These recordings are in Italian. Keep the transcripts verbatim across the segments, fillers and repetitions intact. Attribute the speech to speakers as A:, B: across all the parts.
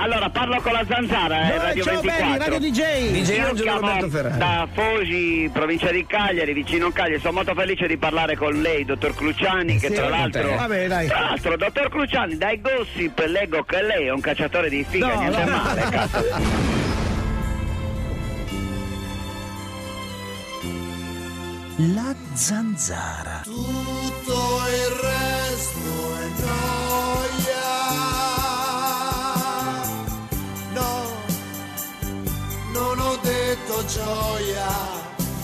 A: allora parlo con la Zanzara, eh,
B: No,
A: Radio
B: ciao
A: ventiquattro.
B: belli, Radio D J.
C: D J
A: Io
C: Angelo
A: chiamo
C: Roberto Ferrari.
A: da Fogi, provincia di Cagliari, vicino a Cagliari. Sono molto felice di parlare con lei, dottor Cruciani, che
C: Sì,
A: tra
C: con
A: l'altro...
C: te.
B: Vabbè, dai.
A: Tra l'altro, dottor Cruciani, dai gossip leggo che lei è un cacciatore di figa,
B: No,
A: niente
B: no.
A: male, cazzo.
C: La Zanzara.
D: Tutto il resto è gioia. No, non ho detto gioia.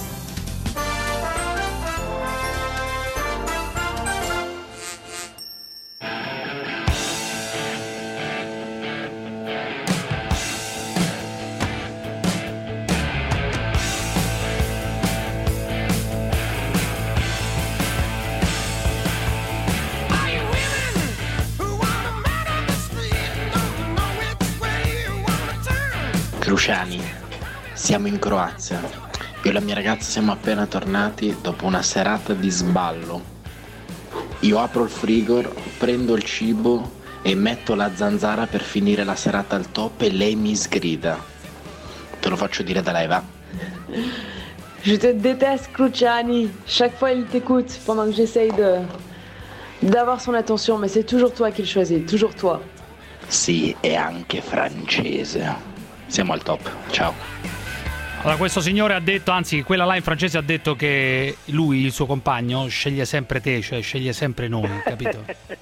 E: Cruciani, siamo in Croazia. Io e la mia ragazza siamo appena tornati dopo una serata di sballo. Io apro il frigo, prendo il cibo e metto la zanzara per finire la serata al top e lei mi sgrida. Te lo faccio dire da lei, va?
F: Je te déteste, Cruciani. Chaque fois, il t'écoute pendant que j'essaye de d'avoir son attention, mais c'est toujours toi qui le choisis, toujours toi.
E: Sì, è anche francese. Siamo al top, ciao.
G: Allora, questo signore ha detto, anzi, quella là in francese ha detto che lui, il suo compagno, sceglie sempre te, cioè sceglie sempre noi, capito?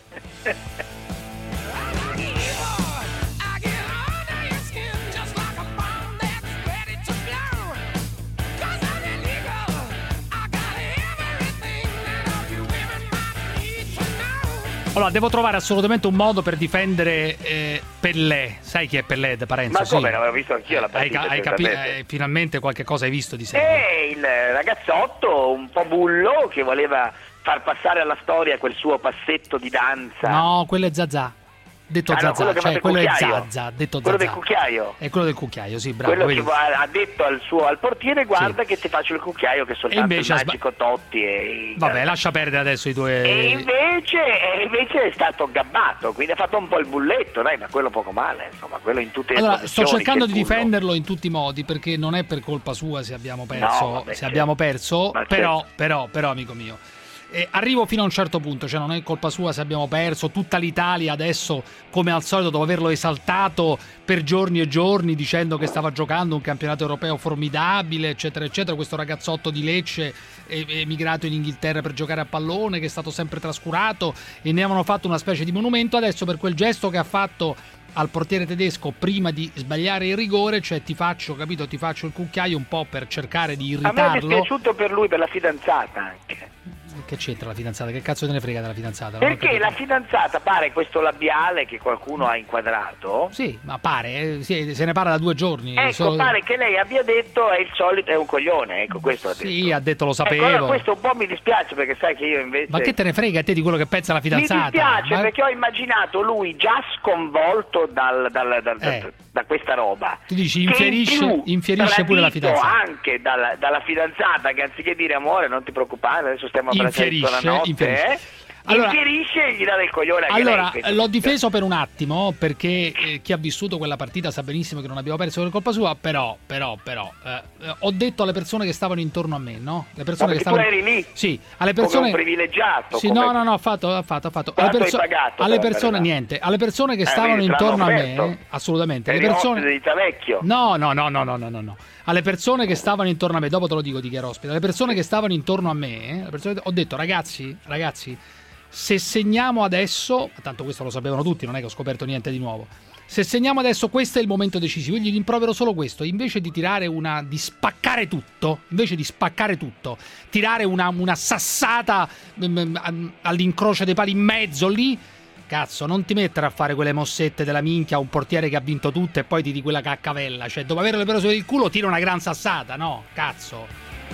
G: Allora, devo trovare assolutamente un modo per difendere eh, Pellè. Sai chi è Pellè, De Parenzo?
A: Ma come,
G: Sì.
A: l'avevo visto anch'io la
G: Hai,
A: partita.
G: ca- hai capi-
A: certamente.
G: eh, finalmente qualche cosa hai visto di sé.
A: E il ragazzotto un po' bullo che voleva far passare alla storia quel suo passetto di danza.
G: No, quello è Zazà. Detto
A: Ah, no,
G: Zazà,
A: quello che
G: cioè
A: fa
G: quello
A: il
G: è
A: cucchiaio.
G: Zazà, detto
A: Quello
G: Zazà.
A: del cucchiaio.
G: È quello del cucchiaio, sì, bravo.
A: Quello
G: vedi.
A: che va- ha detto al suo al portiere: guarda
G: Sì.
A: che ti faccio il cucchiaio, che è
G: E
A: soltanto
G: invece
A: il
G: ha sba-
A: magico Totti e i-
G: Vabbè, lascia perdere adesso i tuoi...
A: e invece, e invece è stato gabbato, quindi ha fatto un po' il bulletto, dai, ma quello poco male, insomma, quello in tutte le
G: Allora, sto
A: professioni
G: cercando
A: c'è
G: di
A: il bullo.
G: difenderlo in tutti i modi, perché non è per colpa sua se abbiamo perso,
A: No, vabbè,
G: se
A: certo.
G: abbiamo perso,
A: Ma
G: però,
A: certo.
G: però, però, amico mio, eh, arrivo fino a un certo punto, cioè non è colpa sua se abbiamo perso, tutta l'Italia adesso, come al solito, dopo averlo esaltato per giorni e giorni, dicendo che stava giocando un campionato europeo formidabile, eccetera, eccetera, questo ragazzotto di Lecce è è emigrato in Inghilterra per giocare a pallone, che è stato sempre trascurato, e ne avevano fatto una specie di monumento. Adesso, per quel gesto che ha fatto al portiere tedesco prima di sbagliare il rigore, cioè ti faccio, capito, ti faccio il cucchiaio un po' per cercare di
A: A me è
G: irritarlo.
A: dispiaciuto per lui, per la fidanzata anche.
G: Che c'entra la fidanzata? Che cazzo te ne frega della fidanzata? Non ho
A: Perché
G: capito.
A: la fidanzata pare questo labiale che qualcuno ha inquadrato.
G: Sì, ma pare, eh, sì, se ne parla da due giorni.
A: Ecco,
G: solo-
A: pare che lei abbia detto è il solito, è un coglione, ecco, questo ha detto.
G: Sì, ha detto lo
A: Ecco,
G: sapevo.
A: allora questo un po' mi dispiace, perché sai che io invece...
G: Ma che te ne frega a te di quello che pensa la
A: Mi
G: fidanzata?
A: dispiace
G: Ma-
A: perché ho immaginato lui già sconvolto dal, dal- dal-
G: Eh.
A: da, da questa roba.
G: Tu dici,
A: Che in
G: infierisce-
A: più
G: infierisce pure la
A: tradito
G: fidanzata.
A: anche dalla, dalla fidanzata, che anziché dire amore non ti preoccupare, adesso stiamo abbracciando tutta la
G: Infierisce,
A: notte,
G: infierisce.
A: eh?
G: Allora-
A: infierisce e gli dà del coglione anche
G: Allora,
A: lei, questo
G: l'ho
A: mi dispiace.
G: difeso per un attimo, perché eh, chi ha vissuto quella partita sa benissimo che non abbiamo perso per colpa sua, però, però, però, eh, eh, ho detto alle persone che stavano intorno a me, no? Le persone
A: Ma
G: che
A: perché tu
G: stavano...
A: eri lì?
G: Sì, alle
A: Come
G: persone...
A: un privilegiato,
G: Sì,
A: come-
G: no, no, no, ha fatto, ha fatto, ha fatto.
A: Quanto
G: alle
A: hai
G: perso-
A: pagato
G: alle
A: per
G: persone,
A: andare là?
G: niente, alle persone che
A: Eh,
G: stavano
A: vedi, te l'hanno
G: intorno a me,
A: offerto?
G: assolutamente,
A: Eri
G: le persone...
A: ospite di Tavecchio.
G: No, no, no, no, no, no, no, no. Alle persone che stavano intorno a me, dopo te lo dico di chi era ospite, alle persone che stavano intorno a me, le persone- ho detto, ragazzi, ragazzi, se segniamo adesso, tanto questo lo sapevano tutti, non è che ho scoperto niente di nuovo. Se segniamo adesso, questo è il momento decisivo. Io gli rimprovero solo questo: invece di tirare una, di spaccare tutto, invece di spaccare tutto, tirare una, una sassata mm, all'incrocio dei pali in mezzo lì. Cazzo, non ti mettere a fare quelle mossette della minchia a un portiere che ha vinto tutto e poi ti di quella caccavella. Cioè, dopo averle preso per il culo, tira una gran sassata, no? Cazzo.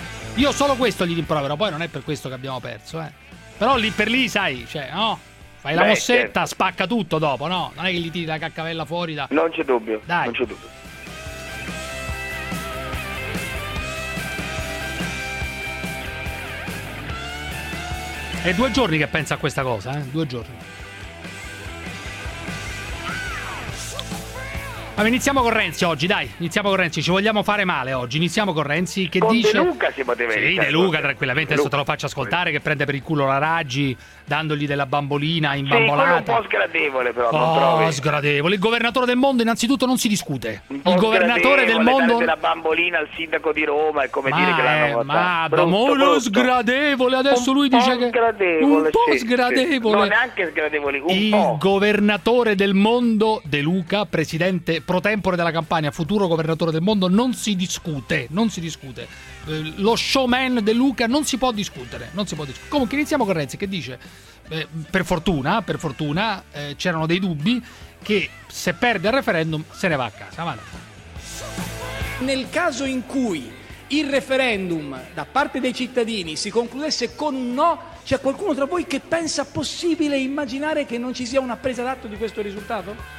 G: Io solo questo gli rimprovero, poi non è per questo che abbiamo perso, eh. Però lì per lì, sai, cioè, no? Fai la
A: Beh,
G: mossetta,
A: certo.
G: spacca tutto dopo, no? Non è che gli tiri la caccavella fuori da...
A: Non c'è dubbio,
G: Dai.
A: non c'è dubbio.
G: È due giorni che pensa a questa cosa, eh? Due giorni. Ma iniziamo con Renzi oggi, dai, iniziamo con Renzi, ci vogliamo fare male oggi, iniziamo con Renzi che
A: con
G: dice...
A: De Luca si poteva
G: Sì,
A: evitare,
G: De Luca
A: forse.
G: tranquillamente,
A: De
G: adesso
A: Luca.
G: te lo faccio ascoltare, che prende per il culo la Raggi, dandogli della bambolina
A: Sì, quello è un
G: imbambolata.
A: po' sgradevole però, non
G: Oh,
A: trovi?
G: sgradevole. Il governatore del mondo innanzitutto non si discute.
A: Un po'
G: Il governatore del
A: sgradevole,
G: mondo...
A: dare della bambolina al sindaco di Roma è come
G: Ma
A: dire che l'hanno
G: è-
A: votato.
G: ma
A: Brutto,
G: ma uno
A: brutto.
G: sgradevole, adesso
A: Un
G: lui
A: po'
G: dice che...
A: sgradevole,
G: Un po'
A: sì, sì.
G: sgradevole.
A: No, neanche sgradevoli, un
G: Il
A: po'.
G: governatore del mondo De Luca, presidente pro tempore della Campania, futuro governatore del mondo, non si discute, non si discute. Eh, Lo showman De Luca non si può discutere, non si può discutere. Comunque iniziamo con Renzi che dice, eh, per fortuna, per fortuna eh, c'erano dei dubbi che se perde il referendum se ne va a casa. Avanti.
B: Nel caso in cui il referendum da parte dei cittadini si concludesse con un no, c'è qualcuno tra voi che pensa possibile immaginare che non ci sia una presa d'atto di questo risultato?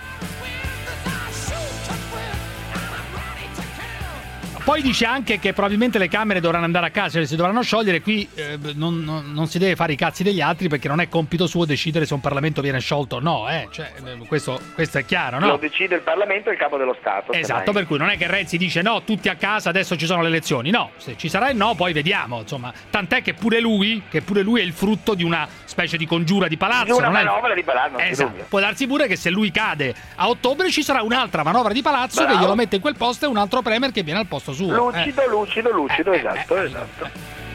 G: Poi dice anche che probabilmente le Camere dovranno andare a casa, cioè si dovranno sciogliere. Qui eh, non, non- non si deve fare i cazzi degli altri, perché non è compito suo decidere se un Parlamento viene sciolto o no, eh. Cioè, eh, questo, questo è chiaro,
A: Lo
G: no?
A: decide il Parlamento e il capo dello Stato.
G: Esatto,
A: semmai.
G: per cui non è che Renzi dice no, tutti a casa, adesso ci sono le elezioni. No, se ci sarà il no, poi vediamo, insomma. Tant'è che pure lui, che pure lui è il frutto di una specie di congiura di palazzo.
A: Di una
G: non è-
A: manovra di palazzo, non c'è
G: Esatto.
A: dubbio.
G: Può darsi pure che se lui cade a ottobre ci sarà un'altra manovra di palazzo
A: Bravo.
G: che glielo mette in quel posto e un altro premier che viene al posto suo.
A: Lucido,
G: eh.
A: lucido, lucido,
G: Eh, eh,
A: esatto,
G: eh,
A: esatto.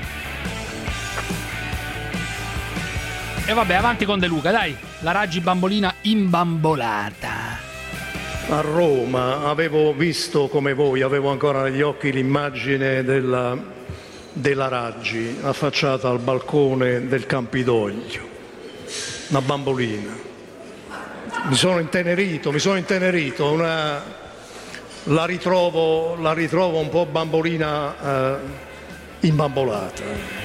G: E vabbè, avanti con De Luca, dai. La Raggi bambolina imbambolata.
H: A Roma avevo visto come voi, avevo ancora negli occhi l'immagine della, della Raggi affacciata al balcone del Campidoglio, una bambolina. Mi sono intenerito, mi sono intenerito, una, la, ritrovo, la ritrovo un po' bambolina eh, imbambolata.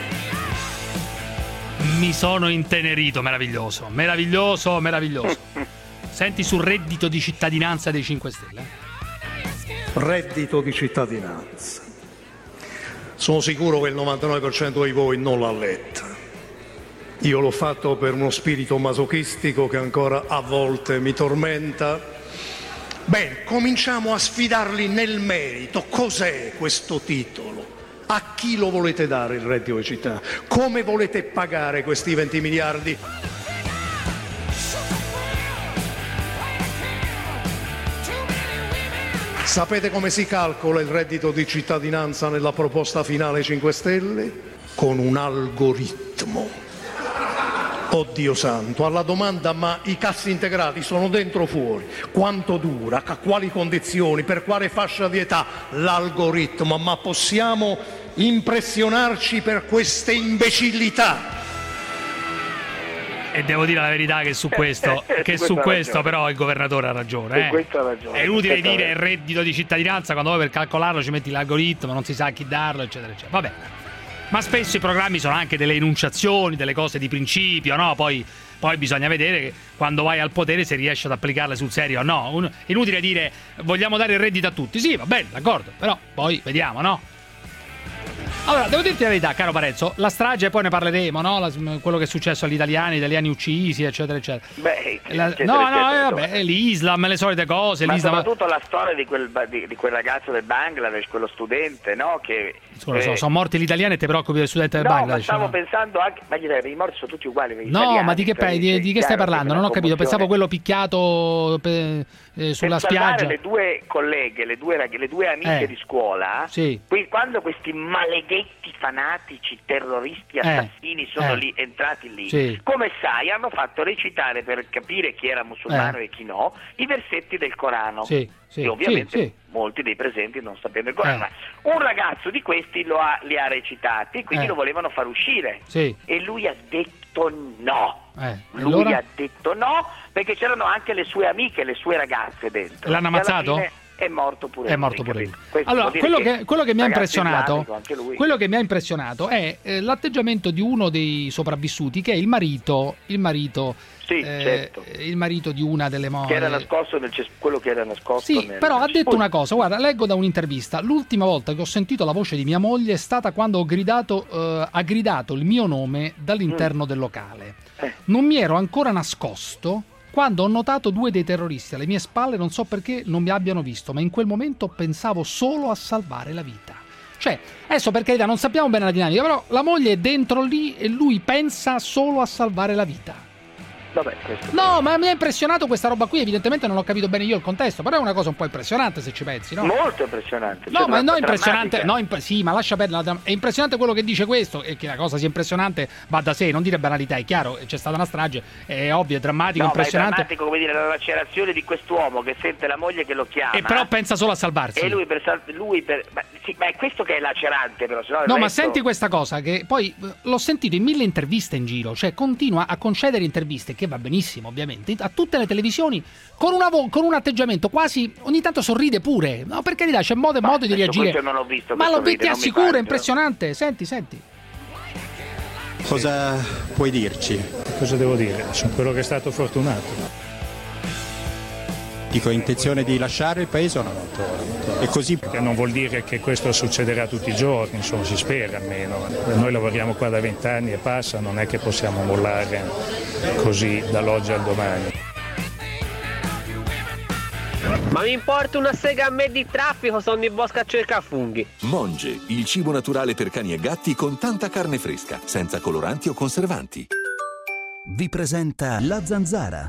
G: Mi sono intenerito, meraviglioso, meraviglioso, meraviglioso. Senti sul reddito di cittadinanza dei cinque Stelle.
H: Reddito di cittadinanza. Sono sicuro che il novantanove per cento di voi non l'ha letta. Io l'ho fatto per uno spirito masochistico che ancora a volte mi tormenta. Bene, cominciamo a sfidarli nel merito. Cos'è questo titolo? A chi lo volete dare il reddito di cittadinanza? Come volete pagare questi venti miliardi? Sapete come si calcola il reddito di cittadinanza nella proposta finale cinque Stelle? Con un algoritmo. Oddio santo, alla domanda ma i cassi integrati sono dentro o fuori? Quanto dura? A quali condizioni? Per quale fascia di età? L'algoritmo, ma possiamo impressionarci per queste imbecillità?
G: E devo dire la verità che su questo, che
A: Su
G: su
A: questo ha
G: questo
A: ragione.
G: però il governatore ha ragione.
A: Su
G: eh.
A: questo ha ragione,
G: È inutile
A: perfettamente.
G: dire il reddito di cittadinanza quando poi per calcolarlo ci metti l'algoritmo, non si sa a chi darlo, eccetera, eccetera. Vabbè. Ma spesso i programmi sono anche delle enunciazioni, delle cose di principio, no? Poi, poi bisogna vedere che quando vai al potere se riesci ad applicarle sul serio o no. Un- inutile dire vogliamo dare il reddito a tutti. Sì, va bene, d'accordo, però poi vediamo, no? Allora, devo dirti la verità, caro Parezzo, la strage poi ne parleremo, no? La- quello che è successo agli italiani, italiani uccisi, eccetera, eccetera.
A: Beh,
G: La-
A: eccetera,
G: no, no,
A: eccetera,
G: eh,
A: insomma.
G: vabbè, l'Islam, le solite cose,
A: Ma
G: l'Islam...
A: soprattutto la storia di quel, ba- di, di quel ragazzo del Bangladesh, quello studente, no? Che,
G: Scusa, so-
A: eh,
G: sono morti gli italiani e ti preoccupi del studente del
A: no,
G: Bangladesh?
A: ma stavo
G: no?
A: pensando anche, ma gli i morti sono tutti uguali. gli
G: No,
A: italiani,
G: ma di che,
A: cioè,
G: pe- di, di che stai
A: chiaro,
G: parlando?
A: c'è
G: Non ho
A: una
G: capito. Pensavo
A: confusione.
G: quello picchiato pe- eh, sulla
A: Per salvare
G: spiaggia.
A: le due colleghe, le due, rag- le due amiche
G: Eh.
A: di scuola,
G: Sì.
A: qui- quando questi maledetti fanatici terroristi
G: Eh.
A: assassini sono
G: Eh.
A: lì entrati lì,
G: Sì.
A: come sai hanno fatto recitare, per capire chi era musulmano
G: Eh.
A: e chi no, i versetti del Corano.
G: Sì, sì,
A: E ovviamente
G: sì, sì.
A: molti dei presenti non sapendo il Corano.
G: Eh.
A: Ma un ragazzo di questi lo ha, li ha recitati, quindi
G: Eh.
A: lo volevano far uscire.
G: Sì.
A: E lui ha detto no.
G: Eh, e
A: Lui
G: allora?
A: ha detto no perché c'erano anche le sue amiche, le sue ragazze dentro.
G: L'hanno
A: E alla
G: ammazzato?
A: fine è morto pure
G: È
A: lui,
G: morto pure lui.
A: capito? Questo
G: Allora,
A: vuol dire
G: quello che, quello che mi ha
A: ragazzo
G: impressionato,
A: islamico, anche lui.
G: quello che mi ha impressionato è eh, l'atteggiamento di uno dei sopravvissuti, che è il marito, il marito,
A: Sì,
G: eh,
A: certo.
G: il marito di una delle
A: che
G: mogli.
A: era nascosto nel ces- quello che era nascosto
G: Sì,
A: nel
G: però ha detto
A: cespuglio.
G: una cosa, guarda, leggo da un'intervista. L'ultima volta che ho sentito la voce di mia moglie è stata quando ho gridato, eh, ha gridato il mio nome dall'interno del locale.
A: Eh.
G: Non mi ero ancora nascosto Quando ho notato due dei terroristi alle mie spalle, non so perché non mi abbiano visto, ma in quel momento pensavo solo a salvare la vita. Cioè, adesso per carità non sappiamo bene la dinamica, però la moglie è dentro lì e lui pensa solo a salvare la vita.
A: Vabbè, questo
G: No, ma mi ha impressionato questa roba qui, evidentemente non ho capito bene io il contesto, però è una cosa un po' impressionante se ci pensi, no?
A: molto impressionante.
G: No,
A: cioè,
G: ma
A: una
G: no, impressionante,
A: drammatica.
G: no, imp- sì, ma lascia perdere, la- è impressionante quello che dice questo, e che la cosa sia impressionante va da sé, non dire banalità, è chiaro, c'è stata una strage, è ovvio, è drammatico,
A: No, ma è
G: impressionante,
A: drammatico, come dire, la lacerazione di quest'uomo che sente la moglie che lo chiama.
G: e però pensa solo a salvarsi.
A: E lui per, sal- lui per ma, sì, ma è questo che è lacerante, però. Sennò il
G: No, ma
A: resto-
G: senti questa cosa, che poi eh, l'ho sentito in mille interviste in giro, cioè continua a concedere interviste, che va benissimo ovviamente, a tutte le televisioni, con, una vo- con un atteggiamento quasi, ogni tanto sorride pure, no, per carità, c'è modo e
A: Ma
G: modo di
A: questo-
G: reagire.
A: questo non ho visto,
G: Ma
A: questo
G: lo
A: video,
G: ti
A: non mi
G: assicuro,
A: pare,
G: è impressionante, senti, senti.
I: Cosa puoi dirci?
H: Cosa devo dire? Sono quello che è stato fortunato.
I: Dico, hai intenzione di lasciare il paese o no? E così
H: Che non vuol dire che questo succederà tutti i giorni, insomma, si spera almeno. Noi lavoriamo qua da vent'anni e passa, non è che possiamo mollare così dall'oggi al domani.
J: Ma mi importa una sega a me di traffico, sono in bosco a cercare funghi.
K: Monge, il cibo naturale per cani e gatti con tanta carne fresca, senza coloranti o conservanti.
C: Vi presenta La Zanzara.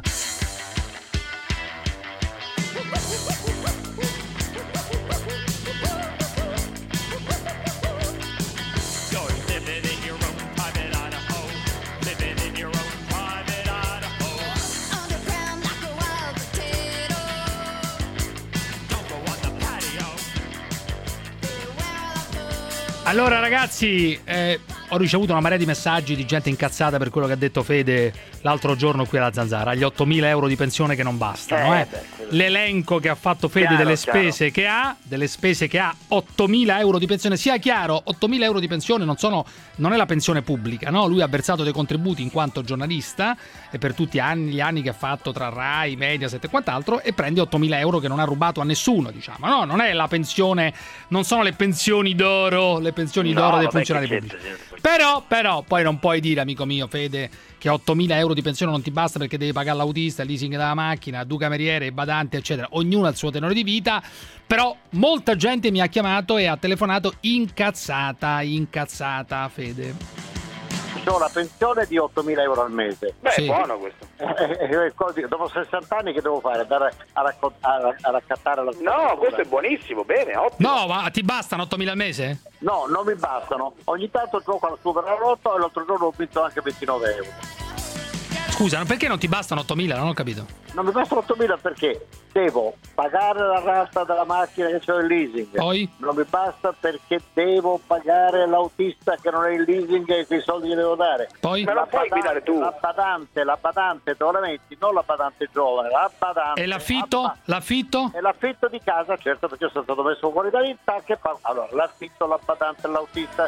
G: Allora ragazzi, eh, ho ricevuto una marea di messaggi di gente incazzata per quello che ha detto Fede l'altro giorno qui alla Zanzara, gli ottomila euro di pensione che non bastano,
A: Eh,
G: eh.
A: beh, quello-
G: L'elenco che ha fatto Fede
A: Chiaro,
G: delle
A: chiaro.
G: spese che ha, delle spese che ha, ottomila euro di pensione, sia chiaro, ottomila euro di pensione non sono, non è la pensione pubblica, no? Lui ha versato dei contributi in quanto giornalista e per tutti gli anni, gli anni che ha fatto tra Rai, Mediaset e quant'altro, e prende ottomila euro che non ha rubato a nessuno, diciamo, no? Non è la pensione, non sono le pensioni d'oro, le pensioni
A: No,
G: d'oro dei
A: vabbè,
G: funzionari
A: che
G: pubblici.
A: c'entra, c'entra.
G: Però, però, poi non puoi dire, amico mio, Fede, che ottomila euro di pensione non ti basta perché devi pagare l'autista, il leasing della macchina, due cameriere, i badanti, eccetera. Ognuno ha il suo tenore di vita, però molta gente mi ha chiamato e ha telefonato incazzata, incazzata, Fede.
L: Ho la pensione di ottomila euro al mese.
A: Beh,
G: Sì.
A: è buono questo.
L: Eh, eh, così, dopo sessanta anni che devo fare? Andare a, racco- a, a raccattare la
A: No, questo è buonissimo, bene, ottimo.
G: No, ma ti bastano ottomila al mese?
L: No, non mi bastano. Ogni tanto gioco al Superenalotto e l'altro giorno ho vinto anche ventinove euro.
G: Scusa, perché non ti bastano ottomila? Non ho capito.
L: Non mi bastano ottomila perché devo pagare la rata della macchina che c'ho il leasing.
G: Poi?
L: Non mi basta perché devo pagare l'autista che non è il leasing e quei soldi che devo dare.
G: Poi?
A: Ma non puoi guidare tu.
L: La badante, la badante te la metti, non la badante giovane, la badante.
G: E l'affitto?
L: la ba-
G: L'affitto?
L: E l'affitto di casa, certo, perché sono stato messo fuori da vita. Che pa- allora, l'affitto, la badante, l'autista.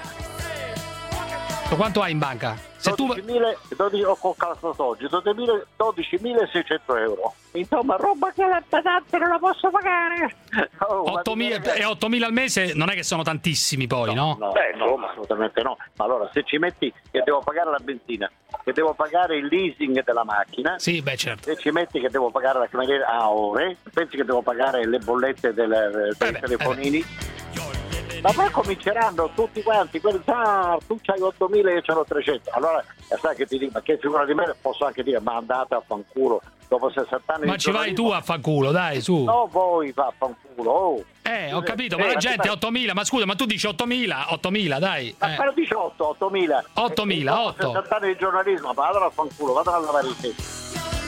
G: Quanto hai in banca? Se tu...
L: dodicimila, dodici, ho calcolato oggi, dodicimilaseicento euro. Insomma, roba che la badante non la posso pagare. Oh, ma
G: ottomila,
L: mi-
G: e ottomila al mese non è che sono tantissimi poi, no?
L: No,
A: Beh,
L: no,
A: insomma.
L: assolutamente no. Ma allora, se ci metti che devo pagare la benzina, che devo pagare il leasing della macchina,
G: Sì, beh, certo.
L: se ci metti che devo pagare la cameriera a ore, pensi che devo pagare le bollette del- dei
G: Eh beh,
L: telefonini? Ma poi cominceranno tutti quanti, quelli, ah, tu c'hai ottomila e io ce l'ho trecento. Allora, eh, sai che ti dico, ma che figura di me, posso anche dire, ma andate a fanculo, dopo sessanta anni
G: Ma
L: di
G: ci vai tu
L: giornalismo.
G: a fanculo, dai, su.
L: No, voi va a fanculo, oh.
G: Eh, ho capito,
L: Eh,
G: ma la
L: ma
G: gente
L: ti
G: è ottomila, ma scusa, ma tu dici ottomila, ottomila, dai.
L: Ma
G: Eh.
L: per diciotto, ottomila.
G: ottomila,
L: E dopo
G: otto.
L: sessanta anni di giornalismo, ma allora fanculo, vado a lavare il tetto.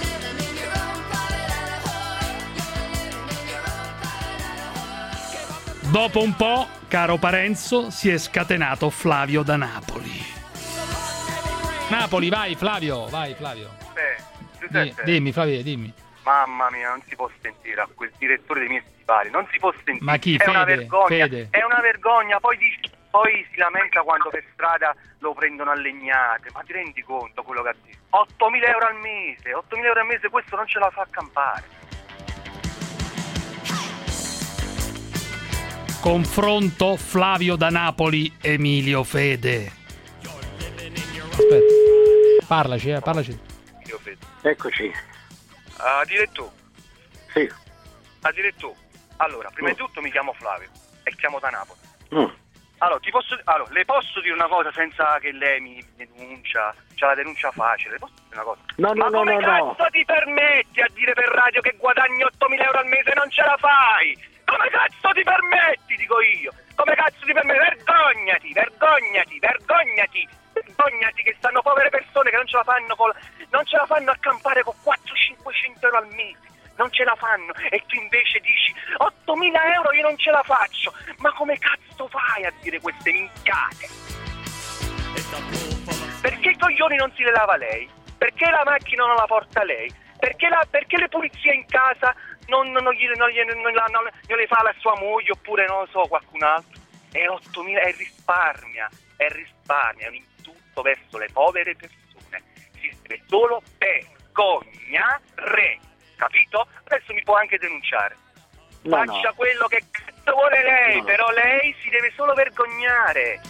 G: Dopo un po', caro Parenzo, si è scatenato Flavio da Napoli. Napoli, vai Flavio, vai Flavio.
M: Beh,
G: Di-
M: Giuseppe,
G: dimmi Flavio, dimmi.
M: mamma mia, non si può sentire a quel direttore dei miei stivali, non si può sentire.
G: Ma chi?
M: È una
G: Fede?
M: vergogna,
G: Fede?
M: è una vergogna, poi, dici- poi si lamenta quando per strada lo prendono a legnate, ma ti rendi conto quello che ha detto? ottomila euro al mese, ottomila euro al mese, questo non ce la fa campare.
G: Confronto Flavio da Napoli, Emilio Fede. Aspetta. Parlaci, eh, parlaci.
M: Io vedo.
L: Eccoci.
M: a dire tu.
L: Sì.
M: A dire tu. Allora, prima mm. di tutto mi chiamo Flavio e chiamo da Napoli.
L: Mm.
M: Allora, ti posso, allora, le posso dire una cosa senza che lei mi denuncia, c'ha la denuncia facile, le posso dire una cosa?
L: No, no,
M: Ma
L: no,
M: come
L: no,
M: cazzo
L: no.
M: ti permetti a dire per radio che guadagni ottomila euro al mese e non ce la fai? Come cazzo ti permetti, dico io? Come cazzo ti permetti? Vergognati, vergognati, vergognati, vergognati che stanno povere persone che non ce la fanno, con, non ce la fanno a campare con quattrocento cinquecento euro al mese. Non ce la fanno e tu invece dici ottomila euro io non ce la faccio. Ma come cazzo fai a dire queste minchiate? Perché i coglioni non si le lava lei? Perché la macchina non la porta lei? Perché, la, perché le pulizie in casa non, non, gli, non, gli, non, la, non le fa la sua moglie oppure non lo so qualcun altro? È ottomila, è risparmia, è risparmia, è un indulto verso le povere persone. Si deve solo vergognare. Capito? Adesso mi può anche denunciare.
L: No,
M: Faccia
L: no.
M: quello che cazzo vuole lei,
L: No.
M: però lei si deve solo vergognare.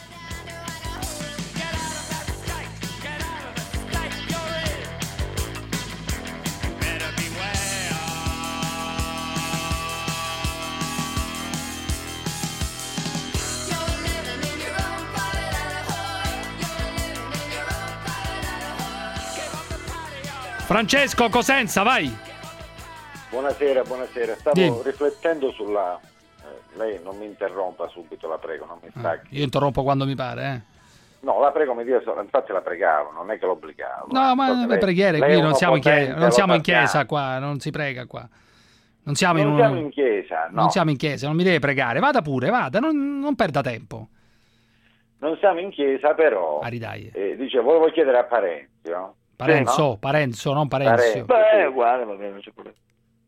G: Francesco Cosenza, vai.
L: Buonasera, buonasera. Stavo
G: Dimmi.
L: riflettendo sulla... Eh, lei non mi interrompa subito, la prego, non mi stacchi.
G: Io interrompo quando mi pare, eh.
L: No, la prego, mi dia solo... Infatti la pregavo, non è che l'obbligavo.
G: No,
L: eh.
G: ma
L: Forse
G: le
L: lei-
G: preghiere
L: lei
G: qui
L: è
G: non
L: uno
G: siamo in chiesa,
L: potente,
G: non siamo
L: lo
G: in chiesa
L: sappiamo.
G: qua, non si prega qua. Non siamo in
L: Non
G: un-
L: siamo in chiesa, no.
G: Non siamo in chiesa, non mi deve pregare. Vada pure, vada, non, non perda tempo.
L: Non siamo in chiesa, però...
G: Aridai.
L: Eh, dice, volevo chiedere a Parenzio.
G: Parenzo,
L: no?
G: Parenzo, non Parenzio.
L: Parenzo.
A: Beh, è uguale, va bene, non c'è problema.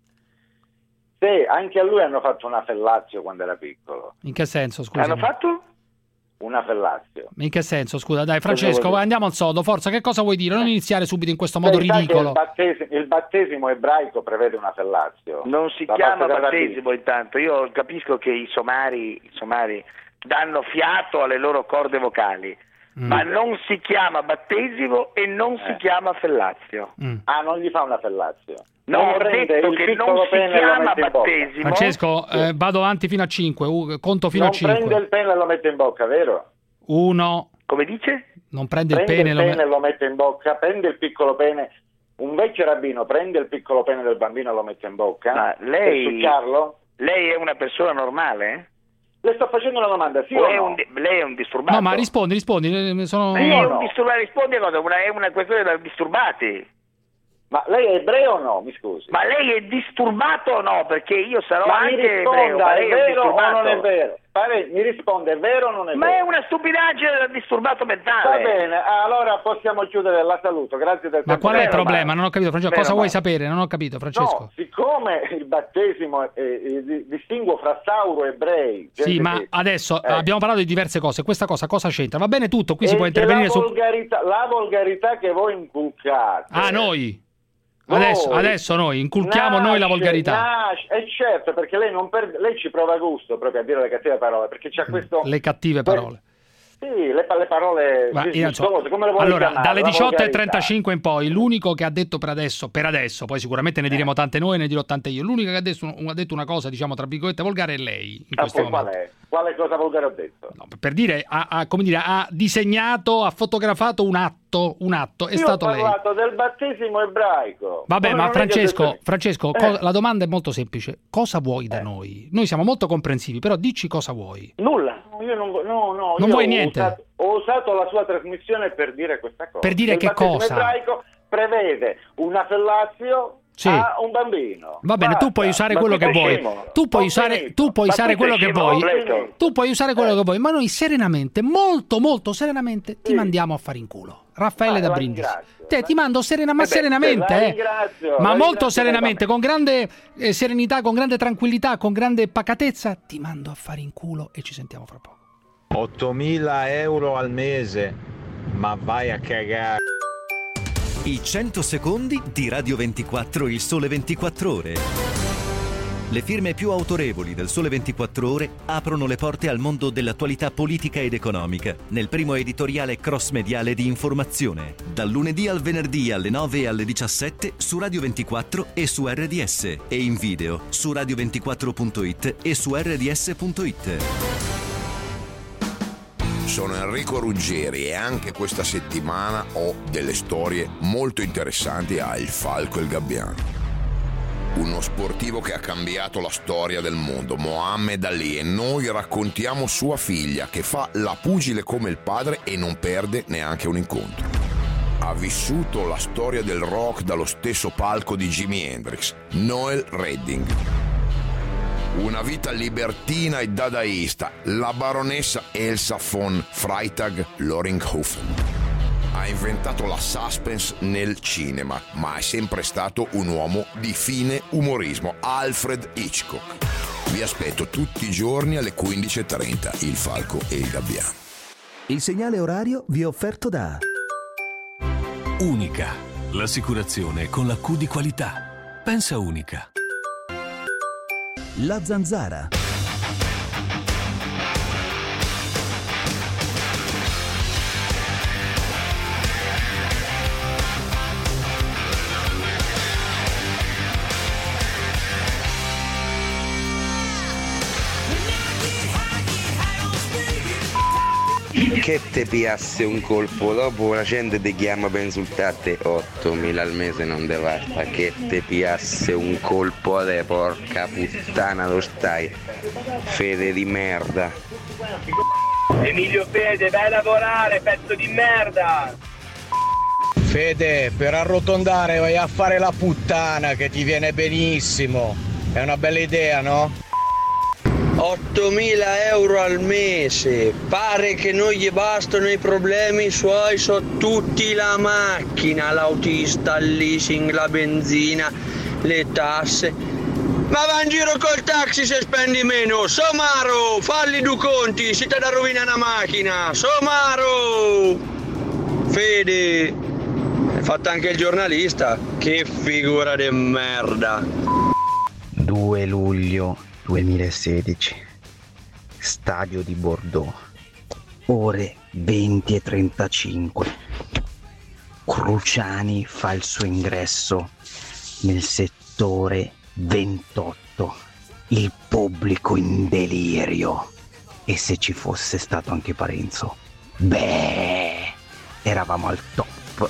L: Se anche a lui hanno fatto una fellazio quando era piccolo.
G: In che senso, scusa?
A: Hanno fatto?
L: Una fellazio.
G: In che senso, scusa? Dai, Francesco,
L: vuoi dire?
G: andiamo al sodo, forza, che cosa vuoi dire? Non iniziare subito in questo modo
L: Lei sa che
G: ridicolo.
L: Il battesimo, il battesimo ebraico prevede una fellazio.
A: Non si
L: Da
A: chiama
L: parte della
A: battesimo intanto, io capisco che i somari, i somari danno fiato alle loro corde vocali,
G: Mm.
A: ma non si chiama battesimo e non si
L: Eh.
A: chiama fellazio.
G: Mm.
L: Ah, non gli fa una fellazio.
A: No, ho
L: prende
A: detto
L: il
A: che
L: piccolo
A: non si
L: pene e lo
A: chiama
L: mette in bocca.
A: battesimo.
G: Francesco, eh, vado avanti fino a cinque, uh, conto fino
L: Non
G: a cinque.
L: prende il pene e lo mette in bocca, vero?
G: Uno,
A: Come dice?
G: non prende il
L: Prende
G: pene,
L: il
G: lo
L: pene
G: me-
L: e lo mette in bocca, prende il piccolo pene. Un vecchio rabbino prende il piccolo pene del bambino e lo mette in bocca.
A: Ma lei-
L: Per succhiarlo?
A: Lei è una persona normale? Eh?
L: Le sto facendo una domanda, sì
A: o
L: o
A: è
L: no?
A: un di- lei è un disturbato?
G: No, ma rispondi, rispondi. eh, Sono...
A: Lei è
L: o
A: un
L: no?
A: disturbato, rispondi a cosa? Una, è una questione da disturbati.
L: Ma lei è ebreo o no? Mi scusi.
A: Ma lei è disturbato o no? Perché io sarò
L: Ma mi
A: anche ebreo,
L: risponda,
A: ma
L: è
A: lei è un
L: vero o
A: disturbato.
L: non è vero? Pare- mi risponde, è vero o non è
A: Ma
L: vero?
A: è una stupidaggine da disturbato mentale.
L: Va bene, allora possiamo chiudere, la saluto, grazie del
G: Ma
L: tempo.
G: qual è il
L: Meno
G: problema?
L: male.
G: Non ho capito, Francesco.
L: Meno
G: Cosa vuoi
L: male.
G: sapere? Non ho capito, Francesco.
L: No, siccome il battesimo è, è- di- distinguo fra sauro e ebrei.
G: Sì,
L: gente
G: ma
L: che-
G: adesso
L: eh.
G: abbiamo parlato di diverse cose. Questa cosa cosa c'entra? Va bene tutto, qui si
L: E
G: può
L: che
G: intervenire
L: la
G: su...
L: volgarità, la volgarità che voi inculcate.
G: Ah, noi?
L: Voi
G: Adesso, adesso noi inculchiamo
L: nasce-
G: noi la volgarità.
L: nasce- e certo, perché lei non perde, lei ci prova gusto proprio a dire le cattive parole, perché c'ha questo...
G: Le cattive parole.
L: Sì, le, le parole
G: Ma io non so.
L: disgustose, come le vuole
G: Allora,
L: chiamare?
G: dalle
L: La
G: diciotto e
L: volgarità.
G: trentacinque in poi, l'unico che ha detto per adesso, per adesso, poi sicuramente ne
L: Eh.
G: diremo tante noi e ne dirò tante io, l'unico che ha detto, ha detto una cosa, diciamo, tra virgolette, volgare è lei, in
L: Ah,
G: questo
L: poi
G: momento.
L: qual è? Quale cosa volgare ho detto?
G: No, per dire, ha, ha, come dire, ha disegnato, ha fotografato un atto, un atto, è
L: Io
G: stato
L: ho
G: lei.
L: parlato del battesimo ebraico.
G: Vabbè,
L: Come
G: ma
L: non è che ho
G: Francesco,
L: detto-
G: Francesco,
L: Eh.
G: co- la domanda è molto semplice. Cosa vuoi da noi? Noi siamo molto comprensivi, però dici cosa vuoi.
A: Nulla.
L: No, io non, vo- no, no,
G: Non
L: io
G: vuoi
L: ho
G: niente?
L: Usato, ho usato la sua trasmissione per dire questa cosa.
G: Per dire
L: il
G: che
L: battesimo
G: cosa?
L: ebraico prevede una fellazio
G: Sì.
L: a un bambino.
G: Va bene,
L: Basta.
G: tu puoi usare
L: Ma
G: quello
L: qui
G: che
L: sei
G: vuoi.
L: scemo.
G: Tu puoi
L: Ho
G: usare,
L: finito.
G: tu puoi
A: Ma
G: usare
A: qui sei
G: quello che
A: scemo
G: vuoi.
A: completo.
G: Tu puoi usare quello che vuoi, ma noi serenamente, molto molto serenamente ti
L: Sì.
G: mandiamo a fare in culo. Raffaele
L: Ah,
G: da
L: la
G: Brindisi.
L: ringrazio.
G: Te ti mando serena, ma
L: Eh beh,
G: serenamente,
L: la
G: eh.
L: ringrazio,
G: Ma
L: la
G: molto
L: ringrazio
G: serenamente,
L: veramente.
G: con grande eh, serenità, con grande tranquillità, con grande pacatezza, ti mando a fare in culo e ci sentiamo fra poco.
N: ottomila euro al mese, ma vai a cagare.
C: I cento secondi di Radio ventiquattro, il sole ventiquattro ore. Le firme più autorevoli del Sole ventiquattro Ore aprono le porte al mondo dell'attualità politica ed economica nel primo editoriale cross-mediale di informazione, dal lunedì al venerdì alle nove e alle diciassette su Radio ventiquattro e su R D S e in video su radio ventiquattro punto it e su R D S punto it.
O: Sono Enrico Ruggeri e anche questa settimana ho delle storie molto interessanti a Il Falco e il Gabbiano. Uno sportivo che ha cambiato la storia del mondo, Mohammed Ali, e noi raccontiamo sua figlia che fa la pugile come il padre e non perde neanche un incontro. Ha vissuto la storia del rock dallo stesso palco di Jimi Hendrix, Noel Redding. Una vita libertina e dadaista, la baronessa Elsa von Freytag-Loringhofen. Ha inventato la suspense nel cinema, ma è sempre stato un uomo di fine umorismo, Alfred Hitchcock. Vi aspetto tutti i giorni alle quindici e trenta, Il Falco e il Gabbiano.
C: Il segnale orario vi è offerto da
P: Unica, l'assicurazione con la Q di qualità. Pensa Unica.
C: La Zanzara.
Q: Che te piasse un colpo dopo la gente ti chiama per insultarti, ottomila al mese non te basta. Che te piasse un colpo a te, porca puttana, lo stai, fede di merda.
M: Emilio Fede, vai a lavorare, pezzo di merda.
R: Fede, per arrotondare vai a fare la puttana che ti viene benissimo. È una bella idea, no?
Q: ottomila euro al mese, pare che non gli bastano i problemi suoi, so tutti la macchina, l'autista, il leasing, la benzina, le tasse. Ma va in giro col taxi se spendi meno, Somaro, falli due conti, si te da rovina una macchina, Somaro! Fede, hai fatto anche il giornalista, che figura di merda.
S: due luglio duemilasedici, stadio di Bordeaux, ore venti e trentacinque. Cruciani fa il suo ingresso nel settore ventotto, il pubblico in delirio. E se ci fosse stato anche Parenzo, beh, eravamo al top.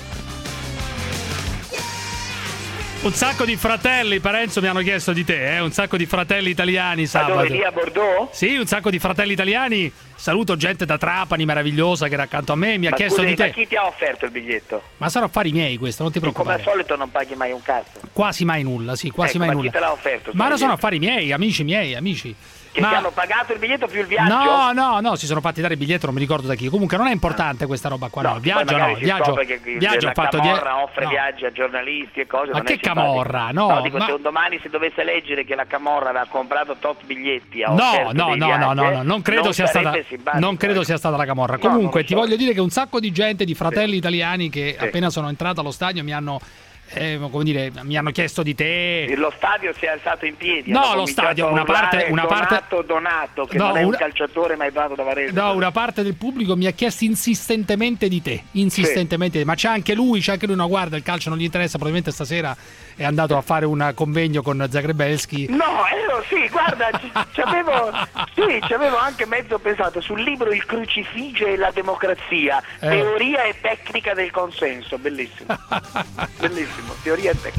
G: Un sacco di fratelli, Parenzo, mi hanno chiesto di te, eh? Un sacco di fratelli italiani sabato.
A: Ma dove, lì a Bordeaux?
G: Sì, un sacco di fratelli italiani. Saluto gente da Trapani meravigliosa che era accanto a me, mi ha
A: ma
G: chiesto
A: scusi,
G: di te.
A: Ma chi ti ha offerto il biglietto?
G: Ma sono affari miei questo, non ti preoccupare.
A: Come al solito non paghi mai un cazzo.
G: Quasi mai nulla, sì, quasi
A: ecco,
G: mai
A: ma
G: nulla.
A: Chi te l'ha offerto?
G: Ma non sono affari miei, amici miei, amici.
A: Che
G: ma...
A: ti hanno pagato il biglietto più il viaggio?
G: No, no, no, si sono fatti dare il biglietto, non mi ricordo da chi. Comunque non è importante questa roba qua, no.
A: no
G: Viaggio no, viaggio. Viaggio ho fatto
A: la Camorra
G: die...
A: offre
G: no.
A: viaggi a giornalisti e cose.
G: Ma
A: non
G: che
A: è
G: Camorra? No,
A: no dico,
G: ma...
A: se un domani si dovesse leggere che la Camorra aveva comprato tot biglietti a
G: No, no, no, no, no, no, non credo
A: non
G: sia stata
A: simpatico,
G: non credo sia stata la Camorra.
A: No,
G: Comunque ti
A: so.
G: voglio dire che un sacco di gente, di fratelli sì. italiani che
A: sì.
G: appena sono entrato allo stadio mi hanno Eh, come dire, mi hanno chiesto di te.
A: Lo stadio si è alzato in piedi.
G: No, lo stadio, una parte, una parte
A: Donato, Donato, che
G: no,
A: non è
G: una...
A: un calciatore mai dato da Varese.
G: No, una parte del pubblico mi ha chiesto insistentemente di te, insistentemente, sì. Ma c'è anche lui, c'è anche lui, no, guarda, il calcio non gli interessa, probabilmente stasera è andato a fare un convegno con Zagrebelski.
A: No, ero, sì, guarda, ci avevo sì, ci avevo anche mezzo pensato sul libro Il crucifiggio e la democrazia, eh. teoria e tecnica del consenso, bellissimo. Bellissimo, teoria e tecnica.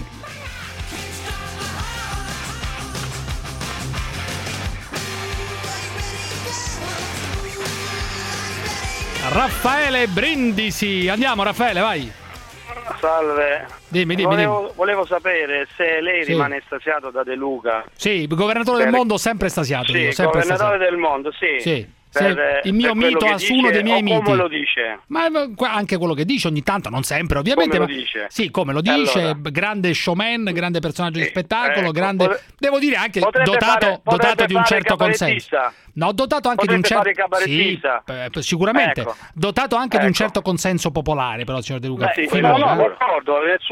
G: Raffaele Brindisi, andiamo Raffaele, vai.
T: Salve.
G: Dimmi, dimmi,
T: volevo,
G: dimmi.
T: volevo sapere se lei
G: sì.
T: rimane estasiato da De Luca.
G: Sì, governatore per... del mondo sempre estasiato.
T: Sì,
G: io, sempre
T: governatore
G: estasiato.
T: del mondo, sì.
G: Sì.
T: Per,
G: il mio mito, uno dei miei miti.
T: Come lo dice?
G: Ma anche quello che dice ogni tanto, non sempre ovviamente.
T: Come
G: ma...
T: lo dice?
G: Sì, come lo dice,
T: allora.
G: grande showman, grande personaggio
T: sì.
G: di spettacolo,
T: ecco,
G: grande...
T: pot...
G: devo dire anche
T: potrebbe
G: dotato,
T: fare,
G: dotato di un certo consenso. No, dotato anche
T: potrebbe
G: di un certo
T: sì,
G: eh, sicuramente.
T: Ecco.
G: Dotato anche
T: ecco.
G: di un certo consenso popolare, però signor De Luca.
T: Sì,
G: finora,
T: no, no,
G: eh?
T: d'accordo, nel suo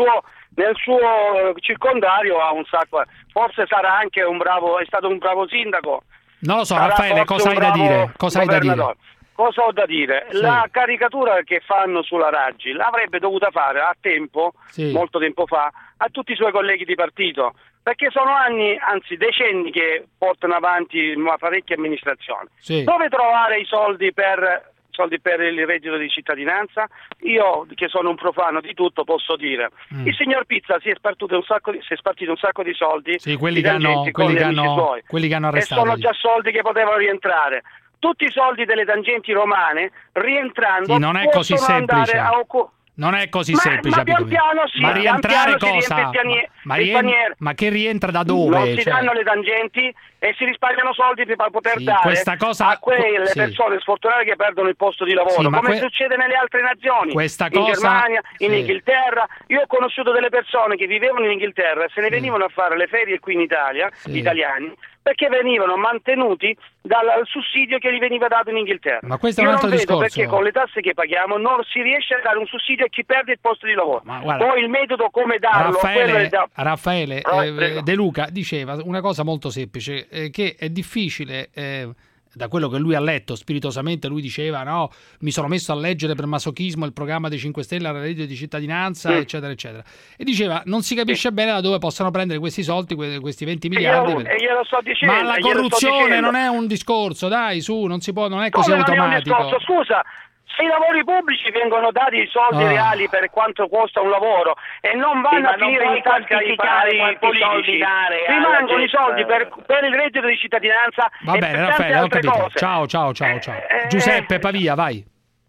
T: nel suo circondario ha un sacco, forse sarà anche un bravo, è stato un bravo sindaco.
G: Non lo so,
T: sarà
G: Raffaele, cosa hai da dire? Cosa hai da dire?
T: Cosa ho da dire?
G: Sì.
T: La caricatura che fanno sulla Raggi l'avrebbe dovuta fare a tempo,
G: sì.
T: molto tempo fa, a tutti i suoi colleghi di partito, perché sono anni, anzi decenni che portano avanti una parecchia amministrazione.
G: Sì.
T: Dove trovare i soldi per, soldi per il reddito di cittadinanza? Io, che sono un profano di tutto, posso dire, mm. il signor Pizza si è spartito un sacco di, si è spartito un sacco di soldi,
G: sì, quelli, che hanno, quelli, che hanno, quelli che hanno arrestato.
T: E sono già soldi che potevano rientrare. Tutti i soldi delle tangenti romane, rientrando,
G: sì, non è così semplice.
T: A occu-
G: non è così
T: ma,
G: semplice.
T: Ma pian piano sì,
G: ma rientrare
T: piano
G: cosa?
T: Piani-
G: ma, rien- ma che rientra da dove?
T: Non si
G: cioè...
T: danno le tangenti e si risparmiano soldi per poter
G: sì,
T: dare
G: questa cosa...
T: a quelle
G: sì.
T: persone sfortunate che perdono il posto di lavoro,
G: sì,
T: come
G: que...
T: succede nelle altre nazioni,
G: questa
T: in
G: cosa...
T: Germania, in
G: sì.
T: Inghilterra. Io ho conosciuto delle persone che vivevano in Inghilterra e se ne
G: sì.
T: venivano a fare le ferie qui in Italia,
G: sì.
T: gli italiani, perché venivano mantenuti dal sussidio che gli veniva dato in Inghilterra.
G: Ma questo è
T: Io
G: un altro
T: non vedo
G: discorso.
T: perché con le tasse che paghiamo non si riesce a dare un sussidio a chi perde il posto di lavoro.
G: Ma guarda,
T: poi il metodo come darlo,
G: Raffaele,
T: quello è da...
G: Raffaele
T: oh,
G: eh, De Luca diceva una cosa molto semplice, eh, che è difficile, eh, da quello che lui ha letto spiritosamente, lui diceva no, mi sono messo a leggere per masochismo il programma dei cinque Stelle alla reddito di cittadinanza, mm. eccetera eccetera, e diceva non si capisce sì. bene da dove possano prendere questi soldi, questi venti miliardi.
T: E glielo, per... e glielo sto dicendo,
G: ma la corruzione non è un discorso, dai, su, non si può, non è così
T: come
G: automatico.
T: Non è un discorso? Scusa, se i lavori pubblici vengono dati i soldi
G: oh.
T: reali per quanto costa un lavoro e non vanno
A: sì,
T: a finire in tasca ai politici, rimangono i soldi per, per il reddito di cittadinanza.
G: Va
T: e
G: bene,
T: per
G: Raffaele, ho capito.
T: Cose.
G: Ciao, ciao, ciao, ciao.
T: Eh,
G: Giuseppe Pavia, vai.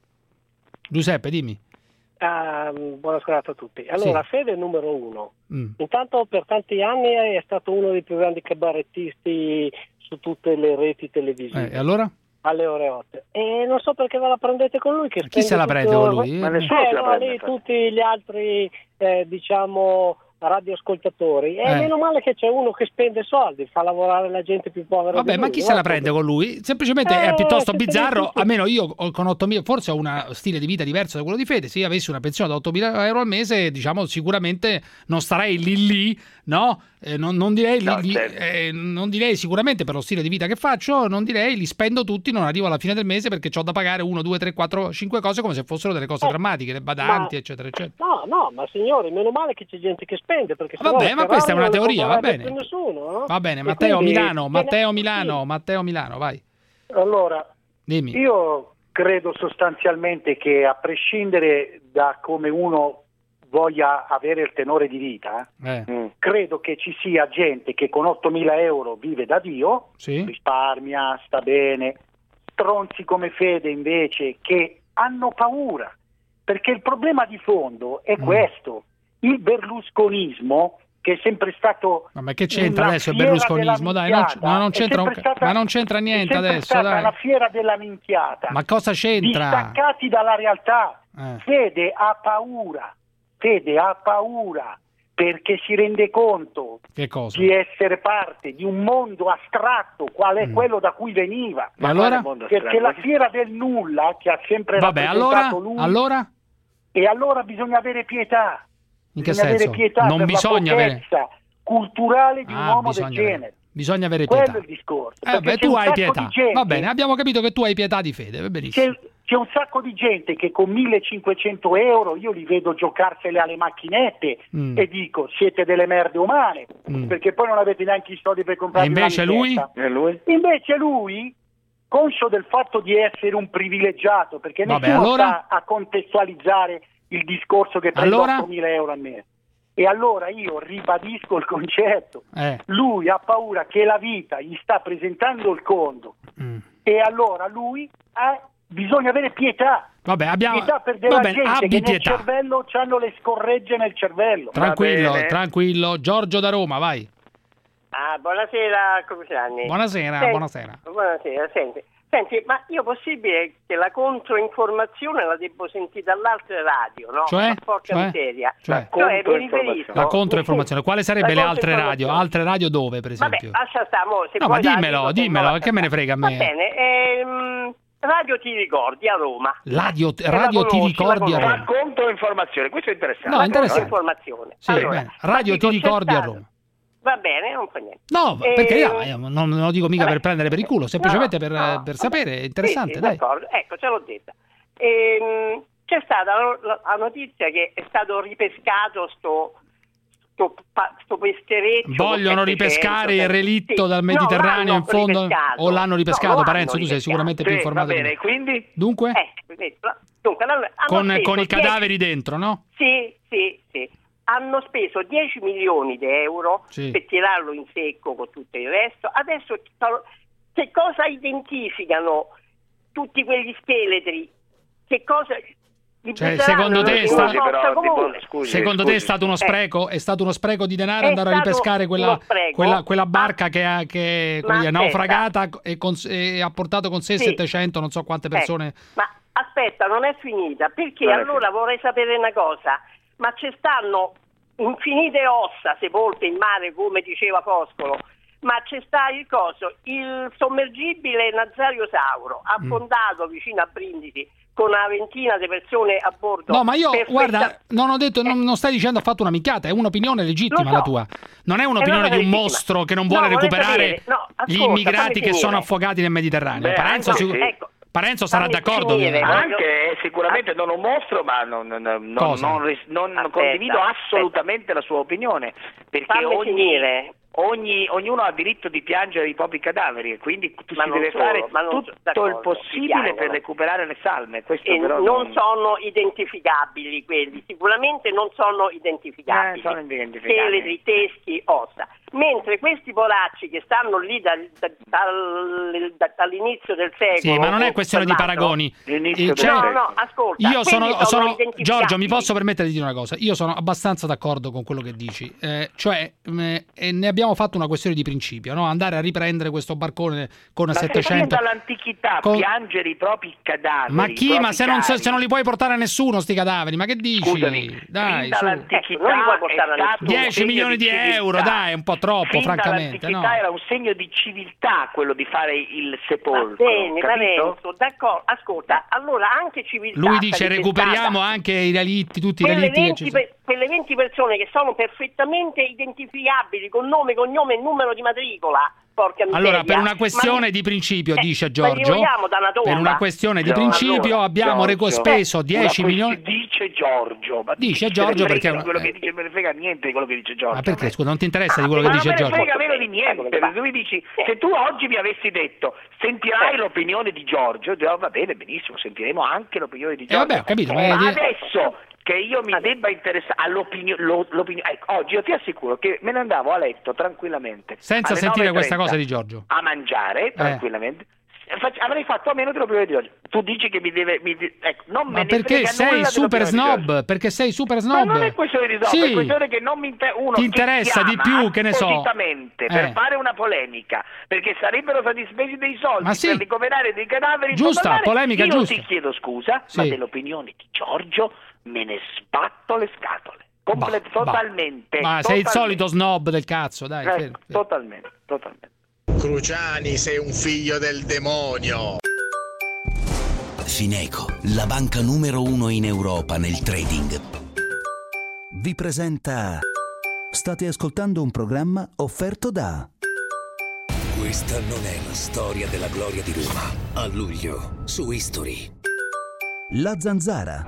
G: Giuseppe, dimmi.
U: Uh, buona serata a tutti. Allora,
G: sì.
U: Fede numero uno.
G: Mm.
U: Intanto per tanti anni è stato uno dei più grandi cabarettisti su tutte le reti televisive.
G: Eh, e allora?
U: Alle ore otto. E non so perché ve la prendete con lui. Che
G: chi se la prende con lui?
U: Ma nessuno eh, se la prende. Lì, tutti gli altri, eh, diciamo, radioascoltatori. E eh. meno male che c'è uno che spende soldi, fa lavorare la gente più povera.
G: Vabbè, ma chi se la prende con lui? Semplicemente eh, è piuttosto bizzarro. Almeno io con ottomila, forse ho uno stile di vita diverso da quello di Fede. Se io avessi una pensione da ottomila euro al mese, diciamo, sicuramente non starei lì lì, no? Eh, non, non, direi, no, li, certo. eh, non direi sicuramente per lo stile di vita che faccio, non direi li spendo tutti, non arrivo alla fine del mese perché ho da pagare uno, due, tre, quattro, cinque cose come se fossero delle cose oh, drammatiche, le badanti, ma, eccetera, eccetera.
U: No, no, ma signori, meno male che c'è gente che spende perché
G: ah, vabbè, ma questa è una teoria, va bene.
U: Nessuno, no?
G: Va bene, Matteo quindi, Milano, Matteo Milano, sì. Matteo Milano, vai.
V: Allora,
G: dimmi.
V: Io credo sostanzialmente che a prescindere da come uno voglia avere il tenore di vita,
G: eh.
V: credo che ci sia gente che con ottomila euro vive da Dio,
G: sì.
V: risparmia, sta bene, stronzi come Fede invece che hanno paura, perché il problema di fondo è mm. questo, il berlusconismo che è sempre stato...
G: Ma, ma che c'entra adesso il berlusconismo? Dai, non, no, non c'entra un, stata, ma non c'entra niente adesso, dai.
V: È la fiera della minchiata.
G: Ma cosa c'entra?
V: Distaccati dalla realtà.
G: Eh.
V: Fede ha paura. Fede ha paura perché si rende conto
G: che cosa?
V: Di essere parte di un mondo astratto qual è mm. quello da cui veniva.
G: Ma allora?
V: Perché la fiera del nulla che ha sempre
G: Vabbè,
V: rappresentato
G: allora?
V: lui
G: allora?
V: E allora bisogna avere pietà.
G: In che
V: bisogna
G: senso?
V: avere pietà
G: non
V: per
G: bisogna
V: la
G: avere
V: culturale di
G: ah,
V: un uomo del
G: avere.
V: genere.
G: Bisogna avere
V: quello
G: pietà.
V: È il discorso.
G: Eh, beh, tu hai pietà. Gente, va bene, abbiamo capito che tu hai pietà di Fede, va benissimo.
V: C'è, c'è un sacco di gente che con millecinquecento euro io li vedo giocarsele alle macchinette mm. e dico siete delle merde umane mm. perché poi non avete neanche i soldi per comprare.
G: E invece lui?
V: E lui? Invece lui, conscio del fatto di essere un privilegiato, perché
G: Vabbè,
V: nessuno
G: allora...
V: sta a contestualizzare il discorso che prende
G: allora...
V: ottomila euro al mese. E allora io ribadisco il concetto,
G: eh.
V: lui ha paura che la vita gli sta presentando il conto mm. e allora lui ha, bisogna avere pietà.
G: Vabbè, abbiamo...
V: pietà per della
G: Vabbè,
V: gente che
G: pietà.
V: nel cervello hanno le scorregge nel cervello.
G: Tranquillo, tranquillo. Giorgio da Roma, vai.
W: Ah, buonasera, Cruciani.
G: Buonasera,
W: senti,
G: buonasera.
W: Buonasera, senti. Senti, ma io possibile che la controinformazione la devo sentire dall'altre radio, no?
G: Cioè?
W: Porca
G: cioè?
W: miseria.
G: Cioè?
W: Cioè, mi riferisco...
G: La controinformazione, quale sarebbe le altre radio? Altre radio dove, per esempio?
W: Vabbè, lascia stare, mo, se
G: no, ma dimmelo,
W: radio,
G: dimmelo, che me ne frega a me?
W: Va bene, ehm, Radio Ti Ricordi a Roma.
G: Radio, radio Ti Ricordi a Roma.
A: Racconto e informazione, questo è interessante.
G: No, interessante.
W: Informazione.
G: Sì,
W: allora,
G: bene. Radio Ti Ricordi a Roma.
W: Va bene, non fa niente.
G: No,
W: Eh,
G: perché io io non, non lo dico mica
W: vabbè.
G: per prendere per il culo, semplicemente
W: No,
G: per,
W: no,
G: per sapere, è interessante,
W: sì, sì,
G: dai.
W: d'accordo. Ecco, ce l'ho detta. Ehm, c'è stata la, la- la notizia che è stato ripescato sto, sto, pa- sto peschereccio.
G: Vogliono
W: con
G: ripescare il
W: settecento,
G: relitto
W: sì.
G: dal
W: No,
G: Mediterraneo
W: l'hanno
G: in fondo
W: ripescato.
G: o l'hanno ripescato,
W: No, lo
G: Parenzo,
W: hanno
G: tu sei
W: ripescato.
G: sicuramente più
A: Sì,
G: informato
A: va
G: di
A: bene,
G: me.
A: quindi?
G: Dunque?
W: Ecco, vedete, dunque, hanno- hanno
G: Con,
W: speso
G: con i
W: dieci
G: cadaveri dentro, no?
W: Sì, sì, sì. Hanno speso dieci milioni di euro
G: Sì.
W: per tirarlo in secco con tutto il resto. Adesso che cosa identificano tutti quegli scheletri? Che cosa... li
G: Cioè,
W: butteranno
G: secondo te,
W: in
G: sta-
W: una fossa comune?
G: secondo te è stato uno spreco? È stato uno spreco di denaro
W: È
G: andare a
W: stato
G: ripescare quella,
W: uno spreco.
G: quella, quella barca che, ha, che è come
W: Ma
G: dire,
W: aspetta.
G: naufragata e, con- e ha portato con sé
W: Sì.
G: settecento, non so quante persone.
W: Ecco, ma aspetta, non è finita, perché
G: Non è
W: allora vorrei sapere una cosa, ma ci stanno infinite ossa sepolte in mare, come diceva Foscolo, ma c'è sta il coso, il sommergibile Nazario Sauro, affondato vicino a Brindisi, con una ventina di persone a bordo.
G: No, ma io,
W: perfetta-
G: guarda, non ho detto, non, non stai dicendo, ho fatto una minchiata, è un'opinione legittima
W: Lo so.
G: la tua. Non è un'opinione
W: È una
G: di un
W: legittima.
G: mostro che non vuole
W: No, vorrei
G: recuperare
W: sapere. No,
G: gli
W: ascolta,
G: immigrati
W: fammi
G: che
W: finire.
G: sono affogati nel Mediterraneo.
A: Beh,
G: Parenzo,
A: anche
G: sicur-
A: sì.
W: Ecco,
G: Parenzo sarà
W: fammi
G: d'accordo.
W: finire,
G: che-
W: voglio-
A: Anche sicuramente non un mostro, ma non, non, non,
G: Cosa?
A: non ris- non
W: Aspetta,
A: condivido
W: aspetta.
A: assolutamente la sua opinione, perché
W: Fammi
A: ogni,
W: finire.
A: ogni- ognuno ha diritto di piangere i propri cadaveri e quindi tu
W: Ma
A: si
W: non
A: deve
W: solo,
A: fare
W: ma non
A: tutto
W: so- d'accordo,
A: il
W: si
A: possibile
W: piangono.
A: per recuperare le salme. Questo
W: E
A: però
W: non sono identificabili quelli, sicuramente non sono identificabili.
A: Eh, sono identificabili.
W: Scheletri, teschi, ossa. Mentre questi poracci che stanno lì dal- da- dal- da- dall'inizio del secolo...
G: Sì, ma non è
W: o
G: questione di
W: quell'altro-
G: paragoni.
A: L'inizio
G: Eh, cioè,
W: No, no, ascolta.
G: Io sono,
W: quelli
G: sono-
W: identificabili.
G: Giorgio, mi posso permettere di dire una cosa? Io sono abbastanza d'accordo con quello che dici. Eh, cioè, eh, e ne abbiamo fatto una questione di principio, no? Andare a riprendere questo barcone con
A: Ma se
G: settecento.
A: dall'antichità
G: con-
A: piangere i propri cadaveri.
G: Ma
A: i
G: chi?
A: propri
G: Ma se non,
A: cari,
G: se non li puoi portare a nessuno sti cadaveri, ma che dici?
A: Scusami,
G: Dai,
A: fin
G: su.
A: dall'antichità
W: non li puoi
A: è
W: portare a
A: stato
W: nessuno.
A: un
G: dieci
A: segno
G: milioni di
A: civiltà.
G: euro, dai, è un po' troppo,
A: Fin
G: francamente.
A: dall'antichità
G: No.
A: era un segno di civiltà quello di fare il
W: Va
A: sepolcro,
W: bene,
A: capito?
W: Lorenzo, d'accordo. Ascolta, allora anche civiltà...
G: Lui dice
W: sarebbe
G: recuperiamo
W: stata-
G: anche i relitti, tutti i
W: Quelle
G: relitti che
W: venti,
G: ci sono.
W: pe- quelle venti persone che sono perfettamente identificabili con nome, cognome e numero di matricola. Porca miseria.
G: Allora, per una
W: Ma
G: questione
W: li-
G: di principio,
W: eh,
G: dice
W: ma li
G: Giorgio,
W: vogliamo da una tomba?
G: per una questione di
A: Giorgio,
G: principio
A: allora,
G: abbiamo
A: Giorgio,
G: reco- speso dieci
A: una
G: milioni.
A: questi- Dice Giorgio. Ma
G: Dice
A: chi
G: Giorgio
A: se ne
G: perché-
A: frega di quello che dice, me ne frega niente di quello che dice Giorgio.
G: Ma perché,
A: a me.
G: scusa, non ti interessa di quello che
A: Ma
G: dice
A: non me ne
G: Giorgio?
A: frega meno di niente, perché tu mi dici, se tu oggi mi avessi detto sentirai l'opinione di Giorgio, dirò va bene, benissimo, sentiremo anche l'opinione di
G: Eh,
A: Giorgio.
G: vabbè, ho capito, ma-
A: Ma adesso che io mi debba interessare all'opinione, ecco, oggi io ti assicuro che me ne andavo a letto tranquillamente.
G: Senza
A: alle
G: sentire
A: nove e
G: questa
A: trenta,
G: cosa di Giorgio.
A: a mangiare tranquillamente. Fac- avrei fatto a meno dell'opinione di Giorgio. Tu dici che mi deve mi de- ecco, non me
G: Ma
A: ne
G: perché
A: frega
G: sei
A: nulla
G: super
A: dell'opinione di Giorgio.
G: snob? Perché sei super
A: Ma
G: snob?
A: non è questione di snob,
G: Sì.
A: è questione che non mi inter- uno
G: Ti
A: che
G: interessa di
A: chiama
G: più, che ne so.
A: appositamente per
G: Eh.
A: fare una polemica, perché sarebbero stati spesi dei soldi
G: Ma sì.
A: per ricoverare dei cadaveri.
G: Giusta,
A: normali.
G: polemica
A: io
G: giusta.
A: ti chiedo scusa,
G: Sì.
A: ma dell'opinione di Giorgio me ne sbatto le scatole. Comple-
G: Bah, bah.
A: totalmente.
G: Ma sei il
A: totalmente.
G: solito snob del cazzo, dai.
A: Ecco,
G: fermo, fermo.
A: totalmente, totalmente.
R: Cruciani, sei un figlio del demonio.
D: Fineco, la banca numero uno in Europa nel trading, vi presenta. State ascoltando un programma offerto da.
P: Questa non è la storia della gloria di Roma. A luglio, su History.
D: La Zanzara.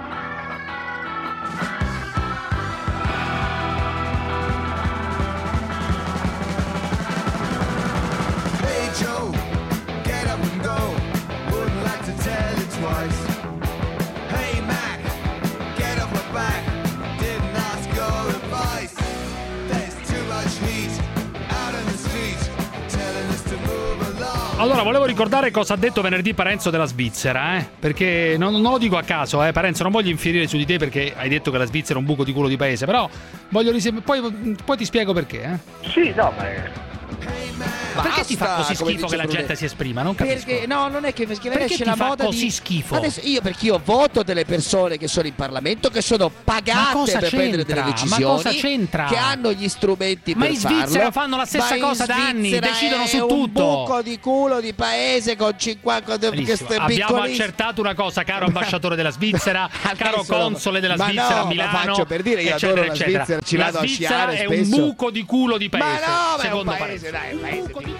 E: Hey Joe, get up and go. Wouldn't like to tell you twice. Hey Mac, get up and back. Didn't ask your advice. There's too much heat out in the street, telling us to move along.
G: Allora, volevo ricordare cosa ha detto venerdì Parenzo della Svizzera, eh? Perché non, non lo dico a caso, eh? Parenzo, non voglio infierire su di te perché hai detto che la Svizzera è un buco di culo di paese, però voglio ris- poi, poi ti spiego perché, eh?
A: Sì, no, ma
G: Perché ti fa così
B: come
G: schifo
B: dice
G: che la
B: Brunetta.
G: gente si esprima? Non capisco.
B: Perché no, non è che perché
G: Perché
B: esce
G: ti
B: la
G: fa
B: moda
G: così
B: di
G: schifo?
B: Adesso io perché io voto delle persone che sono in Parlamento, che sono
G: Ma
B: pagate
G: cosa
B: per prendere delle
G: c'entra?
B: decisioni,
G: Ma cosa c'entra?
B: che hanno gli strumenti
G: Ma
B: per
G: in Svizzera
B: farlo.
G: fanno la stessa
B: Ma in
G: cosa da anni,
B: Svizzera
G: decidono
B: è
G: su
B: un
G: tutto.
B: buco di culo di paese con cinquanta con
G: Benissimo.
B: queste
G: Abbiamo
B: piccolissime-
G: accertato una cosa, caro ambasciatore della Svizzera, caro
B: Adesso-
G: console della
B: ma
G: Svizzera
B: no,
G: a
B: ma
G: Milano,
B: faccio per dire, io
G: eccetera,
B: adoro la
G: eccetera.
B: Svizzera, ci
G: la
B: vado a
G: Svizzera
B: sciare
G: è
B: spesso.
G: un buco di culo di paese.
B: Ma no, ma è un
G: secondo
B: paese,
G: Parenzo.
B: dai, un paese di-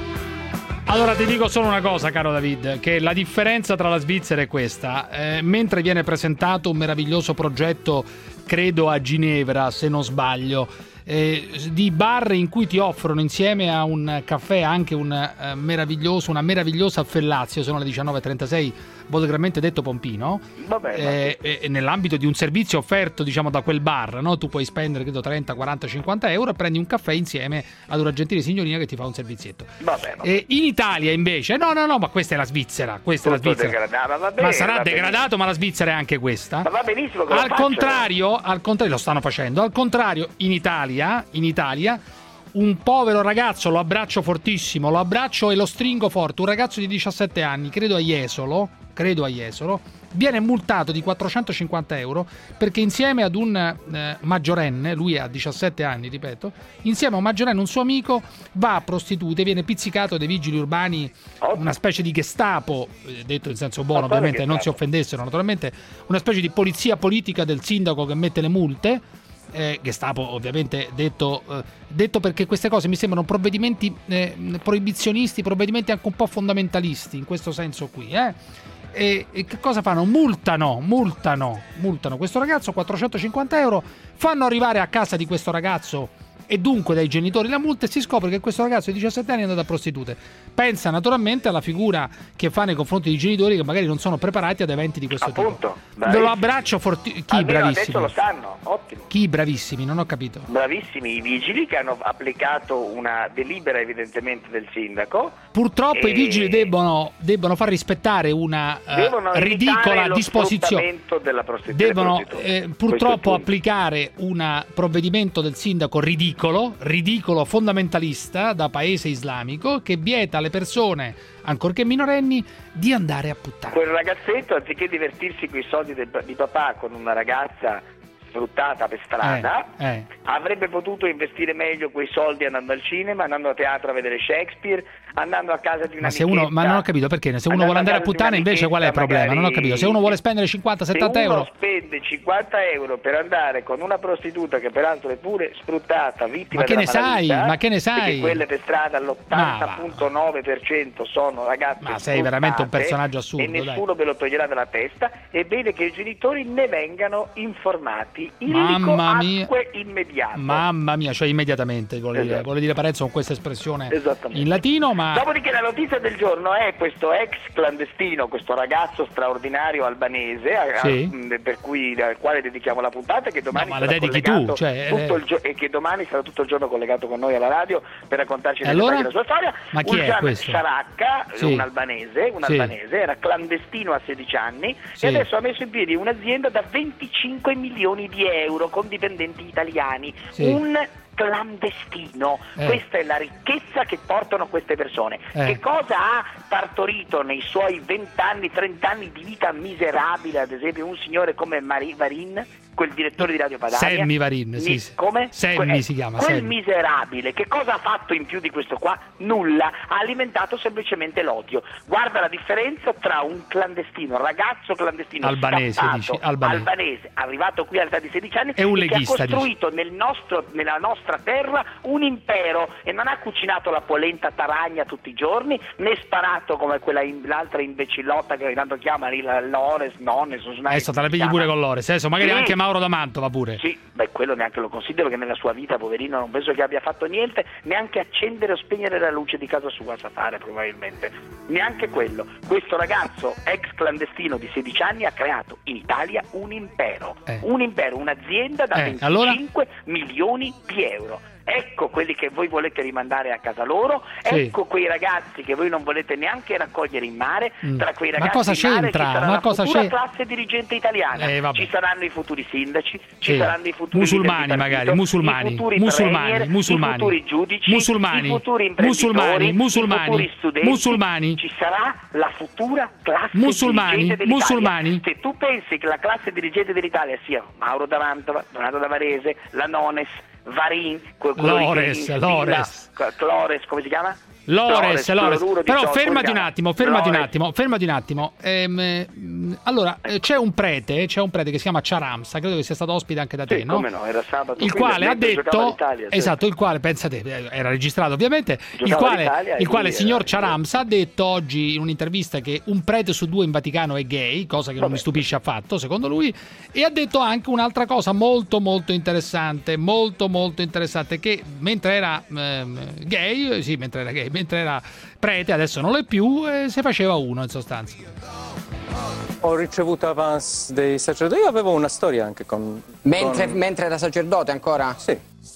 G: Allora ti dico solo una cosa, caro David, che la differenza tra la Svizzera e questa, eh, mentre viene presentato un meraviglioso progetto, credo a Ginevra, se non sbaglio, eh, di bar in cui ti offrono insieme a un caffè anche un eh, meraviglioso, una meravigliosa fellazio, sono le diciannove e trentasei, volgarmente detto Pompino,
A: Vabbè,
G: eh, eh, nell'ambito di un servizio offerto, diciamo, da quel bar, no? Tu puoi spendere credo trenta, quaranta, cinquanta euro e prendi un caffè insieme ad una gentile signorina che ti fa un servizietto.
A: Vabbè, vabbè.
G: E in Italia invece, no, no, no, ma questa è la Svizzera, questa
A: Tutto
G: è la Svizzera.
A: degradato, va bene,
G: ma sarà
A: va
G: degradato, ma la Svizzera è anche questa.
A: Ma va benissimo che lo
G: Al
A: facciano.
G: contrario, al contrario, lo stanno facendo. Al contrario, in Italia, in Italia, un povero ragazzo, lo abbraccio fortissimo, lo abbraccio e lo stringo forte, un ragazzo di diciassette anni, credo a Jesolo, credo a Jesolo, viene multato di quattrocentocinquanta euro perché insieme ad un eh, maggiorenne, lui ha diciassette anni, ripeto, insieme a un maggiorenne, un suo amico, va a prostitute, viene pizzicato dai vigili urbani, una specie di Gestapo, eh, detto in senso buono,
A: Ma quale
G: ovviamente non si
A: Gestapo?
G: offendessero, naturalmente, una specie di polizia politica del sindaco che mette le multe. Eh, Gestapo ovviamente detto, eh, detto perché queste cose mi sembrano provvedimenti eh, proibizionisti, provvedimenti anche un po' fondamentalisti in questo senso qui, eh? E, e che cosa fanno? Multano, multano, multano questo ragazzo quattrocentocinquanta euro, fanno arrivare a casa di questo ragazzo e dunque dai genitori la multa e si scopre che questo ragazzo di diciassette anni è andato a prostitute. Pensa naturalmente alla figura che fa nei confronti dei genitori che magari non sono preparati ad eventi di questo
A: Appunto,
G: tipo. Ve lo abbraccio forti- chi
A: Almeno adesso
G: bravissimi?
A: lo sanno, ottimo.
G: Chi bravissimi? Non ho capito.
A: Bravissimi i vigili che hanno applicato una delibera evidentemente del sindaco.
G: Purtroppo
A: E-
G: i vigili debbono, debbono far rispettare una eh,
A: Devono
G: ridicola
A: evitare lo
G: disposizione.
A: sfruttamento della prostitu-
G: Devono
A: delle prostitute.
G: eh,
A: Questo è il
G: purtroppo
A: punto.
G: applicare un provvedimento del sindaco ridicolo, ridicolo fondamentalista da paese islamico che vieta alle persone, ancorché minorenni, di andare a puttane.
A: Quel ragazzetto, anziché divertirsi con i soldi del- di papà con una ragazza sfruttata per strada,
G: Eh, eh.
A: avrebbe potuto investire meglio quei soldi andando al cinema, andando a teatro a vedere Shakespeare, andando a casa di una
G: Ma se uno, ma non ho capito perché, se uno vuole andare a puttane invece qual è il problema? Non ho capito. Se uno vuole spendere cinquanta settanta
A: Se uno
G: euro,
A: spende cinquanta euro per andare con una prostituta che peraltro è pure sfruttata, vittima
G: Ma che
A: della
G: ne sai?
A: malavita,
G: Ma che ne sai?
A: perché quelle per strada l'ottanta virgola nove per cento sono ragazze
G: Ma sei veramente un
A: sfruttate
G: personaggio assurdo,
A: e nessuno ve lo toglierà dalla testa. È bene che i genitori ne vengano informati. Illico
G: Mamma mia.
A: acque immediato.
G: mamma mia, cioè immediatamente, vuole dire,
A: Esatto.
G: vuole dire Parenzo con questa espressione
A: Esattamente.
G: in latino, ma
A: Dopodiché la notizia del giorno è questo ex clandestino, questo ragazzo straordinario albanese, a-
G: Sì.
A: a- per cui al quale dedichiamo la puntata, che domani
G: No, ma la
A: sarà
G: dedichi
A: collegato
G: tu, cioè,
A: tutto
G: eh.
A: il gio- e che domani sarà tutto il giorno collegato con noi alla radio per raccontarci
G: E
A: le
G: allora?
A: della sua storia.
G: Ma chi è
A: Ulsan
G: questo?
A: Sharacca,
G: Sì.
A: un albanese, un
G: Sì.
A: albanese, era clandestino a sedici anni
G: Sì.
A: e adesso ha messo in piedi un'azienda da venticinque milioni di euro con dipendenti italiani.
G: Sì.
A: Un clandestino.
G: Eh.
A: Questa è la ricchezza che portano queste persone.
G: Eh.
A: Che cosa ha partorito nei suoi vent'anni, trent'anni di vita miserabile, ad esempio, un signore come Mari Varin, quel direttore di Radio Padania?
G: Sammy Varin, sì,
A: Mi-
G: sì.
A: Come?
G: Sammy
A: Que-
G: si chiama,
A: Quel
G: Sammy.
A: miserabile, che cosa ha fatto in più di questo qua? Nulla. Ha alimentato semplicemente l'odio. Guarda la differenza tra un clandestino, ragazzo clandestino
G: Albanese,
A: scappato,
G: dici, albanese.
A: albanese, arrivato qui all'età di sedici anni
G: E un
A: che ha
G: leghista, dici.
A: costruito nel nostro, nella nostra terra un impero e non ha cucinato la polenta taragna tutti i giorni, né sparato come quella in- l'altra imbecillotta che tanto chiama la Lores, Nonnes, non so mai
G: adesso te la
A: come si
G: pigli pure
A: chiama.
G: con l'ore, adesso magari
A: Sì.
G: anche Mauro da Mantova pure.
A: Sì, beh, quello neanche lo considero, che nella sua vita, poverino, non penso che abbia fatto niente, neanche accendere o spegnere la luce di casa sua sa fare probabilmente, neanche quello. Questo ragazzo, ex clandestino di sedici anni, ha creato in Italia un impero,
G: Eh.
A: un impero, un'azienda da
G: Eh, allora?
A: venticinque milioni di euro. ecco quelli che voi volete rimandare a casa loro,
G: Sì.
A: ecco quei ragazzi che voi non volete neanche raccogliere in mare,
G: Mm.
A: tra quei
G: Ma
A: ragazzi
G: cosa
A: in mare
G: c'entra?
A: ci sarà
G: Ma
A: la
G: cosa
A: futura
G: c'è-
A: classe dirigente italiana,
G: Eh, vabbè.
A: ci saranno i futuri sindaci, ci
G: Sì.
A: saranno i futuri
G: musulmani
A: leader di
G: magari,
A: partito,
G: musulmani,
A: i futuri
G: musulmani,
A: premier,
G: musulmani,
A: i futuri giudici,
G: musulmani,
A: i futuri imprenditori,
G: musulmani,
A: i
G: musulmani,
A: futuri studenti,
G: musulmani.
A: ci sarà la futura classe
G: Musulmani,
A: dirigente dell'Italia.
G: musulmani.
A: Se tu pensi che la classe dirigente dell'Italia sia Mauro D'Avantova, Donato Davarese, la Nones, Varin, quel- quello lì che
G: Lores,
A: instilla-
G: Lores.
A: Clores, come si chiama?
G: Lores, Lores.
A: cloruro di
G: Però
A: sodio,
G: fermati
A: come
G: un
A: si chiama?
G: attimo, fermati un
A: Lores.
G: attimo, fermati un attimo. Ehm, eh, allora, eh, c'è un prete, c'è un prete che si chiama Charamsa, credo che sia stato ospite anche da te,
A: Sì,
G: no?
A: come no, era sabato.
G: Il
A: quindi
G: quale ha
A: mentre giocava
G: detto,
A: l'Italia, sì.
G: esatto, il quale, pensate, eh, era registrato ovviamente, il
A: Giocava
G: quale,
A: l'Italia e
G: il quale
A: lui
G: il signor
A: era-
G: Charamsa ha detto oggi in un'intervista che un prete su due in Vaticano è gay, cosa che non mi stupisce affatto, secondo lui, e ha detto anche un'altra cosa molto molto interessante, molto molto interessante, che mentre era ehm, gay, sì, mentre era gay, mentre era prete, adesso non lo è più, eh, si faceva uno in sostanza.
F: Ho ricevuto avance dei sacerdoti, io avevo una storia anche con...
H: Mentre,
F: con-
H: mentre era sacerdote ancora?
F: Sì.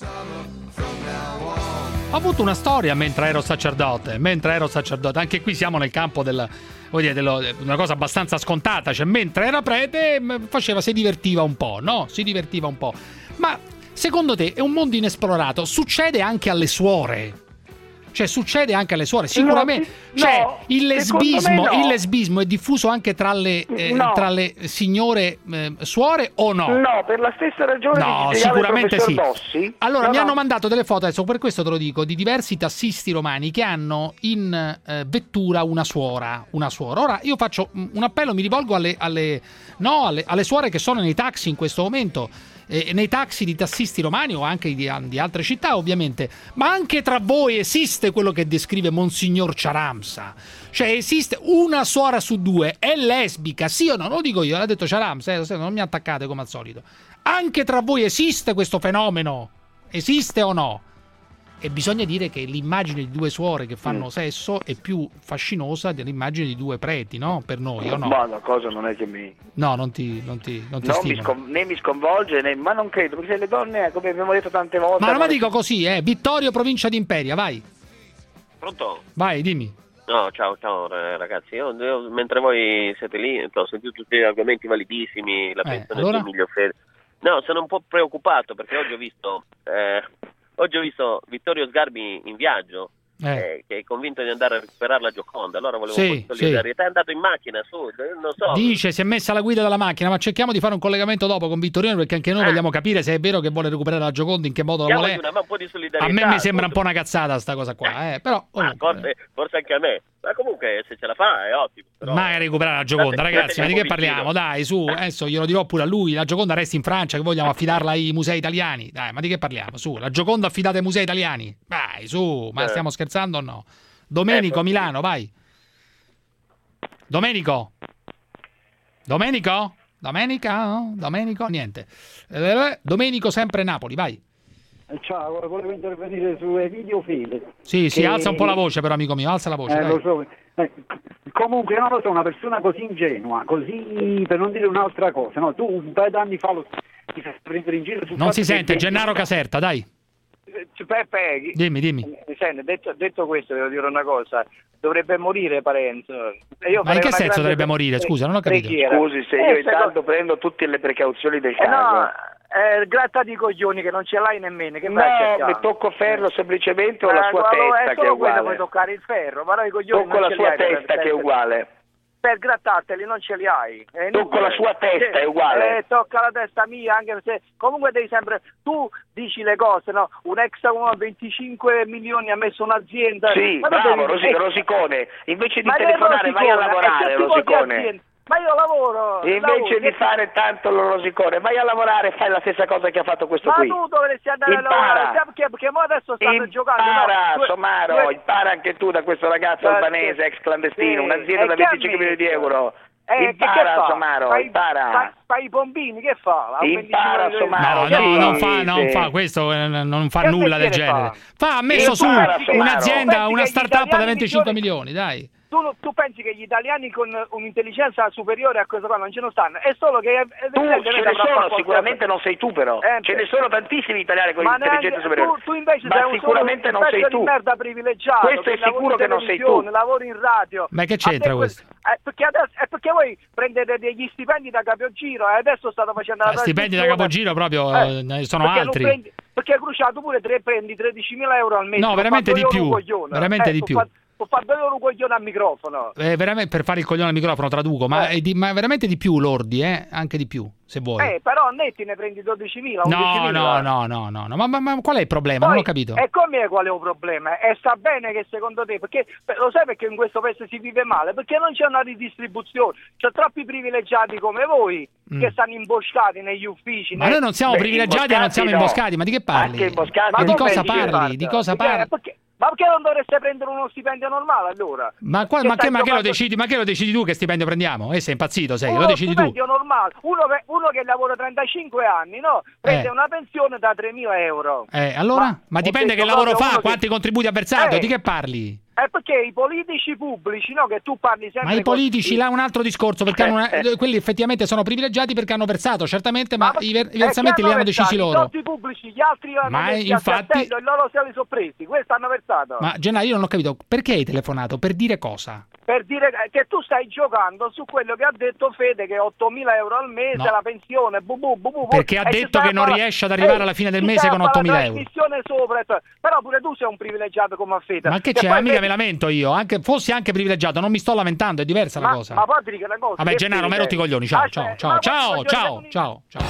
G: Ho avuto una storia mentre ero sacerdote, mentre ero sacerdote, anche qui siamo nel campo del, voglio dire, dello- una cosa abbastanza scontata, cioè mentre era prete m- faceva, si divertiva un po', no? Si divertiva un po'. Ma secondo te è un mondo inesplorato? Succede anche alle suore? Cioè succede anche alle suore, sicuramente.
A: No,
G: cioè
A: no,
G: il
A: secondo
G: lesbismo,
A: me no.
G: il lesbismo è diffuso anche tra le, eh,
A: No.
G: tra le signore eh, suore o no?
A: No, per la stessa ragione
G: No,
A: che ci spiegava il
G: sicuramente
A: professor
G: sì.
A: Bossi.
G: Allora,
A: No,
G: mi
A: no.
G: hanno mandato delle foto, adesso per questo te lo dico, di diversi tassisti romani che hanno in eh, vettura una suora, una suora. Ora io faccio mm, un appello, mi rivolgo alle, alle, no, alle, alle suore che sono nei taxi in questo momento, eh, nei taxi di tassisti romani o anche di, di altre città ovviamente, ma anche tra voi esiste quello che descrive Monsignor Charamsa. Cioè esiste una suora su due, è lesbica, sì o no? Non lo dico io, l'ha detto Charamsa, eh, non mi attaccate come al solito. Anche tra voi esiste questo fenomeno? Esiste o no? E bisogna dire che l'immagine di due suore che fanno
A: Mm.
G: sesso è più fascinosa dell'immagine di due preti, no? Per noi, o no?
A: Ma la cosa non è che mi...
G: No, non ti, non ti, non ti
A: non mi
G: stimola.
A: scon- né mi sconvolge, né... ma non credo, perché se le donne, come abbiamo detto tante volte...
G: Ma non
A: hanno-
G: la dico così, eh. Vittorio, provincia di Imperia, vai.
I: Pronto?
G: Vai, dimmi.
I: No, ciao, ciao eh, ragazzi. Io, io, mentre voi siete lì, ho sentito tutti gli argomenti validissimi, la
G: Eh,
I: pensione
G: allora?
I: di Emilio Fede. No, sono un po' preoccupato perché oggi ho visto eh, oggi ho visto Vittorio Sgarbi in viaggio,
G: Eh.
I: eh, che è convinto di andare a recuperare la Gioconda. Allora volevo
G: Sì,
I: un po' di solidarietà. È andato in macchina su, non so.
G: Dice, si è messa alla guida della macchina, ma cerchiamo di fare un collegamento dopo con Vittorino perché anche noi vogliamo capire se è vero che vuole recuperare la Gioconda, in che modo la
I: Diamogli
G: vuole.
I: una mano, un po' di solidarietà.
G: A me mi sembra un po' una cazzata sta cosa qua, eh. Però
I: Ma forse, forse anche a me. Ma comunque se ce la fa è ottimo. Però...
G: mai a recuperare la Gioconda,
I: State-
G: ragazzi, ma di che
I: state un po'
G: parliamo?
I: vicino.
G: Dai, su, adesso glielo dirò pure a lui, la Gioconda resta in Francia, che vogliamo affidarla ai musei italiani. Dai, ma di che parliamo? Su, la Gioconda affidata ai musei italiani. Vai, su, ma
I: Eh.
G: stiamo scherzando o no? Domenico,
I: Ecco.
G: Milano, vai. Domenico? Domenico? Domenica? Domenico? Niente. Eh, Domenico sempre Napoli, vai.
X: Ciao, volevo intervenire su Emilio Fede.
G: Sì, sì,
X: Che-
G: alza un po' la voce però, amico mio, alza la voce.
X: Eh,
G: dai.
X: lo so. Eh, comunque, non lo so, una persona così ingenua, così, per non dire un'altra cosa, no? Tu un paio d'anni fa lo, ti fai prendere in giro sul
G: Non
X: fatto
G: si
X: che-
G: sente, Gennaro Caserta, dai.
X: Peppe,
G: Dimmi, dimmi.
X: mi senti, detto, detto questo, devo dire una cosa. Dovrebbe morire Parenzo. E io
G: Ma in
X: farei
G: che
X: una
G: senso
X: grande
G: dovrebbe morire? Scusa, non ho capito.
X: preghiera.
A: Scusi, se
X: Eh,
A: io
X: se
A: intanto
X: no-
A: prendo tutte le precauzioni del
X: Eh,
A: caso.
X: no, eh, grattati i coglioni che non ce l'hai nemmeno. Che
A: No,
X: vai a cercare?
A: mi tocco ferro semplicemente o la
X: Ma
A: sua
X: allora
A: testa
X: è
A: che è
X: solo quello
A: uguale.
X: puoi toccare il ferro, ma no, i coglioni
A: Tocco
X: non
A: la
X: ce
A: sua
X: li hai per-
A: testa
X: per-
A: che è uguale.
X: Per grattarteli non ce li hai. È
A: Tocco
X: inutile.
A: la sua testa, è uguale.
X: Eh, tocca la testa mia, anche se comunque devi sempre. Tu dici le cose, no? Un ex uno a venticinque milioni ha messo un'azienda.
A: Sì,
X: Ma tu
A: bravo,
X: devi-
A: Rosi-
X: eh,
A: Rosicone. Invece di
X: ma che
A: telefonare vai a
X: Rosicone?
A: lavorare,
X: E che tipo di
A: Rosicone.
X: azienda? Ma io lavoro.
A: E
X: lavoro,
A: invece di
X: che-
A: fare tanto lo rosicone, vai a lavorare e fai la stessa cosa che ha fatto questo
X: Ma
A: qui.
X: tu dovresti andare a lavorare,
A: Impara.
X: perché, perché mo adesso stanno giocando.
A: Impara,
X: no? Due-
A: Somaro,
X: due-
A: impara anche tu da questo ragazzo
X: Eh,
A: albanese,
X: sì.
A: ex clandestino,
X: Sì,
A: un'azienda
X: e
A: da
X: che ha
A: venticinque milioni di
X: messo?
A: euro.
X: Eh, che- che
A: impara,
X: fa?
A: Somaro,
X: Fai-
A: impara.
X: Fai, fai i pompini, che fa? Ha
A: Impara,
X: venticinque milioni di-
A: Somaro.
G: No,
A: Che
G: no, non
A: fa?
G: fa, non
A: Sì.
G: fa questo, eh, non fa
X: Che
G: nulla del
X: mestiere
G: genere.
X: fa?
G: Fa, ha messo su
A: Impara, Somaro.
G: un'azienda,
X: Pensi
G: una
X: che gli
G: startup da
X: italiani
G: venticinque
X: migliori-
G: milioni, dai.
M: tu, tu pensi che gli italiani con un'intelligenza superiore a questa qua non ce ne stanno? È solo che
A: tu ce ne sono, sicuramente non sei tu però. Eh, ce ne sono tantissimi italiani con intelligenza superiore.
M: Tu, tu invece
A: ma
M: sei
A: sicuramente
M: un
A: non sei tu.
M: Di merda privilegiato.
A: Questo è sicuro che non sei tu.
M: Lavori in radio.
G: Ma che c'entra questo?
M: Eh, perché adesso è perché voi prendete degli stipendi da capogiro e adesso state facendo la
G: eh, stipendi da capogiro proprio eh, ne sono altri.
M: Prendi, perché Cruciato pure tre, prendi tredicimila euro al mese.
G: No, veramente di più. Veramente
M: eh,
G: di più.
M: Fa, può fare due euro un coglione al microfono.
G: Eh, veramente, per fare il coglione al microfono traduco, ma,
M: eh.
G: è di, ma veramente di più lordi, eh? Anche di più, se vuoi.
M: Eh, però a netti ne prendi dodicimila,
G: no,
M: undicimila.
G: No, no, no, no, no. Ma, ma, ma qual è il problema?
M: Poi,
G: non ho capito.
M: E come qual è un problema? E sta bene che secondo te, perché lo sai perché in questo paese si vive male? Perché non c'è una ridistribuzione, c'è troppi privilegiati come voi mm. che stanno imboscati negli uffici.
G: Ma
M: nei...
G: noi non siamo
A: Beh,
G: privilegiati e non siamo
A: no.
G: imboscati, ma di che parli?
A: Anche imboscati.
G: Ma,
A: Ma
G: di cosa
A: pensi
G: parli? Di cosa
M: perché,
G: parli?
M: Perché... Ma perché non dovreste prendere uno stipendio normale allora?
G: Ma, qua,
M: che
G: ma, che, ma,
M: giocando...
G: che lo decidi, ma che lo decidi tu che stipendio prendiamo? Eh, sei impazzito, sei,
M: uno
G: lo decidi tu.
M: Uno stipendio normale, uno, uno che lavora trentacinque anni, no? Prende
G: Eh.
M: una pensione da tremila euro.
G: Eh, allora? Ma, ma dipende che lavoro fa, quanti
M: che...
G: contributi ha versato,
M: eh.
G: di che parli?
M: È perché i politici pubblici, no? Che tu parli sempre.
G: Ma i politici,
M: con...
G: là è un altro discorso, perché hanno una... quelli effettivamente sono privilegiati perché hanno versato, certamente, ma, ma i, ver... i versamenti li hanno decisi loro.
M: I pubblici, gli altri hanno
G: ma
M: messi
G: infatti...
M: e loro se li sono presi, questo hanno versato.
G: Ma Gennaro, io non ho capito, perché hai telefonato? Per dire cosa?
M: Per dire che tu stai giocando su quello che ha detto Fede, che ottomila euro al mese,
G: no.
M: la pensione, bu bu bu bu,
G: perché ha detto che non riesce ad arrivare alla fine del mese con ottomila euro.
M: Sopra, però pure tu sei un privilegiato come a Fede.
G: Ma che c'è? Mica vedi... me lamento io, anche fossi anche privilegiato, non mi sto lamentando, è diversa
M: ma,
G: la cosa.
M: Ma poi ti dico una cosa.
G: Vabbè, Gennaro, mi hai rotto i coglioni, ciao,
M: ah,
G: ciao, ciao, ciao, ciao, ciao, ciao.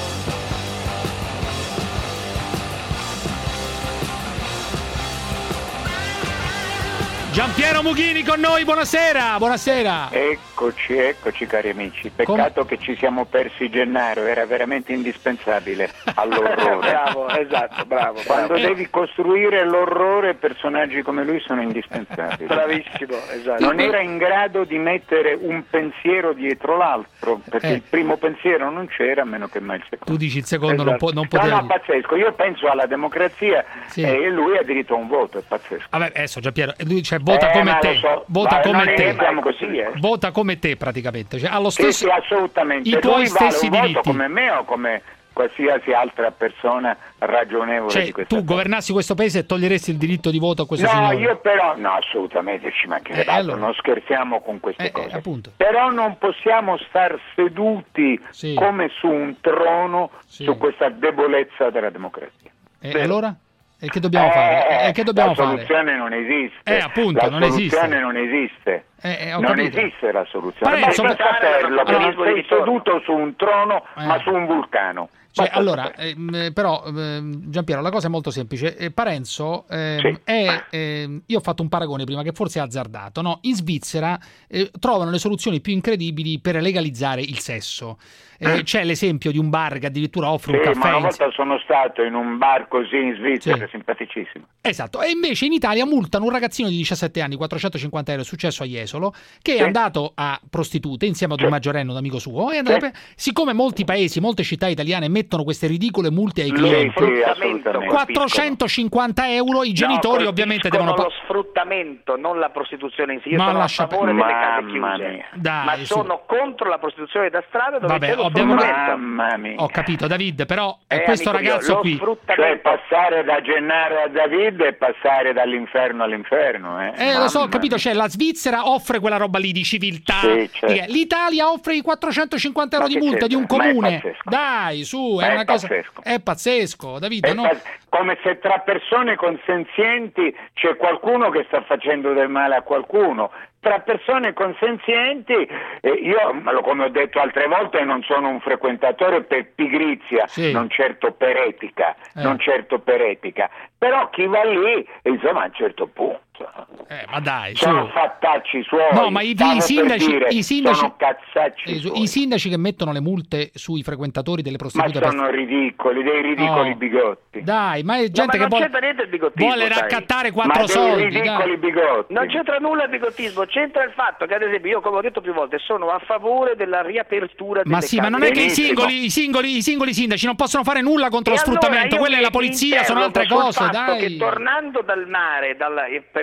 G: Giampiero Mughini con noi, buonasera, buonasera.
H: Eccoci, eccoci cari amici. Peccato Come? che ci siamo persi Gennaro, era veramente indispensabile all'orrore.
A: Bravo, esatto, bravo.
H: Quando
A: bravo.
H: devi costruire l'orrore, personaggi come lui sono indispensabili.
A: Bravissimo, esatto.
H: Non era in grado di mettere un pensiero dietro l'altro, perché
G: eh.
H: il primo pensiero non c'era, a meno che mai il secondo.
G: Tu dici il secondo
H: esatto.
G: non, può, non poteva.
H: No, no, pazzesco. Io penso alla democrazia sì. e lui ha diritto a un voto, è pazzesco.
G: Vabbè, adesso Giampiero, lui cioè, vota
H: eh,
G: come te,
H: so.
G: vota
H: Ma
G: come te,
H: così, eh.
G: vota come te praticamente, cioè, allo
H: sì,
G: stesso
H: sì, assolutamente.
G: i tuoi
H: lui
G: stessi
H: vale un
G: diritti
H: voto come me o come qualsiasi altra persona ragionevole
G: cioè,
H: di questa
G: tu
H: cosa.
G: governassi questo paese e toglieresti il diritto di voto a questo
H: no,
G: signore?
H: No, io però, no, assolutamente ci mancherebbe,
G: eh, allora.
H: non scherziamo con queste
G: eh,
H: cose.
G: Eh, appunto.
H: Però non possiamo star seduti
G: sì.
H: come su un trono
G: sì.
H: su questa debolezza della democrazia.
G: E eh, allora? E che dobbiamo
H: eh,
G: fare? E che dobbiamo
H: la soluzione
G: fare?
H: non esiste.
G: Eh, appunto,
H: la
G: non
H: soluzione
G: esiste.
H: non esiste.
G: Eh, eh,
H: non
G: capito.
H: esiste la soluzione.
G: Ma
H: Basta saperlo, che non sei seduto su un trono,
G: eh.
H: ma su un vulcano.
G: Cioè, allora, eh, però, eh, Giampiero, la cosa è molto semplice. Eh, Parenzo, eh, sì. è, eh, io ho fatto un paragone prima che forse è azzardato. No? In Svizzera eh, trovano le soluzioni più incredibili per legalizzare il sesso. Eh, c'è l'esempio di un bar che addirittura offre
H: sì,
G: un caffè.
H: Ma una
G: in...
H: volta sono stato in un bar così in Svizzera,
G: sì.
H: simpaticissimo.
G: Esatto, e invece in Italia multano un ragazzino di diciassette anni, quattrocentocinquanta euro, è successo a Jesolo, che sì. è andato a prostitute insieme ad un sì. maggiorenne, un amico suo, e sì. per... siccome molti paesi, molte città italiane mettono queste ridicole multe ai clienti,
H: sì,
G: quattrocentocinquanta euro, i genitori
A: no,
G: ovviamente devono
A: lo sfruttamento, non la prostituzione in sé. Io
G: ma
A: sono
G: lascia...
A: a favore
H: Mamma
A: delle case chiuse,
H: mia.
G: Dai,
A: ma
G: su.
A: sono contro la prostituzione da strada dove
G: Vabbè,
A: c'è lo
G: abbiamo...
H: Mamma mia.
G: Ho capito, David, però
A: eh,
G: questo ragazzo
A: mio,
G: qui,
H: cioè passare da Gennaro a David e passare dall'inferno all'inferno, eh,
G: eh lo so, ho capito, cioè la Svizzera offre quella roba lì di civiltà,
H: sì, certo.
G: l'Italia offre i quattrocentocinquanta euro
H: ma
G: di multa
H: c'è?
G: di un comune, è dai, su, è,
H: è
G: una cosa,
H: pazzesco.
G: È pazzesco, David,
H: è
G: no?
H: pazz- come se tra persone consenzienti c'è qualcuno che sta facendo del male a qualcuno. Tra persone consenzienti, eh, io come ho detto altre volte non sono un frequentatore per pigrizia,
G: sì.
H: non certo per etica,
G: eh.
H: non certo per etica, però chi va lì, insomma a un certo punto
G: eh, ma dai,
H: sono
G: su.
H: fattacci suoi,
G: no, ma i, i sindaci,
H: dire,
G: i sindaci
H: sono cazzacci
G: eh,
H: suoi.
G: I sindaci che mettono le multe sui frequentatori delle prostitute,
H: ma sono ridicoli, dei ridicoli
G: oh.
H: bigotti.
G: Dai, ma è gente
A: no, ma
G: che
A: vuole,
G: il vuole raccattare quattro
H: ma
G: soldi,
H: dei ridicoli
G: dai.
H: bigotti.
A: Non c'entra nulla il bigottismo, c'entra il fatto che ad esempio io, come ho detto più volte, sono a favore della riapertura delle
G: ma sì,
A: case.
G: ma non è che i singoli, i singoli, i singoli sindaci non possono fare nulla contro
A: e
G: lo sfruttamento,
A: allora
G: quella è la polizia, sono altre cose, dai.
A: Che tornando dal mare, dalla, e percorrendo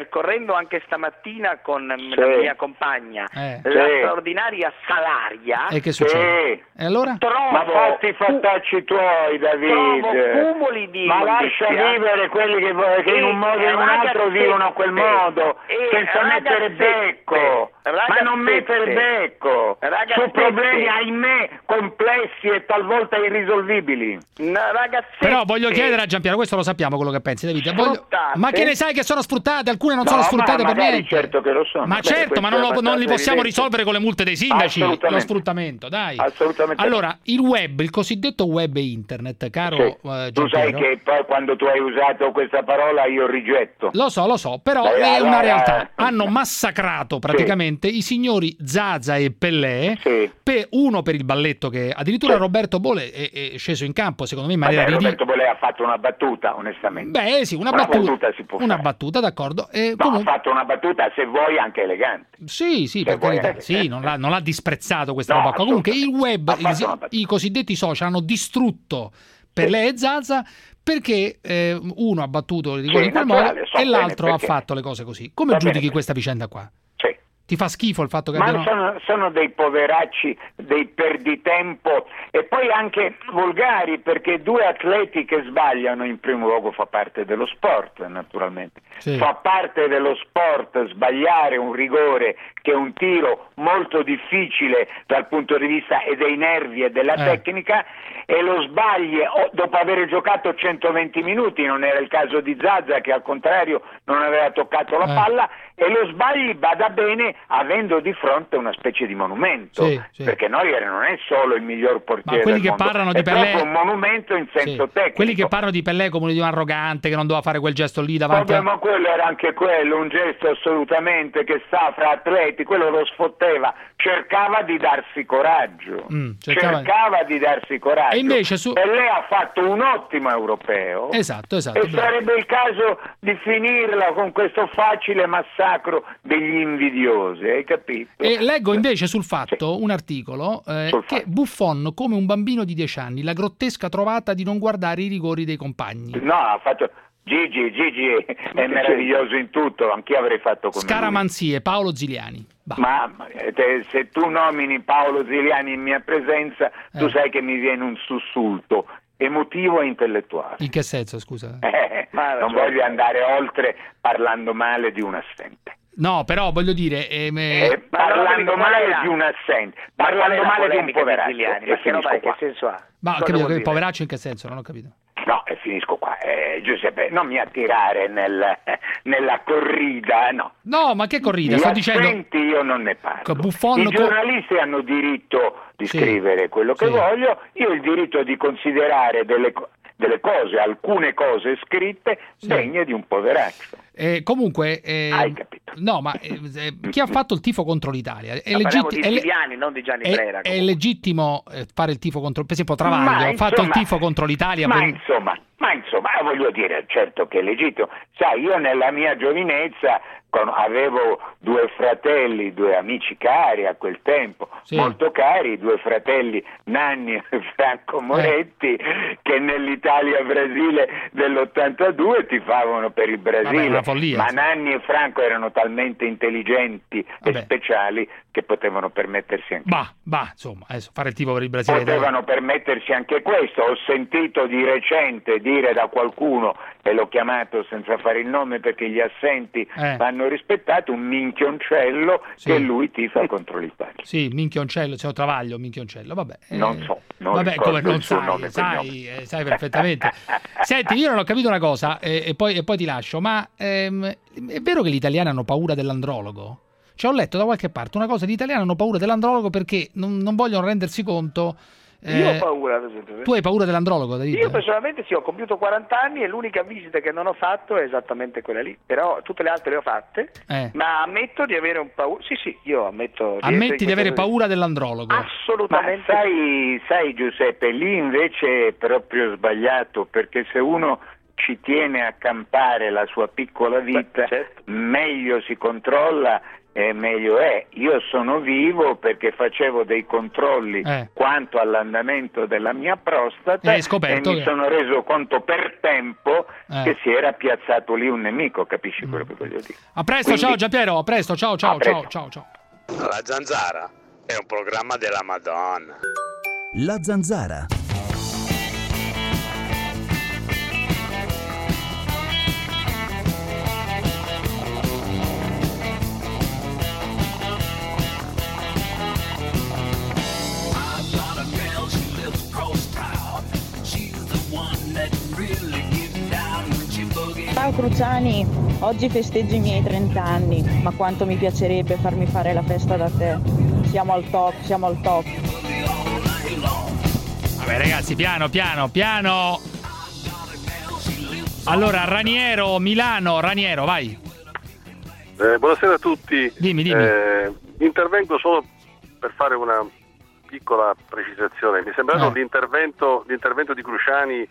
A: guardando anche stamattina con
H: Sì.
A: la mia compagna
G: Eh.
A: la
H: Sì.
A: straordinaria Salaria.
G: E che succede? E allora?
A: Trovo,
H: Ma fatti i fattacci tuoi, David.
A: trovo cumuli di
H: Ma lascia
A: immondizia.
H: vivere quelli che, vo- che in un modo o in un altro vivono a quel modo,
A: Eh,
H: senza mettere
A: ragazzette,
H: becco. Ma non
A: ragazzette,
H: mettere becco
A: ragazzette.
H: su problemi, ahimè, complessi e talvolta irrisolvibili.
A: No, ragazzette.
G: Però voglio chiedere a Giampiero, questo lo sappiamo quello che pensi, David. Voglio-
A: Sfruttate.
G: Ma che ne sai che sono sfruttate? Alcune non
H: No,
G: sono sfruttate
H: ma
G: per
H: magari
G: niente.
H: certo che lo sono.
G: Ma
H: Beh,
G: certo, ma
H: questo
G: non,
H: è
G: lo, non li
H: abbastanza
G: possiamo
H: evidente.
G: risolvere con le multe dei sindaci,
H: Assolutamente.
G: lo sfruttamento, dai.
H: Assolutamente.
G: Allora, il web, il cosiddetto web e internet, caro
H: Sì.
G: eh,
H: Tu sai
G: Giampiero,
H: che poi quando tu hai usato questa parola io rigetto.
G: lo so, lo so, però
H: Beh,
G: è
H: allora,
G: una realtà.
H: eh.
G: Hanno massacrato praticamente i signori Zaza e Pellè, per, uno per il balletto che addirittura
H: Sì.
G: Roberto Bole è, è sceso in campo, secondo me in maniera
H: Vabbè,
G: ridicola.
H: Roberto Bolè ha fatto una battuta, onestamente.
G: Beh, sì, una,
H: Una
G: battuta,
H: battuta si può
G: una
H: fare.
G: battuta, d'accordo. E
H: No,
G: comunque-
H: ha fatto una battuta, se vuoi, anche elegante.
G: Sì, sì,
H: Se
G: per
H: vuoi,
G: carità,
H: eh.
G: sì, non l'ha, non l'ha disprezzato questa
H: No,
G: roba qua. Comunque il web,
H: Ha fatto
G: i,
H: una battuta.
G: i cosiddetti social hanno distrutto Pellè e Zaza perché eh, uno ha battuto i rigori
H: Sì,
G: in quel
H: naturale,
G: modo
H: so
G: e
H: bene
G: l'altro ha
H: perché.
G: fatto le cose così. Come
H: Va
G: giudichi
H: bene.
G: questa vicenda qua?
H: Sì.
G: Ti fa schifo il fatto che
H: Ma
G: abbiano...
H: sono, sono dei poveracci, dei perditempo e poi anche volgari, perché due atleti che sbagliano in primo luogo fa parte dello sport, naturalmente.
G: Sì.
H: Fa parte dello sport sbagliare un rigore che è un tiro molto difficile dal punto di vista e dei nervi e della
G: Eh.
H: tecnica, e lo sbagli oh, dopo aver giocato centoventi minuti, non era il caso di Zaza che al contrario non aveva toccato la
G: Eh.
H: palla, e lo sbagli bada bene avendo di fronte una specie di monumento,
G: Sì, sì.
H: perché Neuer non è solo il miglior portiere
G: Ma quelli
H: del
G: che
H: mondo,
G: parlano di
H: è
G: Pelé-
H: proprio un monumento in senso
G: Sì.
H: tecnico.
G: Quelli che parlano di Pellè come di un arrogante che non doveva fare quel gesto lì davanti
H: Vabbè,
G: a...
H: ma quello era anche quello, un gesto assolutamente che sta fra atleti, quello lo sfotteva, cercava di darsi coraggio,
G: Mm, cercava-
H: cercava di darsi coraggio.
G: E invece su-
H: Pelé ha fatto un ottimo europeo.
G: Esatto, esatto.
H: E
G: bravo.
H: sarebbe il caso di finirla con questo facile massacro degli invidiosi, hai capito?
G: E leggo invece sul Fatto un articolo eh,
H: Sul
G: che Buffon come un bambino di dieci anni, la grottesca trovata di non guardare i rigori dei compagni.
H: No, ha fatto... Gigi, Gigi è meraviglioso in tutto, anch'io avrei fatto come lui.
G: Scaramanzie, Paolo Ziliani. Bah.
H: Ma eh, te- se tu nomini Paolo Ziliani in mia presenza, tu
G: Eh.
H: sai che mi viene un sussulto emotivo e intellettuale.
G: In che senso, scusa?
H: Eh,
A: Ma
H: non
A: ragione.
H: voglio andare oltre parlando male di un assente.
G: No, però voglio dire... ehm, eh,
H: Eh,
A: Ma non ho
H: parlando
A: capito, qual
H: male
A: era?
H: di un assente,
A: Ma qual è
H: parlando
A: la
H: male di un
A: polemica di
H: poveraccio.
A: Ziliani?
H: E
A: Ma che roba
H: finisco
A: è? Che
H: qua.
A: senso ha?
G: ma ho
A: Cosa
G: capito,
A: vuol
G: che
A: dire?
G: poveraccio in che senso? Non ho capito.
H: No, e finisco qua. Eh, Giuseppe, non mi attirare nel- nella corrida, no.
G: No, ma che corrida?
H: Gli
G: Sto dicendo...
H: assenti io non ne parlo.
G: Che Buffon
H: I
G: co-
H: giornalisti hanno diritto di
G: Sì.
H: scrivere quello che
G: Sì.
H: voglio, io ho il diritto di considerare delle, co- delle cose, alcune cose scritte,
G: Sì.
H: degne di un poveraccio.
G: Eh, comunque... eh,
H: Hai capito.
G: No, ma eh, eh, chi ha fatto il tifo contro l'Italia? È,
A: Ma parliamo
G: legitti-
A: di
G: è le-
A: Ziliani, non di Gianni
G: è-
A: Brera.
G: è legittimo eh, fare il tifo contro... Per esempio Travaglio
H: Ma,
G: ha fatto il
H: insomma,
G: tifo contro l'Italia.
H: Ma
G: per-
H: insomma, ma insomma, voglio dire, certo che è legittimo. Sai, io nella mia giovinezza con- avevo due fratelli, due amici cari a quel tempo,
G: Sì.
H: molto cari, due fratelli Nanni e Franco Moretti,
G: Eh.
H: che nell'Italia-Brasile dell'ottantadue tifavano per il
G: Vabbè,
H: Brasile.
G: una follia,
H: Ma
G: sì.
H: Nanni e Franco erano talmente intelligenti
G: Vabbè.
H: e speciali che potevano permettersi anche
G: Bah, bah, insomma, adesso fare il tifo per il Brasile. dai.
H: Potevano permettersi anche questo. Ho sentito di recente dire da qualcuno, e l'ho chiamato senza fare il nome perché gli assenti
G: Eh.
H: vanno rispettati, un minchioncello
G: Sì.
H: che lui tifa contro l'Italia.
G: Sì, minchioncello, c'è un Travaglio, minchioncello, vabbè. eh,
H: Non so, non
G: vabbè,
H: ricordo
G: come non
H: il suo
G: sai,
H: nome e
G: sai,
H: cognome.
G: eh, sai perfettamente. Senti, io non ho capito una cosa eh, e, poi, e poi ti lascio, ma ehm, è vero che gli italiani hanno paura dell'andrologo? Cioè ho letto da qualche parte una cosa, gli italiani hanno paura dell'andrologo perché non, non vogliono rendersi conto... eh,
A: Io ho paura, ad esempio.
G: Tu hai paura dell'andrologo, David?
A: Io personalmente sì, ho compiuto quaranta anni e l'unica visita che non ho fatto è esattamente quella lì, però tutte le altre le ho fatte,
G: Eh.
A: ma ammetto di avere un paura, sì sì, io ammetto di
G: Ammetti
A: essere
G: di
A: in
G: avere
A: questo-
G: paura dell'andrologo?
A: Assolutamente.
H: Ma sai, sai Giuseppe, lì invece è proprio sbagliato, perché se uno ci tiene a campare la sua piccola vita,
A: Beh, certo.
H: meglio meglio si controlla e meglio è. Io sono vivo perché facevo dei controlli
G: eh.
H: quanto all'andamento della mia prostata
G: e
H: mi
G: che...
H: sono reso conto per tempo
G: eh.
H: che si era piazzato lì un nemico, capisci quello che voglio dire?
G: A presto,
H: Quindi...
G: ciao Giampiero, a presto, ciao ciao ciao ciao ciao.
J: La Zanzara è un programma della Madonna.
D: La Zanzara.
K: Ciao Cruciani, oggi festeggi i miei trenta anni, ma quanto mi piacerebbe farmi fare la festa da te. Siamo al top, siamo al top.
G: Vabbè ragazzi, piano, piano, piano. Allora, Raniero, Milano, Raniero, vai.
L: Eh, buonasera a tutti.
G: Dimmi, dimmi.
L: Eh, intervengo solo per fare una piccola precisazione. Mi sembrava
G: Eh.
L: l'intervento, l'intervento di Cruciani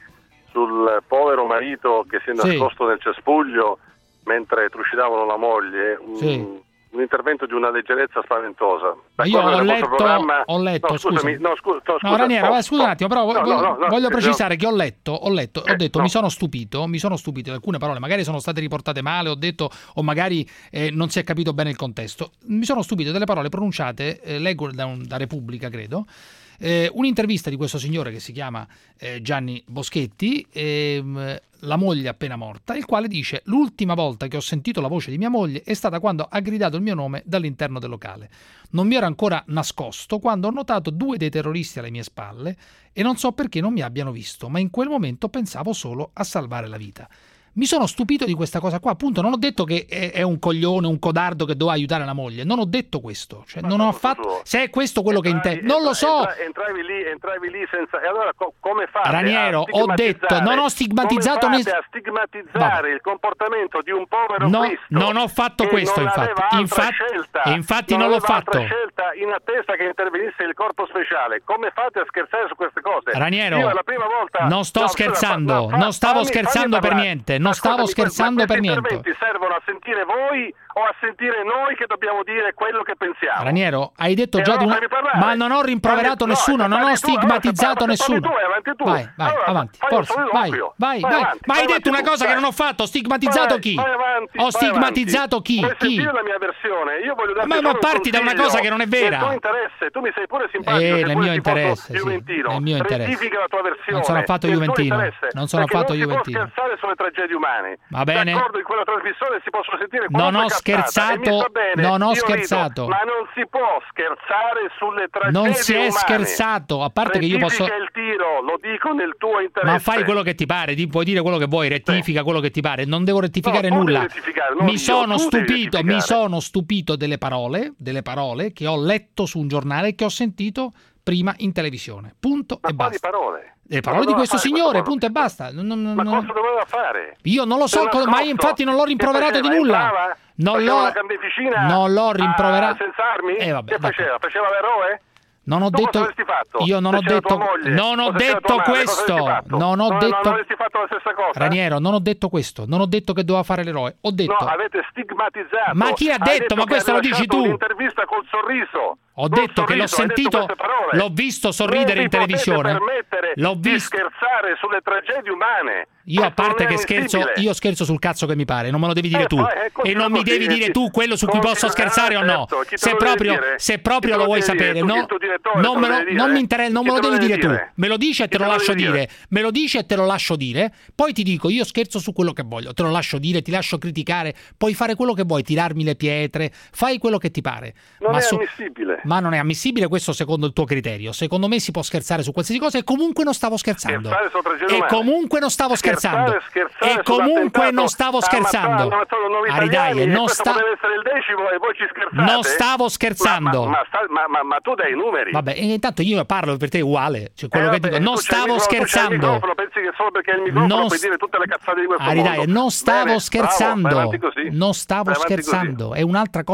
L: sul povero marito che si è nascosto
G: Sì.
L: nel cespuglio mentre trucidavano la moglie, un,
G: Sì.
L: un intervento di una leggerezza spaventosa.
G: Ma io
L: D'accordo
G: ho
L: nel vostro
G: letto,
L: programma-
G: ho letto,
L: no, scusami,
G: scusami.
L: no, scu- no, scusa,
G: No, Raniero,
L: oh,
G: vai, scusa un attimo, però
L: no,
G: voglio,
L: no, no,
G: voglio
L: no,
G: precisare
L: no.
G: che ho letto, ho letto, ho detto,
L: Eh,
G: ho detto
L: no.
G: mi sono stupito, mi sono stupito di alcune parole, magari sono state riportate male, ho detto, o magari eh, non si è capito bene il contesto. Mi sono stupito delle parole pronunciate, eh, leggo da, un, da Repubblica, credo, eh, un'intervista di questo signore che si chiama eh, Gianni Boschetti, ehm, la moglie appena morta, il quale dice: l'ultima volta che ho sentito la voce di mia moglie è stata quando ha gridato il mio nome dall'interno del locale. Non mi ero ancora nascosto quando ho notato due dei terroristi alle mie spalle e non so perché non mi abbiano visto, ma in quel momento pensavo solo a salvare la vita. Mi sono stupito di questa cosa qua, appunto. Non ho detto che è, è un coglione, un codardo che doveva aiutare la moglie, non ho detto questo, cioè, non ho fatto. Se è questo quello che intendo, non lo so.
L: Entra- entravi lì, entravi lì senza. E allora co- come fate?
G: Raniero,
L: a
G: ho detto, non ho stigmatizzato
L: come
G: nessuno.
L: fate a stigmatizzare il comportamento di un povero
G: No,
L: Cristo
G: non ho fatto
L: che
G: questo,
L: non
G: infatti.
L: aveva altra
G: Infatti-
L: scelta,
G: e infatti non l'ho
L: aveva altra
G: fatto.
L: scelta in attesa che intervenisse il corpo speciale. Come fate a scherzare su queste cose?
G: Raniero,
L: Io la prima volta
G: non sto
L: no, scusa,
G: scherzando,
L: fa- fa-
G: non stavo
L: fammi-
G: scherzando
L: fammi
G: per
L: parlare.
G: niente, non stavo
L: Ascoltami,
G: scherzando
L: ma
G: per
L: questi
G: niente.
L: interventi servono a sentire voi o a sentire noi che dobbiamo dire quello che pensiamo?
G: Raniero, hai detto
L: E
G: già di
L: allora
G: una...
L: fammi parlare.
G: Ma non ho rimproverato
L: Fammi- no,
G: nessuno, non
L: parli
G: ho
L: tu, allora,
G: stigmatizzato
L: parli
G: nessuno.
L: tu, avanti tu.
G: Vai, vai,
L: Allora,
G: avanti,
L: fai
G: forza,
L: un
G: vai,
L: soliloquio.
G: vai,
L: Vai
G: vai.
L: avanti,
G: Ma hai
L: vai
G: detto una
L: avanti
G: cosa
L: tu,
G: che non ho
L: dai.
G: fatto, ho stigmatizzato
L: Vai,
G: chi?
L: vai avanti,
G: Ho
L: vai
G: stigmatizzato
L: avanti.
G: chi?
L: Vuoi
G: Chi?
L: sentire la mia versione? Io voglio darti
G: Ma-
L: solo
G: ma
L: un
G: parti da una
L: consiglio.
G: cosa che non è vera.
L: Nel tuo interesse, tu mi sei pure simpatico,
G: Eh,
L: sei
G: nel
L: pure
G: mio
L: tifoso
G: interesse, sì.
L: juventino.
G: Nel mio interesse.
L: Rettifica la tua versione.
G: Non sono affatto
L: nel tuo
G: juventino.
L: interesse,
G: Non sono
L: perché
G: affatto
L: non
G: juventino.
L: si può scherzare sulle tragedie umane.
G: Va bene.
L: D'accordo, in quella trasmissione si possono sentire
G: Non
L: qualunque
G: ho
L: cazzata,
G: scherzato,
L: e mi sta bene,
G: non ho
L: io rido,
G: scherzato.
L: ma non si può scherzare sulle tragedie
G: Non si è
L: umane.
G: scherzato, a parte che io posso...
L: Rettifica il tiro, lo dico nel tuo interesse.
G: Ma fai quello che ti pare, ti puoi dire quello che vuoi, rettifica quello che ti pare, non devo rettificare
L: No, tu devi
G: nulla.
L: rettificare, non
G: Mi
L: io,
G: sono
L: tu devi
G: stupito, mi
L: rettificare.
G: sono stupito delle parole, delle parole che ho letto su un giornale e che ho sentito prima in televisione. Punto
L: Ma
G: e
L: quali
G: basta.
L: parole?
G: Le
L: Ma
G: parole di
L: doveva
G: questo
L: fare
G: signore,
L: questo
G: punto e basta. Non- non-
L: Ma
G: non-
L: cosa doveva fare?
G: Io non lo so,
L: Si è
G: co- ma
L: nascosto?
G: io infatti non l'ho
L: Che
G: rimproverato
L: faceva?
G: di nulla.
L: Entrava?
G: Non
L: Faceva
G: l'ho,
L: una carneficina
G: non l'ho
L: a-
G: rimproverato.
L: senza armi?
G: Eh, vabbè,
L: che
G: d'accordo.
L: faceva? Faceva l'eroe?
G: Non ho
L: Tu cosa
G: detto,
L: avresti fatto?
G: io non
L: Se
G: ho
L: c'era tua
G: detto,
L: moglie,
G: non ho
L: o se c'era
G: detto
L: tua madre, cosa
G: questo,
L: avresti fatto?
G: non ho
L: non,
G: detto,
L: non avresti fatto la stessa cosa?
G: Raniero, non ho detto questo, non ho detto che doveva fare l'eroe, ho detto,
L: No, avete stigmatizzato.
G: Ma chi ha
L: Hai
G: detto? Ma
L: che
G: questo lo
L: hai
G: dici
L: rilasciato
G: tu.
L: Un'intervista col sorriso.
G: ho
L: Col
G: detto che l'ho
L: sorriso, hai detto
G: sentito,
L: queste parole.
G: l'ho visto sorridere
L: Non
G: in
L: vi potete
G: televisione,
L: permettere
G: l'ho
L: di
G: visto.
L: scherzare sulle tragedie umane.
G: Io a
L: Questo
G: parte
L: non è
G: che scherzo,
L: ammissibile.
G: io scherzo sul cazzo che mi pare, non me lo devi dire
L: Eh,
G: tu.
L: poi, eh,
G: E
L: continua
G: non mi
L: così,
G: devi
L: eh,
G: dire
L: sì.
G: tu quello su cui
L: Continua-
G: posso scherzare o
L: ah,
G: no.
L: certo, chi te
G: Se
L: lo deve
G: proprio,
L: dire?
G: se
L: Chi
G: proprio
L: te
G: lo
L: lo
G: vuoi
L: deve dire?
G: sapere,
L: Tu,
G: no,
L: il tuo direttore,
G: non,
L: te
G: me
L: lo
G: lo,
L: deve
G: non
L: dire?
G: mi interessa, non
L: Chi
G: me lo
L: te lo
G: devi
L: deve
G: dire tu.
L: dire?
G: Me lo dici e
L: Chi
G: te lo
L: te lo
G: lascio
L: deve
G: dire.
L: dire?
G: Me lo dici e te lo lascio dire. Poi ti dico, io scherzo su quello che voglio, te lo lascio dire, ti lascio criticare, puoi fare quello che vuoi, tirarmi le pietre, fai quello che ti pare.
L: Non
G: ma
L: è
G: su-
L: ammissibile.
G: Ma non è ammissibile questo secondo il tuo criterio. Secondo me si può scherzare su qualsiasi cosa e comunque non stavo scherzando.
L: Scherzare sulle tragedie
G: E
L: umane.
G: comunque non stavo scherzando.
L: Scherzare, scherzare
G: E comunque
L: sull'attentato
G: non stavo
L: a
G: scherzando.
L: Mazzano, Mazzano, nuovi
G: Aridai,
L: italiani, e
G: non
L: questo
G: sta-
L: poteva essere il decimo e voi ci scherzate?
G: Non stavo scherzando.
L: Ma, ma, ma, sta- ma, ma, ma tu dai i numeri.
G: Vabbè, e intanto io parlo per te uguale. Cioè, quello
L: Eh,
G: che
L: vabbè,
G: dico, non
L: tu c'hai il
G: stavo
L: microfono, tu c'hai il
G: scherzando.
L: microfono, pensi che solo perché hai il microfono
G: Non
L: puoi
G: s-
L: dire tutte le cazzate di questo
G: Aridai,
L: mondo.
G: non stavo
L: Bene,
G: scherzando.
L: bravo, vai avanti così.
G: Non stavo
L: Vai avanti
G: scherzando, è un'altra cosa.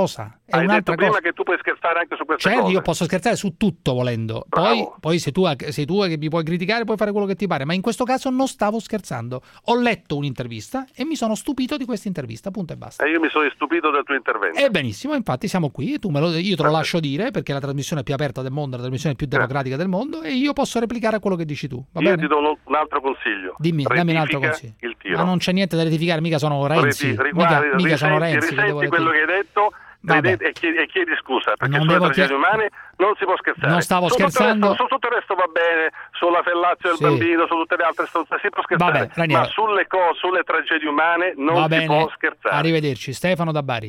G: è
L: Hai
G: un'altra
L: detto prima
G: cosa.
L: che tu puoi scherzare anche su queste
G: Certo,
L: cose.
G: io posso scherzare su tutto volendo. Poi, poi se tu sei tu che mi puoi criticare, puoi fare quello che ti pare. Ma in questo caso non stavo scherzando. Ho letto un'intervista e mi sono stupito di questa intervista. Punto e basta.
L: E io mi sono stupito del tuo intervento.
G: E benissimo, infatti siamo qui. Tu me lo, io te lo lascio dire perché è la trasmissione più aperta del mondo, la trasmissione più democratica del mondo, e io posso replicare a quello che dici tu. Va
L: Io
G: bene?
L: ti do un un altro consiglio.
G: Dimmi, dammi un altro
L: Rettifica
G: consiglio.
L: il tiro.
G: Ma non c'è niente da rettificare, mica sono Renzi.
L: Reti-
G: mica,
L: riguardi,
G: mica sono
L: risenti-
G: Renzi. che devo
L: risenti quello che hai detto
G: Vabbè.
L: ed- e chiedi, e chiedi scusa, perché
G: Non
L: sulle
G: devo
L: tragedie
G: chied-
L: umane non si può scherzare.
G: Non stavo
L: su tutto il
G: scherzando.
L: resto- su tutto il resto va bene, sulla Fellazio del
G: Sì.
L: bambino, su tutte le altre stronze si può scherzare,
G: Vabbè, Raniero.
L: ma sulle cose, sulle tragedie umane non
G: Va
L: si
G: bene.
L: può scherzare.
G: Arrivederci. Stefano da Bari.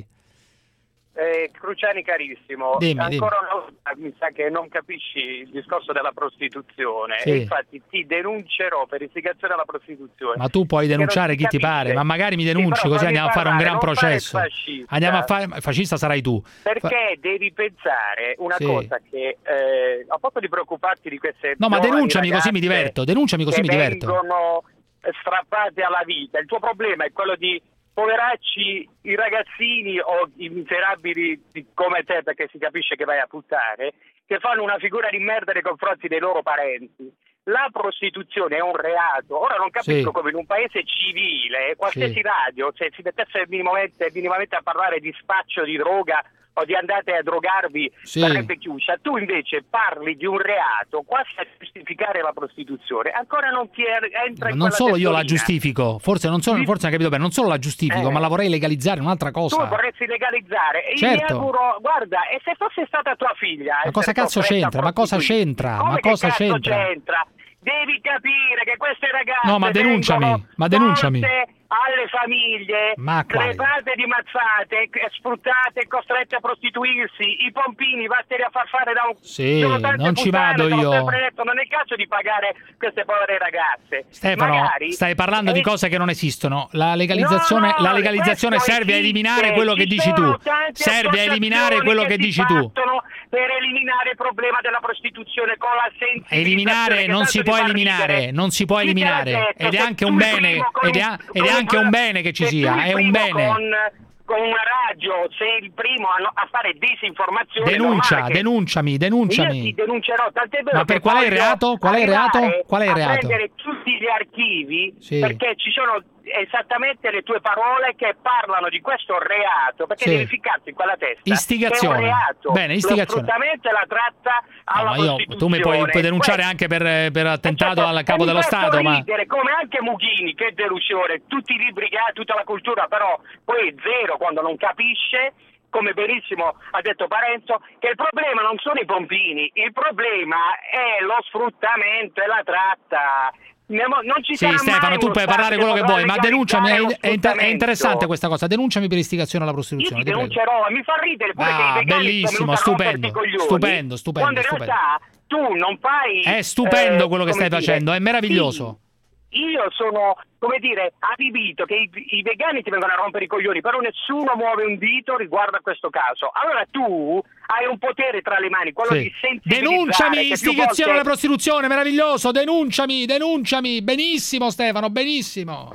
C: Eh, Cruciani carissimo,
G: Dimmi,
C: ancora una volta mi sa che non capisci il discorso della prostituzione
G: Sì.
C: e infatti ti denuncerò per istigazione alla prostituzione.
G: Ma tu puoi
C: Perché
G: denunciare
C: non
G: chi ti
C: capisce.
G: pare, ma magari mi
C: Sì,
G: denunci
C: però
G: così
C: fammi
G: andiamo a fare un
C: parlare,
G: gran
C: non fare il
G: processo.
C: fascista.
G: Andiamo a fare fascista sarai tu.
C: Perché devi pensare una
G: Sì.
C: cosa che eh, a poco di preoccuparti di queste
G: No, ma
C: giovani
G: denunciami così mi
C: ragazze
G: diverto, denunciami così
C: che
G: mi diverto.
C: vengono strappate alla vita. Il tuo problema è quello di poveracci i ragazzini o i miserabili di- come te, perché si capisce che vai a puttane, che fanno una figura di merda nei confronti dei loro parenti. La prostituzione è un reato. Ora non capisco
G: Sì.
C: come in un paese civile qualsiasi
G: Sì.
C: radio, se si mettesse minimamente, minimamente a parlare di spaccio di droga o di andate a drogarvi,
G: Sì.
C: sarebbe chiusa. Tu invece parli di un reato quasi a giustificare la prostituzione. Ancora non ti er- entra
G: Ma
C: in
G: non
C: quella
G: solo io la
C: testolina.
G: giustifico, forse non, sono, forse non hai capito bene, non solo la giustifico,
C: Eh.
G: ma la vorrei legalizzare in un'altra
C: Tu
G: cosa.
C: vorresti legalizzare e
G: Certo.
C: mi auguro, guarda, e se fosse stata tua figlia
G: Ma
C: essere
G: cosa cazzo
C: costretta a
G: c'entra? Ma cosa
C: prostituirsi?
G: c'entra?
C: Come
G: Ma
C: che
G: cosa
C: cazzo
G: c'entra?
C: Devi capire che queste ragazze
G: No, ma denunciami,
C: vengono
G: ma denunciami.
C: tolte alle famiglie,
G: Ma quale?
C: crepate di mazzate, c- sfruttate e costrette a prostituirsi, i pompini vattene a far fare da un
G: Sì,
C: sono tante
G: non ci
C: puttane,
G: vado
C: te l'ho
G: io.
C: sempre detto, non è il caso di pagare queste povere ragazze.
G: Stefano,
C: Magari-
G: stai parlando di
C: eh,
G: cose che non esistono. La legalizzazione,
C: No, no,
G: la legalizzazione
C: questo
G: serve a
C: esiste.
G: eliminare quello che
C: Ci
G: dici
C: sono
G: tu.
C: tante
G: Serve a eliminare quello che
C: associazioni
G: dici
C: si
G: tu.
C: battono per eliminare il problema della prostituzione con la sensibilizzazione.
G: Eliminare
C: che
G: non
C: tanto
G: si
C: mi
G: può
C: fa
G: eliminare,
C: ridere.
G: non si può
C: Chi te l'ha
G: eliminare
C: detto
G: ed è
C: che
G: anche
C: tu
G: un
C: il
G: bene
C: primo con
G: ed è,
C: un-
G: ed è
C: con
G: anche un
C: un-
G: bene che ci
C: che tu
G: sia,
C: il
G: è un
C: primo
G: bene.
C: Con, con una radio sei il primo a, no- a fare disinformazione.
G: Denuncia,
C: normale che-
G: denunciami,
C: Io
G: denunciami.
C: ti denuncerò, tant'è vero
G: Ma per
C: che
G: qual è il
C: voglio
G: reato? Qual è il reato?
C: arrivare
G: Qual è il
C: a
G: reato?
C: prendere tutti gli archivi
G: Sì.
C: perché ci sono esattamente le tue parole che parlano di questo reato, perché
G: Sì.
C: devi ficcarti in quella testa.
G: Istigazione.
C: Che è un reato.
G: Bene, istigazione.
C: Lo sfruttamento e la tratta alla
G: No, ma io,
C: prostituzione.
G: tu mi puoi, puoi denunciare
C: Questo-
G: anche per, per attentato
C: certo,
G: al
C: e
G: capo
C: mi
G: dello
C: faccio
G: Stato, ma
C: ridere, come anche Mughini, che delusione, tutti i libri che ha, tutta la cultura, però poi è zero quando non capisce, come benissimo ha detto Parenzo, che il problema non sono i pompini, il problema è lo sfruttamento e la tratta. Ne- Non ci
G: sì,
C: sarà
G: Stefano,
C: mai
G: tu
C: uno
G: puoi
C: Stato
G: parlare
C: che
G: quello che
C: potrà
G: vuoi, ma denunciami, è,
C: legalizzare lo
G: è inter- è
C: sfruttamento.
G: interessante questa cosa. Denunciami per istigazione alla
C: Io
G: prostituzione.
C: ti
G: ti prego.
C: denuncerò, mi fa ridere pure che i
G: Ah,
C: vegani sono
G: bellissimo,
C: venuti a
G: stupendo,
C: romperti i coglioni,
G: stupendo, stupendo,
C: quando in
G: stupendo.
C: realtà tu non fai
G: È stupendo
C: eh,
G: quello che
C: come
G: stai
C: dire,
G: facendo, è meraviglioso.
C: sì, io sono, come dire, adibito che i, i vegani ti vengono a rompere i coglioni, però nessuno muove un dito riguardo a questo caso. Allora tu hai un potere tra le mani, quello
G: Sì.
C: di sensibilizzare.
G: Denunciami,
C: che più
G: istigazione alla
C: volte-
G: prostituzione, meraviglioso, denunciami, denunciami, benissimo Stefano, benissimo.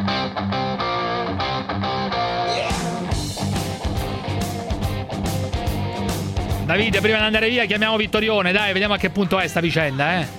G: Davide, prima di andare via chiamiamo Vittorione, dai, vediamo a che punto è sta vicenda, eh.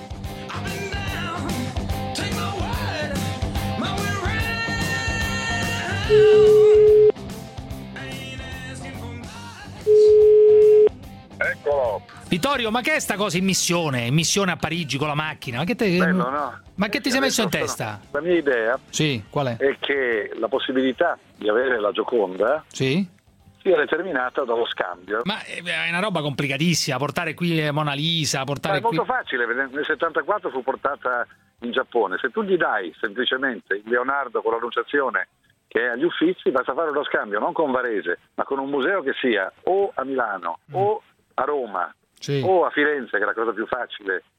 L: Eccolo.
G: Vittorio, ma che è sta cosa in missione? In missione a Parigi con la macchina? Ma che, te...
L: Bello, no?
G: ma che ti sei messo in
L: Adesso
G: testa?
L: sono- La mia idea
G: Sì, qual è?
L: è che la possibilità di avere la Gioconda
G: Sì?
L: sia determinata dallo scambio.
G: Ma è una roba complicatissima, portare qui Mona Lisa,
L: Ma
G: portare
L: è molto
G: qui...
L: facile, nel settantaquattro fu portata in Giappone. Se tu gli dai semplicemente il Leonardo con l'annunciazione che è agli Uffizi, basta fare lo scambio non con Varese, ma con un museo che sia o a Milano o a Roma
G: Sì.
L: o a Firenze, che è la cosa più facile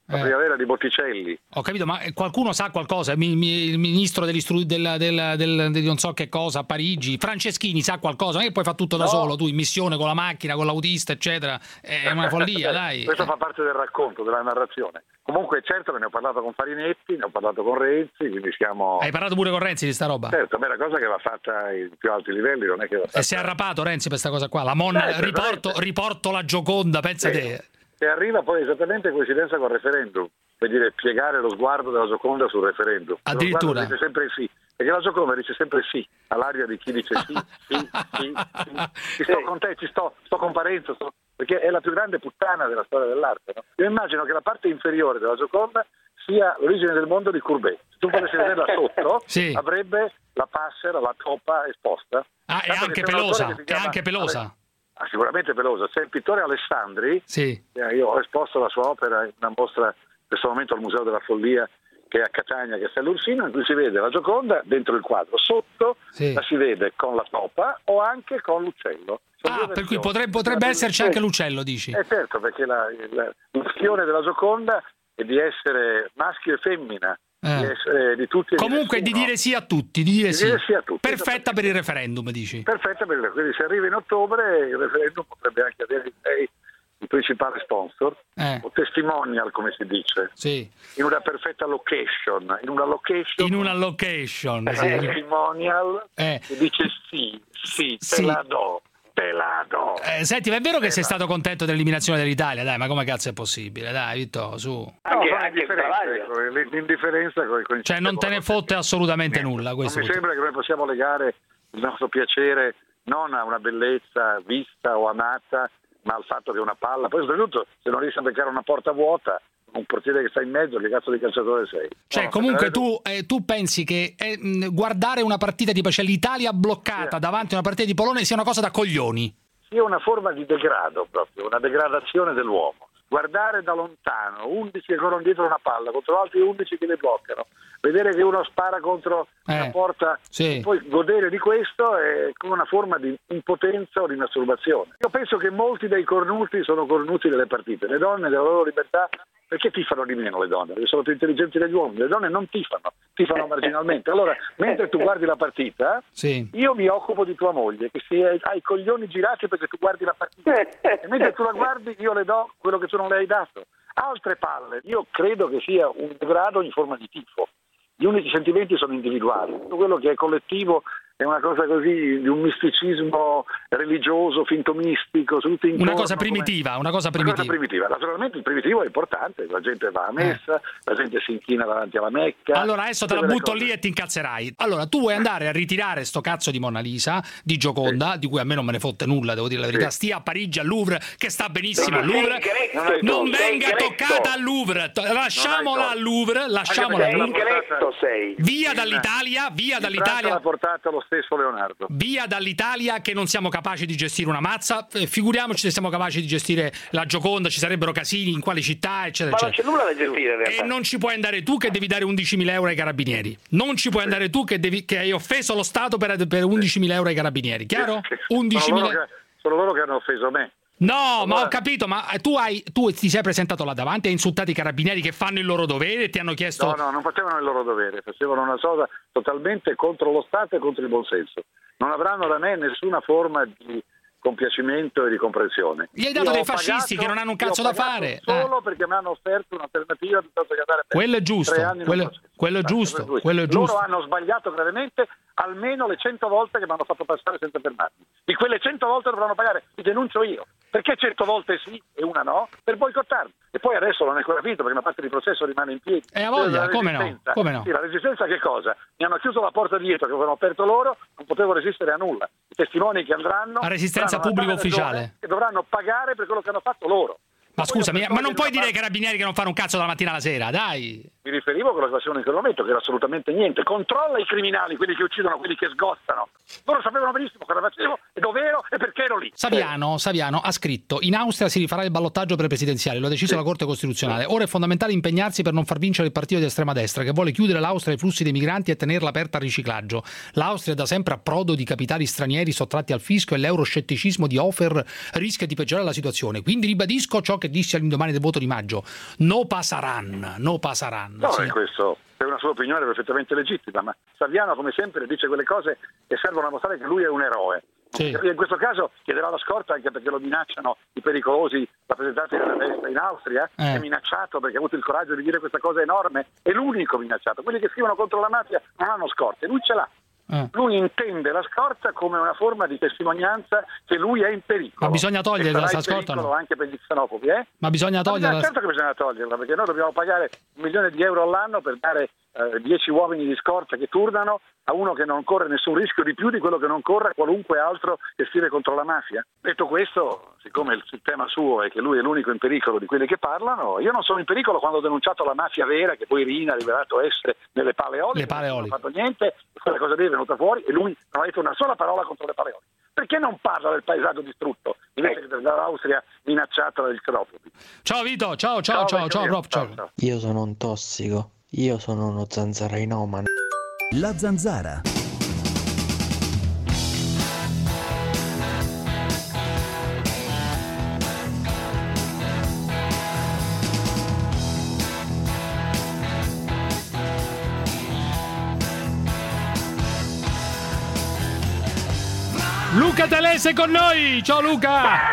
L: la
G: Eh.
L: primavera di Botticelli.
G: Ho capito, ma qualcuno sa qualcosa? Mi- mi- Il ministro dell'istru- del, del, del, del non so che cosa a Parigi, Franceschini, sa qualcosa? Non è che poi fa tutto da
L: No.
G: solo, tu in missione con la macchina, con l'autista, eccetera. È una follia, dai.
L: Questo fa parte del racconto, della narrazione. Comunque certo che ne ho parlato con Farinetti, ne ho parlato con Renzi, quindi siamo...
G: Hai parlato pure con Renzi di sta roba?
L: Certo, beh, la cosa che va fatta ai più alti livelli non è che va fatta...
G: E si è arrapato Renzi per sta cosa qua? La Monna,
L: Eh,
G: riporto, riporto la Gioconda, pensa
L: Sì.
G: te.
L: E arriva poi esattamente in coincidenza col referendum, per dire piegare lo sguardo della Gioconda sul referendum.
G: Addirittura?
L: Lo sguardo dice sempre sì, perché la Gioconda dice sempre sì, all'aria di chi dice sì, sì, sì, sì. Ci sto con te, ci sto, sto con Parenzo, sto... perché è la più grande puttana della storia dell'arte. No? Io immagino che la parte inferiore della Gioconda sia l'origine del mondo di Courbet. Se tu potessi vederla sotto,
G: Sì.
L: avrebbe la passera, la toppa esposta.
G: Ah, è
L: Tanto
G: anche
L: che c'è un autore
G: pelosa,
L: che si
G: è
L: chiama-
G: anche pelosa.
L: Ah, sicuramente pelosa. C'è il pittore Alessandri,
G: Sì.
L: eh, io ho esposto la sua opera in una mostra in questo momento al Museo della Follia che è a Catania, Castellursino, in cui si vede la Gioconda dentro il quadro, sotto
G: Sì.
L: la si vede con la topa o anche con l'uccello. Sono
G: Ah,
L: due
G: per cui
L: versioni.
G: potrebbe, potrebbe esserci anche l'uccello, dici?
L: Eh certo, perché la, la, l'azione della Gioconda è di essere maschio e femmina,
G: Eh.
L: di essere di tutti e di
G: Comunque di
L: nessuno.
G: dire sì a tutti, di dire
L: Di
G: sì.
L: dire sì a tutti.
G: Perfetta per il referendum, dici?
L: Perfetta, per quindi se arriva in ottobre il referendum potrebbe anche avere in lei il principale sponsor,
G: Eh.
L: o testimonial come si dice,
G: Sì.
L: in una perfetta location, in una location,
G: In una location.
L: eh,
G: Sì.
L: testimonial
G: Eh.
L: che dice sì, sì, te
G: Sì.
L: la do, te la do.
G: Eh, senti, ma è vero che sei stato contento dell'eliminazione dell'Italia? Dai, ma come cazzo è possibile? Dai, Vitto, su.
L: Anche,
C: No,
L: anche l'indifferenza, ecco, l'indifferenza coincide
G: Cioè, non te ne fotte assolutamente nulla.
L: Non
G: Questo
L: mi sembra che noi possiamo legare il nostro piacere non a una bellezza vista o amata, ma al fatto che una palla, poi soprattutto se non riesci a beccare una porta vuota, un portiere che sta in mezzo, che cazzo di calciatore sei?
G: Cioè,
L: No,
G: comunque
L: eh,
G: tu, eh, tu pensi che eh, mh, guardare una partita tipo, cioè l'Italia bloccata
L: Sì.
G: davanti a una partita di Polonia sia una cosa da coglioni?
L: sia una forma di degrado proprio, una degradazione dell'uomo. Guardare da lontano undici che corrono dietro una palla contro altri undici che le bloccano, vedere che uno spara contro
G: Eh,
L: una porta
G: sì.
L: e poi godere di questo è come una forma di impotenza o di masturbazione. Io penso che molti dei cornuti sono cornuti delle partite, le donne della loro libertà. Perché tifano di meno le donne? Perché sono più intelligenti degli uomini. Le donne non tifano, tifano marginalmente. Allora, mentre tu guardi la partita,
G: Sì.
L: io mi occupo di tua moglie, che si ha i coglioni girati perché tu guardi la partita. E mentre tu la guardi, io le do quello che tu non le hai dato. Altre palle. Io credo che sia un degrado in forma di tifo. Gli unici sentimenti sono individuali. Tutto quello che è collettivo è una cosa così di un misticismo religioso, finto mistico, su tutti intorno,
G: Una cosa
L: come-
G: primitiva, una cosa
L: una
G: primitiva.
L: cosa primitiva. Naturalmente il primitivo è importante, la gente va a messa, la gente si inchina davanti alla Mecca.
G: Allora adesso te la
L: tutte quelle
G: butto
L: cose.
G: lì e ti incazzerai. Allora tu vuoi andare a ritirare sto cazzo di Mona Lisa, di Gioconda, di cui a me non me ne fotte nulla, devo dire la verità.
L: Sì.
G: Stia a Parigi al Louvre, che sta benissimo
C: No,
G: al
C: ma sei
G: Louvre.
C: gretto,
G: Non
C: tu, sei
G: venga
C: gretto.
G: toccata al Louvre. To- Lasciamola
L: torto.
G: al Louvre, lasciamola al
L: perché
G: Louvre.
C: Gretto sei.
G: Via dall'Italia, via
L: In Francia
G: dall'Italia.
L: l'ha portata lo stesso Leonardo.
G: Via dall'Italia che non siamo capaci di gestire una mazza, eh, figuriamoci se siamo capaci di gestire la Gioconda, ci sarebbero casini in quali città, eccetera,
C: Ma non
G: eccetera.
C: c'è nulla da gestire in realtà.
G: E non ci puoi andare tu che devi dare undicimila euro ai carabinieri. Non ci puoi andare tu che, devi, che hai offeso lo Stato per, per undicimila euro ai carabinieri. Chiaro?
L: Sono loro,
G: undicimila.
L: che, sono loro che hanno offeso me.
G: No, ma
L: Allora-
G: ho capito, ma tu, hai, tu ti sei presentato là davanti, hai insultato i carabinieri che fanno il loro dovere e ti hanno chiesto...
L: No, no, non facevano il loro dovere, facevano una cosa totalmente contro lo Stato e contro il buonsenso. Non avranno da me nessuna forma di compiacimento e di comprensione.
G: Gli hai dato
L: Io
G: dei
L: ho
G: fascisti
L: pagato-
G: che non hanno un
L: io ho
G: cazzo da
L: pagato
G: fare.
L: Solo perché mi hanno offerto un'alternativa piuttosto che andare a
G: Quello è giusto,
L: tre anni in
G: quello-
L: un processo.
G: quello è
L: Basta,
G: giusto,
L: per cui
G: quello è giusto.
L: Loro hanno sbagliato gravemente almeno le cento volte che mi hanno fatto passare senza fermarmi. Di quelle cento volte dovranno pagare, li denuncio io. Perché cento volte sì e una no? Per boicottarmi. E poi adesso non è ancora finito perché una parte di processo rimane in piedi.
G: E a voglia,
L: La
G: come no,
L: resistenza-
G: come no.
L: Sì, la resistenza che cosa? Mi hanno chiuso la porta dietro che avevano aperto loro, non potevo resistere a nulla. I testimoni che andranno...
G: La resistenza
L: avranno una
G: pubblico
L: tale ragione
G: ufficiale.
L: E dovranno pagare per quello che hanno fatto loro.
G: Ma scusami,
L: Poi
G: ma non puoi
L: una
G: dire ai carabinieri che non fanno un cazzo dalla mattina alla sera, dai.
L: Mi riferivo a quello che facevano in quel momento, che era assolutamente niente. Controlla i criminali, quelli che uccidono, quelli che sgozzano. Loro sapevano benissimo cosa facevo e dove ero e perché ero lì.
G: Saviano, Saviano ha scritto: in Austria si rifarà il ballottaggio per le presidenziali, lo ha deciso la Corte Costituzionale. Ora è fondamentale impegnarsi per non far vincere il partito di estrema destra che vuole chiudere l'Austria ai flussi dei migranti e tenerla aperta al riciclaggio. L'Austria è da sempre a prodo di capitali stranieri sottratti al fisco e l'euroscetticismo di Hofer rischia di peggiorare la situazione. Quindi ribadisco ciò che che disse all'indomani del voto di maggio: no passaran, no passaran.
L: No,
G: sì.
L: e questo è una sua opinione perfettamente legittima, ma Saviano, come sempre, dice quelle cose che servono a mostrare che lui è un eroe.
G: Sì.
L: In questo caso chiederà la scorta anche perché lo minacciano i pericolosi rappresentanti della destra in Austria,
G: Eh.
L: è minacciato perché ha avuto il coraggio di dire questa cosa enorme, è l'unico minacciato. Quelli che scrivono contro la mafia non hanno scorte, lui ce l'ha.
G: Eh.
L: Lui intende la scorta come una forma di testimonianza che lui è in pericolo.
G: Ma bisogna toglierla
L: E sarà
G: questa
L: in
G: scorta,
L: pericolo
G: no?
L: anche per gli xenofobi, eh?
G: Ma bisogna toglierla.
L: Ma certo che bisogna toglierla, perché noi dobbiamo pagare un milione di euro all'anno per dare eh, dieci uomini di scorta che turnano a uno che non corre nessun rischio di più di quello che non corre qualunque altro che scrive contro la mafia. Detto questo, siccome il tema suo è che lui è l'unico in pericolo di quelli che parlano, io non sono in pericolo quando ho denunciato la mafia vera che poi Rina ha rivelato essere nelle paleoliche.
G: Le paleoliche.
L: Non ha fatto niente, quella cosa lì è venuta fuori e lui non ha detto una sola parola contro le paleoliche. Perché non parla del paesaggio distrutto invece che dell'Austria minacciata dagli xenofobi?
G: Ciao Vito, ciao, ciao, ciao, ciao, prof, ciao.
N: Io sono un tossico, io sono uno zanzarainoma.
D: La zanzara.
G: Luca Telese con noi, ciao Luca.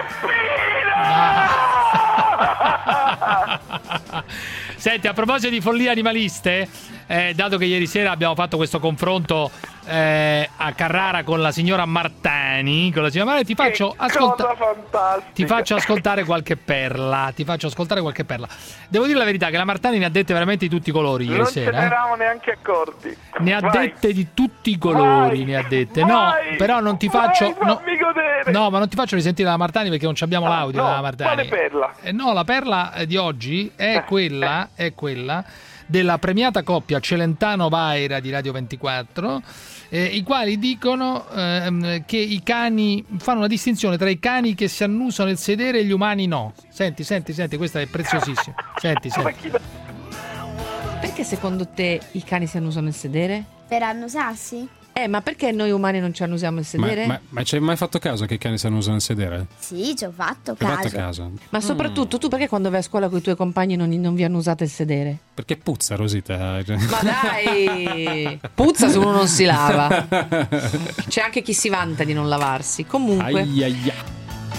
G: Senti, a proposito di follie animaliste, eh, dato che ieri sera abbiamo fatto questo confronto eh, a Carrara con la signora Martani, con la signora Martani, ti faccio ascoltare. Ti faccio ascoltare qualche perla. Ti faccio ascoltare qualche perla. Devo dire la verità che la Martani ne ha dette veramente di tutti i colori ieri
M: Non
G: sera.
M: ce ne
G: eh.
M: eravamo neanche accorti.
G: Ne ha
M: Vai.
G: dette di tutti i colori,
M: Vai.
G: ne ha dette.
M: Vai.
G: No, però non ti faccio.
M: Vai,
G: no,
M: fammi godere.
G: no, ma non ti faccio risentire la Martani perché non ci abbiamo l'audio
M: no,
G: della Martani.
M: quale perla?
G: Eh, no, la perla eh, di oggi è quella, è quella della premiata coppia Celentano-Vaira di Radio ventiquattro, eh, i quali dicono ehm, che i cani fanno una distinzione tra i cani che si annusano il sedere e gli umani no. Senti, senti, senti, questa è preziosissima. Senti, senti.
O: Perché secondo te i cani si annusano il sedere?
Q: Per annusarsi?
O: Eh, ma perché noi umani non ci annusiamo il sedere?
S: Ma, ma, ma ci hai mai fatto caso che i cani si annusano il sedere?
Q: Sì, ci ho fatto
S: Ci hai
Q: caso.
S: fatto caso?
O: Ma soprattutto tu perché quando vai a scuola con i tuoi compagni non, non vi annusate il sedere?
S: Perché puzza, Rosita.
O: Ma dai! Puzza se uno non si lava. C'è anche chi si vanta di non lavarsi. Comunque.
S: Ai, ai, ai.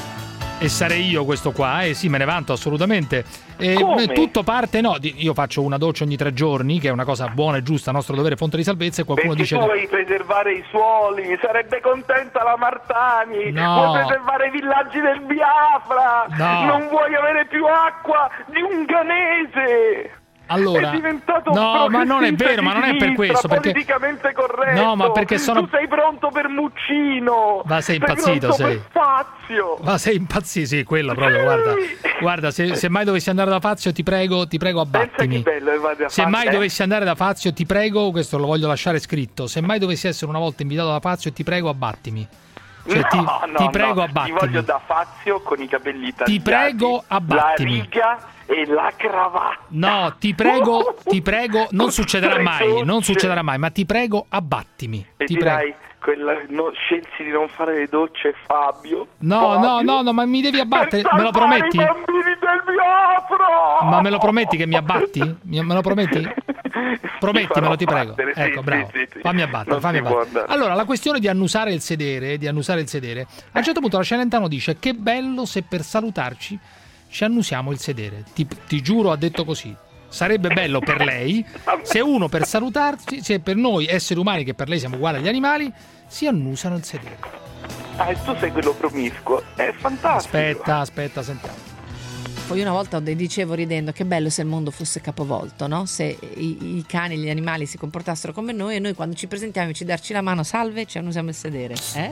G: E sarei io questo qua, eh sì, me ne vanto assolutamente. E
M: Come?
G: tutto parte, no, di- io faccio una doccia ogni tre giorni, che è una cosa buona e giusta, nostro dovere, fonte di salvezza, e qualcuno
M: Perché
G: dice
M: tu vuoi preservare i suoli, sarebbe contenta la Martani,
G: No.
M: vuoi preservare i villaggi del Biafra,
G: No.
M: non vuoi avere più acqua di un ghanese.
G: Allora,
M: è diventato
G: no,
M: un
G: ma non è
M: progressista
G: vero, ma non è per
M: di
G: questo,
M: sinistra,
G: perché-
M: politicamente corretto.
G: No, ma perché sono-
M: Tu sei pronto per Muccino.
G: Ma sei impazzito,
M: pronto
G: sei.
M: per Fazio.
G: Ma sei impazzito, sì, quello proprio, guarda. Guarda, se, se mai dovessi andare da Fazio, ti prego, ti prego, abbattimi.
M: Che bello, vado a
G: Se
M: fare,
G: mai
M: eh.
G: dovessi andare da Fazio, ti prego, questo lo voglio lasciare scritto. Se mai dovessi essere una volta invitato da Fazio, ti prego, abbattimi. Cioè,
M: no,
G: ti,
M: no,
G: ti prego,
M: no,
G: abbattimi.
M: ti voglio da Fazio con i capelli tagliati.
G: Ti prego, abbattimi.
M: La riga e la cravatta.
G: No, ti prego, ti prego, non succederà mai, non succederà mai, ma ti prego, abbattimi.
M: E
G: Ti
M: dirai,
G: prego.
M: quella, no, scelsi di non fare le docce, Fabio.
G: No,
M: Fabio,
G: no, no, no, ma mi devi abbattere,
M: per
G: me lo
M: salvare
G: prometti?
M: i bambini del Biafra!
G: Ma me lo prometti che mi abbatti? Mi- Me lo prometti? Promettimelo, ti prego.
M: battere, sì,
G: Ecco,
M: sì,
G: bravo.
M: sì, sì.
G: Fammi abbattere,
M: Non
G: fammi
M: si può
G: abbattere.
M: andare.
G: Allora, la questione di annusare il sedere, di annusare il sedere, a un certo punto la Celentano dice: che bello se per salutarci ci annusiamo il sedere. Ti, ti giuro, ha detto così. Sarebbe bello per lei se uno per salutarci, se per noi esseri umani, che per lei siamo uguali agli animali, si annusano il sedere.
M: Ah, e tu sei quello promiscuo. È fantastico.
G: Aspetta, aspetta, sentiamo.
O: Poi una volta dicevo ridendo che bello se il mondo fosse capovolto, no? Se i, i cani e gli animali si comportassero come noi e noi quando ci presentiamo invece di darci la mano, salve, ci annusiamo il sedere, eh?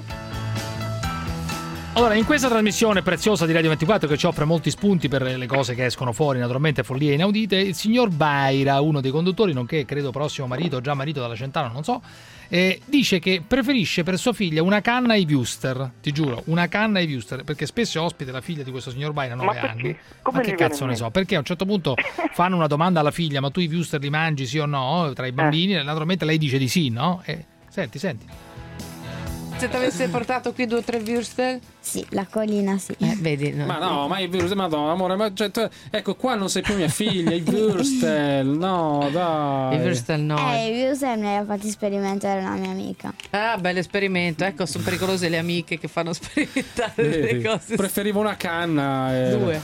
G: Allora, in questa trasmissione preziosa di Radio ventiquattro, che ci offre molti spunti per le cose che escono fuori, naturalmente follie inaudite, il signor Vaira, uno dei conduttori, nonché credo prossimo marito, già marito dalla Centano, non so, eh, dice che preferisce per sua figlia una canna ai Wuster, ti giuro, una canna ai Wuster, perché spesso è ospite la figlia di questo signor Vaira, nove anni.
M: Come
G: Ma
M: gli
G: che
M: viene
G: cazzo
M: in
G: ne
M: mente?
G: so? Perché a un certo punto fanno una domanda alla figlia: ma tu i Wuster li mangi sì o no? Tra i bambini, e naturalmente lei dice di sì, no? E, senti, senti.
O: se ti avesse portato qui due o tre würstel?
Q: Sì, la colina sì.
O: Eh, vedi, no.
S: Ma no, ma i würstel, madonna, amore, ma cioè, tu- ecco qua non sei più mia figlia, i würstel, no, dai.
O: I würstel no.
Q: Eh, i würstel me li ha fatti sperimentare una mia amica.
O: Ah, bello esperimento. Ecco, sono pericolose le amiche che fanno sperimentare
S: Vedi,
O: delle cose.
S: preferivo una canna. E...
O: Due.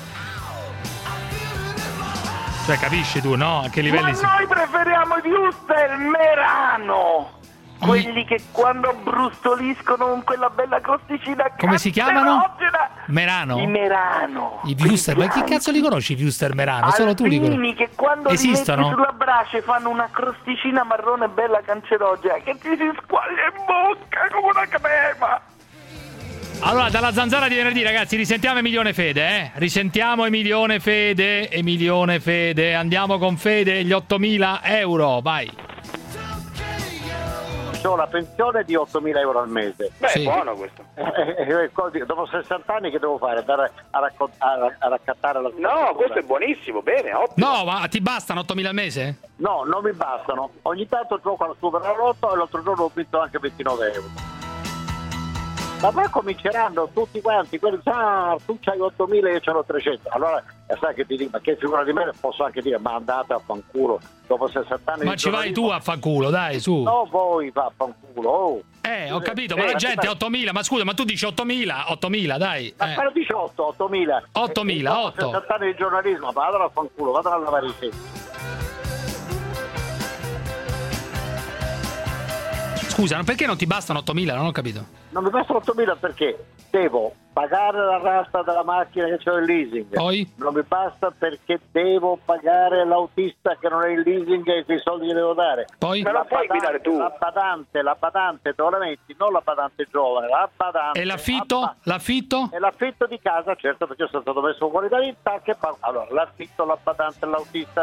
G: Cioè, capisci tu, no? A che livelli
A: Ma
G: si...
A: noi preferiamo i würstel Merano. Quelli che quando brustoliscono con quella bella crosticina.
G: Come si chiamano?
A: cancerogena.
G: Merano?
A: I Merano.
G: I Wuster, ma che cazzo li conosci i Wuster Merano? Solo tu li
A: Albini
G: conosci.
A: che quando
G: Esistono?
A: li metti sulla brace fanno una crosticina marrone bella cancerogena che ti si squaglia in bocca come una crema.
G: Allora, dalla zanzara di venerdì, ragazzi, risentiamo Emilione Fede, eh? Risentiamo Emilione Fede, Emilione Fede. Andiamo con Fede, gli ottomila euro, vai.
L: Ho la pensione di ottomila euro al mese.
A: Beh,
G: Sì.
A: è buono questo.
L: Eh, eh, dopo sessanta anni che devo fare? Andare a, racco- a, a raccattare la
A: No, questo è buonissimo, bene, ottimo.
G: No, ma ti bastano ottomila al mese?
L: No, non mi bastano. Ogni tanto gioco al Superenalotto e l'altro giorno ho vinto anche ventinove euro. Ma poi cominceranno tutti quanti, quelli, ah, tu c'hai ottomila e io ce l'ho trecento. Allora, eh, sai che ti dico, ma che figura di me posso anche dire, ma andate a fanculo, dopo sessanta anni
G: Ma
L: di
G: ci vai
L: giornalismo.
G: tu a fanculo, dai, su.
L: No, voi va a fanculo, oh.
G: Eh, ho capito,
L: Eh,
G: ma la
L: ma
G: gente
L: ti
G: è
L: fai-
G: ottomila, ma scusa, ma tu dici ottomila, ottomila, dai.
L: Ma
G: Eh.
L: però diciotto, ottomila.
G: ottomila,
L: Eh, dopo
G: otto.
L: sessanta anni di giornalismo, ma vadano a fanculo, vadano a lavare i seni.
G: Scusa, perché non ti bastano ottomila? Non ho capito.
L: Non mi bastano ottomila perché devo pagare la rata della macchina che c'ho il leasing.
G: Poi?
L: Non mi basta perché devo pagare l'autista che non è il leasing e quei soldi che devo dare.
G: Poi?
A: Me la puoi guidare tu?
L: La badante, la badante dove la metti, non la badante giovane, la badante.
G: E l'affitto?
L: la-
G: L'affitto?
L: E l'affitto di casa, certo, perché sono stato messo fuori da vita. Che pa- allora, l'affitto, la badante e l'autista.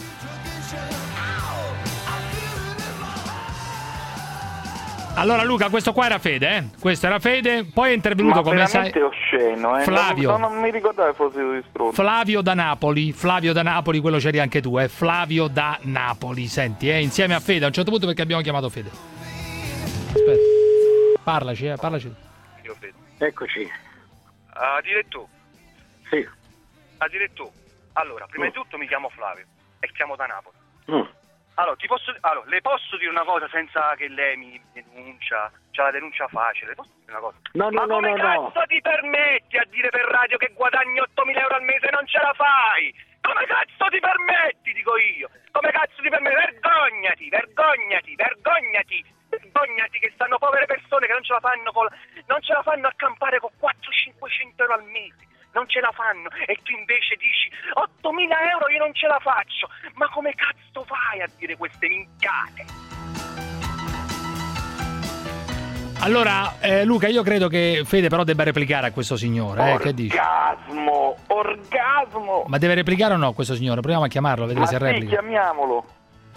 G: Allora Luca, questo qua era Fede, eh? Questo era Fede, poi è intervenuto
A: Ma
G: come sai
A: veramente osceno, eh.
G: Flavio.
A: Non, non mi ricordavo che fosse di stronzo.
G: Flavio da Napoli, Flavio da Napoli, quello c'eri anche tu, eh? Flavio da Napoli, senti, eh? Insieme a Fede, a un certo punto perché abbiamo chiamato Fede. Aspetta, parlaci, eh? Parlaci.
M: Io vedo.
L: Eccoci.
M: A dire tu.
L: Sì.
M: A dire tu. Allora, prima di tutto mi chiamo Flavio e chiamo da Napoli.
L: Mm.
M: Allora, ti posso, allora, le posso dire una cosa senza che lei mi denuncia? C'ha la denuncia facile. Le posso dire una cosa?
L: No, no,
M: Ma
L: no,
M: come
L: no,
M: cazzo
L: no.
M: ti permetti a dire per radio che guadagni ottomila euro al mese e non ce la fai? Come cazzo ti permetti, dico io? Come cazzo ti permetti? Vergognati, vergognati, vergognati. Vergognati che stanno povere persone che non ce la fanno con, non ce la fanno a campare con quattrocento cinquecento euro al mese. Non ce la fanno e tu invece dici ottomila euro io non ce la faccio. Ma come cazzo fai a dire queste minchiate?
G: Allora, eh, Luca, io credo che Fede però debba replicare a questo signore, eh? Che dici?
A: Orgasmo, orgasmo.
G: Ma deve replicare o no questo signore? Proviamo a chiamarlo, vedere
A: Ma
G: se
A: sì,
G: replica.
A: chiamiamolo.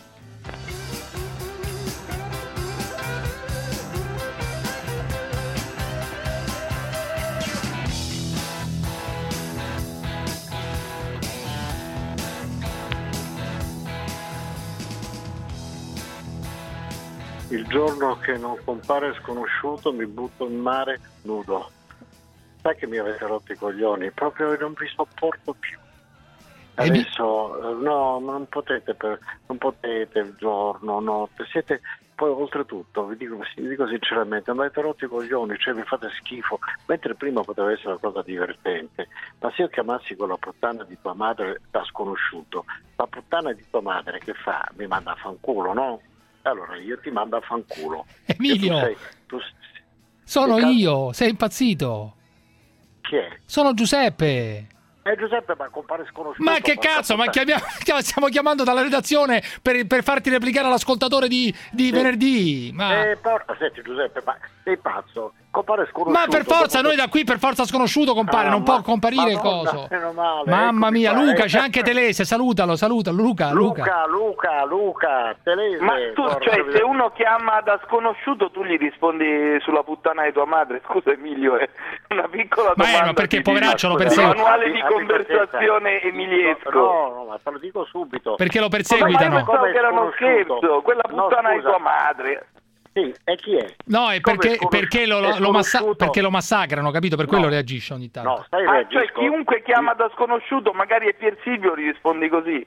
L: Il giorno che non compare sconosciuto mi butto in mare nudo. Sai che mi avete rotto i coglioni? Proprio non vi sopporto più. Adesso eh, no, ma non potete, per, non potete giorno, notte. Siete poi oltretutto, vi dico, vi dico sinceramente, mi avete rotto i coglioni, cioè mi fate schifo. Mentre prima poteva essere una cosa divertente. Ma se io chiamassi quella puttana di tua madre da sconosciuto, la puttana di tua madre che fa? Mi manda a fanculo, no? Allora io ti mando a fanculo.
G: Emilio,
L: E tu sei, tu,
G: sono
L: che cazzo-
G: io, sei impazzito.
L: Chi è?
G: Sono Giuseppe.
L: Eh Giuseppe, ma compare sconosciuto.
G: Ma che cazzo, ma chiamiamo, stiamo chiamando dalla redazione per, per farti replicare all'ascoltatore di, di venerdì. Ma...
L: Eh, porca, senti Giuseppe, ma sei pazzo? Compare sconosciuto.
G: Ma per forza,
L: dopo-
G: noi da qui per forza sconosciuto compare,
L: Ah,
G: non
L: ma-
G: può comparire il
L: Madonna,
G: coso.
L: meno male,
G: Mamma
L: eccomi
G: mia,
L: qua,
G: Luca,
L: eh.
G: c'è anche Telese, salutalo, salutalo, Luca, Luca.
L: Luca, Luca, Luca, Telese.
A: Ma tu,
L: porca
A: cioè,
L: miseria.
A: se uno chiama da sconosciuto, tu gli rispondi sulla puttana di tua madre. Scusa, Emilio, è una piccola
G: Ma eh,
A: domanda.
G: ma perché
A: di-
G: poveraccio lo
A: di
G: persegue-
A: manuale di
L: Abbi- abbi
A: conversazione
L: pazienza.
A: emiliesco.
L: No, no, ma te lo dico subito.
G: Perché lo
A: Ma io
G: perseguitano.
A: pensavo
L: Come
A: che era uno
L: sconosciuto?
A: scherzo, quella
L: No,
A: puttana di
L: scusa.
A: tua madre.
L: Sì, e chi è?
G: No, è
L: Come
G: perché,
L: sconosciuto-
G: perché, lo,
L: è
G: lo massa-
L: sconosciuto?
G: perché lo massacrano, capito? Per
L: No.
G: quello reagisce ogni tanto.
L: No, stai
A: Ah,
L: reagisco.
A: cioè chiunque chiama da sconosciuto, magari è Pier Silvio, gli rispondi così.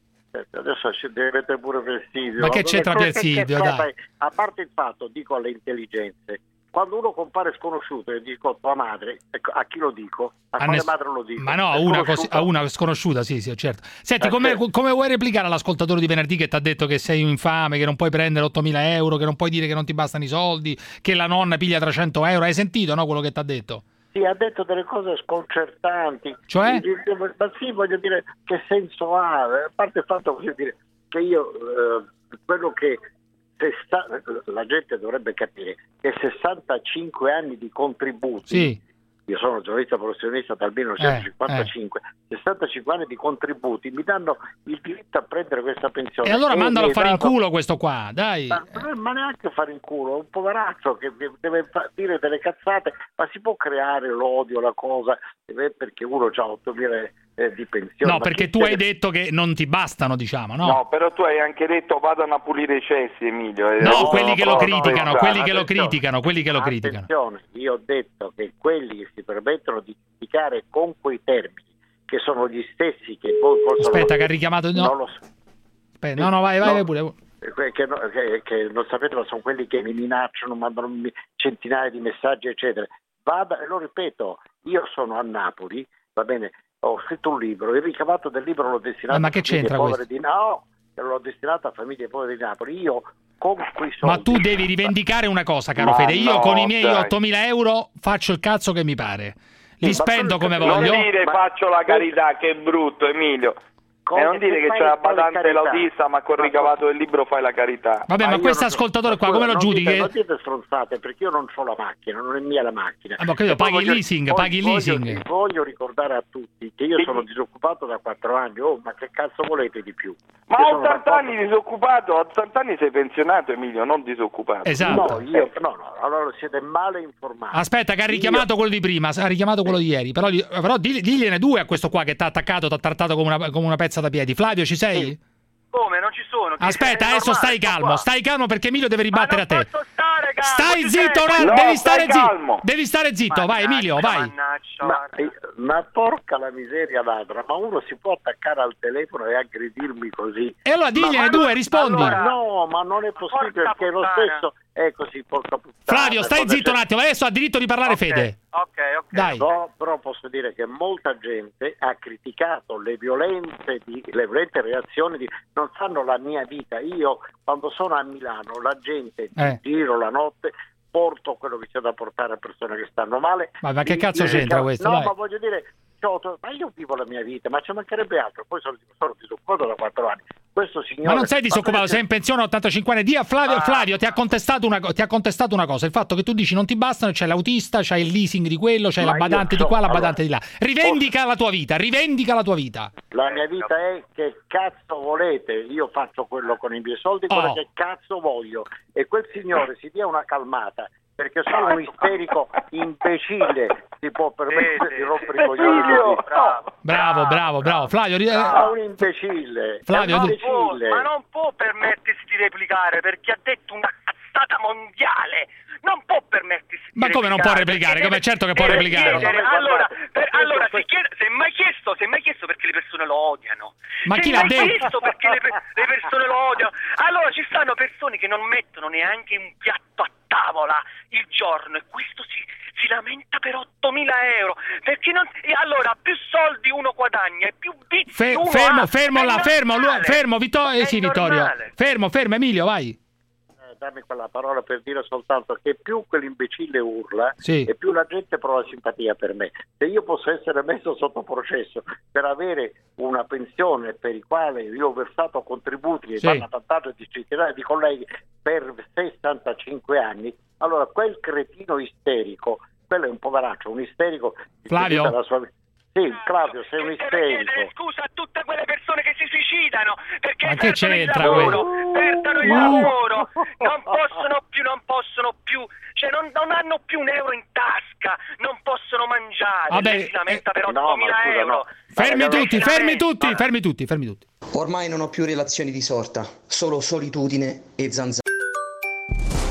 L: Adesso ci deve mettere pure Pier Silvio.
G: Ma che c'entra Pier
L: Che-
G: Silvio,
L: che-
G: dai?
L: A parte il fatto, dico alle intelligenze, quando uno compare sconosciuto e dico tua madre, ecco, a chi lo dico? A,
G: A
L: quale
G: ness-
L: madre lo dico?
G: Ma no,
L: È
G: a una, così,
L: sconosciuto?
G: a una sconosciuta, sì, sì, certo. Senti,
L: Eh,
G: come,
L: certo.
G: come vuoi replicare all'ascoltatore di venerdì che ti ha detto che sei un infame, che non puoi prendere ottomila euro, che non puoi dire che non ti bastano i soldi, che la nonna piglia trecento euro? Hai sentito, no, quello che ti ha detto?
L: Sì, ha detto delle cose sconcertanti.
G: Cioè?
L: Ma sì, voglio dire, che senso ha? A parte il fatto, voglio dire, che io, eh, quello che sesta- la gente dovrebbe capire, che sessantacinque anni di contributi,
G: Sì.
L: io sono giornalista professionista dal millenovecentocinquantacinque, sessantacinque anni di contributi mi danno il diritto a prendere questa pensione.
G: E allora mandalo a
L: mi è
G: fare in
L: dato-
G: culo questo qua, dai.
L: Ma, ma neanche fare in culo, un poveraccio che deve fa- dire delle cazzate, ma si può creare l'odio, la cosa, eh, perché uno ha ottomila eh, di pensione.
G: No,
L: ma
G: perché
L: chi
G: tu
L: se
G: hai
L: ne-
G: detto che non ti bastano, diciamo, no?
A: No, però tu hai anche detto vadano a pulire i cessi, Emilio. e-
G: No,
A: no,
G: quelli che lo
A: no,
G: criticano,
A: no,
G: quelli che lo
L: attenzione.
G: criticano, quelli che lo criticano.
L: Attenzione, io ho detto che quelli che si permettono di criticare con quei termini, che sono gli stessi che poi possono...
G: Aspetta, che ha richiamato... No,
L: Non lo so.
G: Aspetta, no, no, vai, vai,
L: No.
G: vai pure.
L: Que- Che, no- che- che non sapete, ma sono quelli che mi minacciano, mandano mi- centinaia di messaggi, eccetera. Vada, e lo ripeto, io sono a Napoli, va bene, ho scritto un libro, il ricavato del libro l'ho destinato
G: Eh, ma
L: a
G: che
L: famiglie
G: c'entra
L: povere
G: questo?
L: di No, l'ho destinato a famiglie povere di Napoli. Io con quei soldi...
G: Ma tu devi rivendicare una cosa, caro
A: Ma
G: Fede. Io
A: no,
G: con i miei
A: dai.
G: ottomila euro faccio il cazzo che mi pare. Li
L: Sì, ma
G: spendo
L: quello-
G: come
A: Non
G: voglio.
A: dire
L: Ma-
A: faccio la carità, che brutto, Emilio.
L: Come
A: E non dire
L: se
A: che
L: fai
A: c'è la
L: quale
A: badante
L: carità?
A: l'autista, ma col
L: Ma-
A: ricavato del libro fai la carità.
G: Vabbè, ma
L: io
G: questo
L: non-
G: ascoltatore qua,
L: ma
G: come lo
L: non
G: giudichi?
L: Dite, non dite stronzate, perché io non ho la macchina, non è mia la macchina.
G: Ah, ma credo,
L: E poi
G: paghi il
L: voglio-
G: leasing,
L: voglio-
G: paghi il
L: voglio-
G: leasing.
L: Voglio ricordare a tutti che io
A: Sì.
L: sono disoccupato da quattro anni. Oh, ma che cazzo volete di più?
A: Ma
L: Io
A: a
L: sono
A: ottanta
L: da
A: anni disoccupato, a ottanta anni sei pensionato, Emilio, non disoccupato.
G: Esatto.
L: No, io, no, no, allora siete male informati.
G: Aspetta, che ha
L: Io-
G: richiamato quello di prima, ha richiamato quello di ieri. Però, gli- però digli- digliene due a questo qua che ti ha attaccato, ti ha trattato come una, come una pezza da piedi. Flavio, ci sei?
M: Come? Non ci sono. Chi-
G: Aspetta,
M: è
G: adesso
M: normale,
G: stai
M: sto
G: calmo,
M: qua.
G: stai calmo perché Emilio deve
M: Ma
G: ribattere a
M: non
G: te.
M: posso stare calmo,
G: Stai
M: ti
G: zitto,
M: sento?
G: Ran,
A: No,
G: devi
A: stai
G: stare zitto.
A: calmo.
G: Devi stare zitto, vai Emilio, vai.
M: Mannaggia,
L: Ma,
M: guarda.
L: eh, ma porca la miseria ladra, ma uno si può attaccare al telefono e aggredirmi così?
G: E allora digliene
L: Ma-
G: due, rispondi.
L: Allora, no, ma non è possibile
M: Porca
L: perché lo
M: puttana.
L: stesso è così, porca puttana.
G: Flavio, stai
L: Cosa
G: zitto
L: c'è?
G: un attimo, adesso ha diritto di parlare
M: Ok,
G: Fede.
M: Ok, ok.
G: Dai.
L: No, però posso dire che molta gente ha criticato le violenze, di, le violente reazioni di non sanno la mia vita. Io quando sono a Milano la gente
G: Eh.
L: giro la notte, porto quello che c'è da portare a persone che stanno male.
G: Ma- ma che
L: Li-
G: cazzo
L: li
G: c'entra
L: richiamo-
G: questo,
L: No,
G: dai.
L: ma voglio dire, ciao, ma io vivo la mia vita, ma ci mancherebbe altro. Poi sono, sono disoccupato da quattro anni. Questo signore,
G: Ma non sei disoccupato,
L: ma-
G: sei in pensione a ottantacinque anni. Dì a Flavio,
L: Ah.
G: Flavio ti, ha contestato una, co- ti ha contestato una cosa, il fatto che tu dici non ti bastano, c'è l'autista, c'hai il leasing di quello, c'hai
L: Ma
G: la
L: io
G: badante di
L: so,
G: qua, la
L: allora,
G: badante di là. Rivendica la tua vita, rivendica la tua vita.
L: La mia vita è che cazzo volete, io faccio quello con i miei soldi, quello
G: Oh.
L: che cazzo voglio. E quel signore si dia una calmata, perché solo un isterico imbecille si può permettere
M: Sì,
L: di
M: sì.
L: rompere i coglioni così.
M: Bravo,
G: Bravo, bravo, bravo. Flavio, ri-
L: Ma un imbecille,
G: Flavio,
L: è un
G: tu-
L: imbecille.
M: Ma non può permettersi di replicare perché ha detto una cazzata mondiale. Non può permettersi di
G: Ma come non può replicare?
M: perché
G: Come
M: deve-
G: certo che può
M: deve
G: replicare.
M: chiedere-
L: Guardate,
M: Allora,
L: guardate,
M: per-
L: questo-
M: allora si
L: questo-
M: chiede, si è mai chiesto, si è mai chiesto perché le persone lo odiano?
G: Ma
M: Si
G: chi
M: è
G: l'ha
M: mai
G: detto?
M: chiesto perché le, pe- le persone lo odiano? Allora ci stanno persone che non mettono neanche un piatto a tavola il giorno e questo si, si lamenta per ottomila euro perché non, e allora più soldi uno guadagna e più vizi
G: Fe-
M: uno
G: fermo,
M: ha.
G: fermo
M: È
G: là, fermo, lu-
M: normale.
G: fermo, Vittorio, eh,
M: È
G: sì, Vittorio.
M: normale.
G: Fermo, fermo, Emilio, vai.
L: Eh, dammi quella parola per dire soltanto che più quell'imbecille urla
G: Sì.
L: e più la gente prova simpatia per me. Se io posso essere messo sotto processo per avere una pensione per i quali io ho versato contributi e
G: Sì.
L: vanno a vantaggio di centinaia di colleghi per sessantacinque anni, allora quel cretino isterico, quello è un poveraccio, un isterico che
G: Flavio?
L: vive la sua vita. Sì, Claudio, sei un
M: Che deve
L: isterico.
M: chiedere scusa a tutte quelle persone che si suicidano perché
G: Ma che
M: perdono il
G: c'entra
M: lavoro,
G: questo?
M: perdono il
G: Uh.
M: lavoro, non possono più, non possono più, cioè non, non hanno più un euro in tasca, non possono mangiare,
G: Vabbè,
M: lei si lamenta per
L: eh, no, ma
M: ottomila
L: scusa,
M: euro.
L: no.
G: Fermi
L: Ma-
G: tutti,
M: ma-
G: fermi
M: ma-
G: tutti, fermi tutti, fermi tutti.
N: Ormai non ho più relazioni di sorta, solo solitudine e zanzara.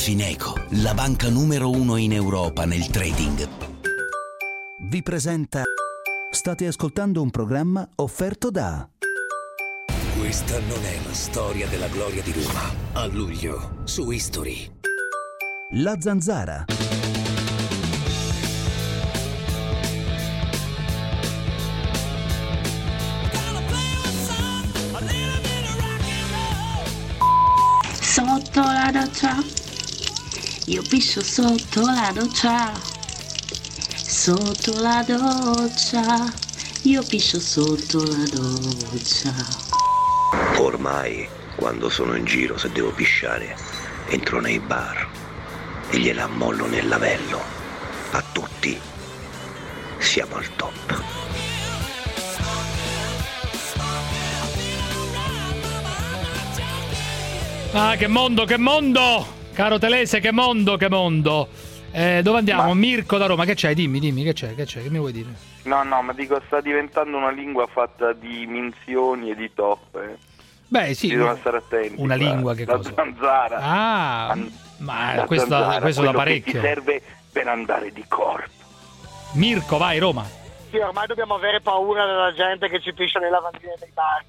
D: Fineco, la banca numero uno in Europa nel trading, vi presenta. State ascoltando un programma offerto da.
P: Questa non è la storia della gloria di Roma. A luglio, su History.
D: La Zanzara.
T: Sotto la doccia, io piscio sotto la doccia. Sotto la doccia, io piscio sotto la doccia.
U: Ormai, quando sono in giro, se devo pisciare, entro nei bar e gliela ammollo nel lavello. A tutti. Siamo al top.
G: Ah, che mondo, che mondo! Caro Telese, che mondo, che mondo! Eh, dove andiamo? Ma... Mirko da Roma, che c'è? Dimmi, dimmi, che c'è? Che c'è? Che mi vuoi dire?
V: No, no, ma dico, sta diventando una lingua fatta di minzioni e di toppe.
G: Beh, sì.
V: Bisogna stare attenti.
G: Una
V: qua.
G: lingua, che
V: la
G: cosa?
V: Zanzara.
G: Ah, ma
V: la
G: questo,
V: zanzara,
G: questo da parecchio.
V: Che ti serve per andare di corpo.
G: Mirko, vai, Roma.
W: Sì, ormai dobbiamo avere paura della gente che ci piscia nei lavandini dei bar.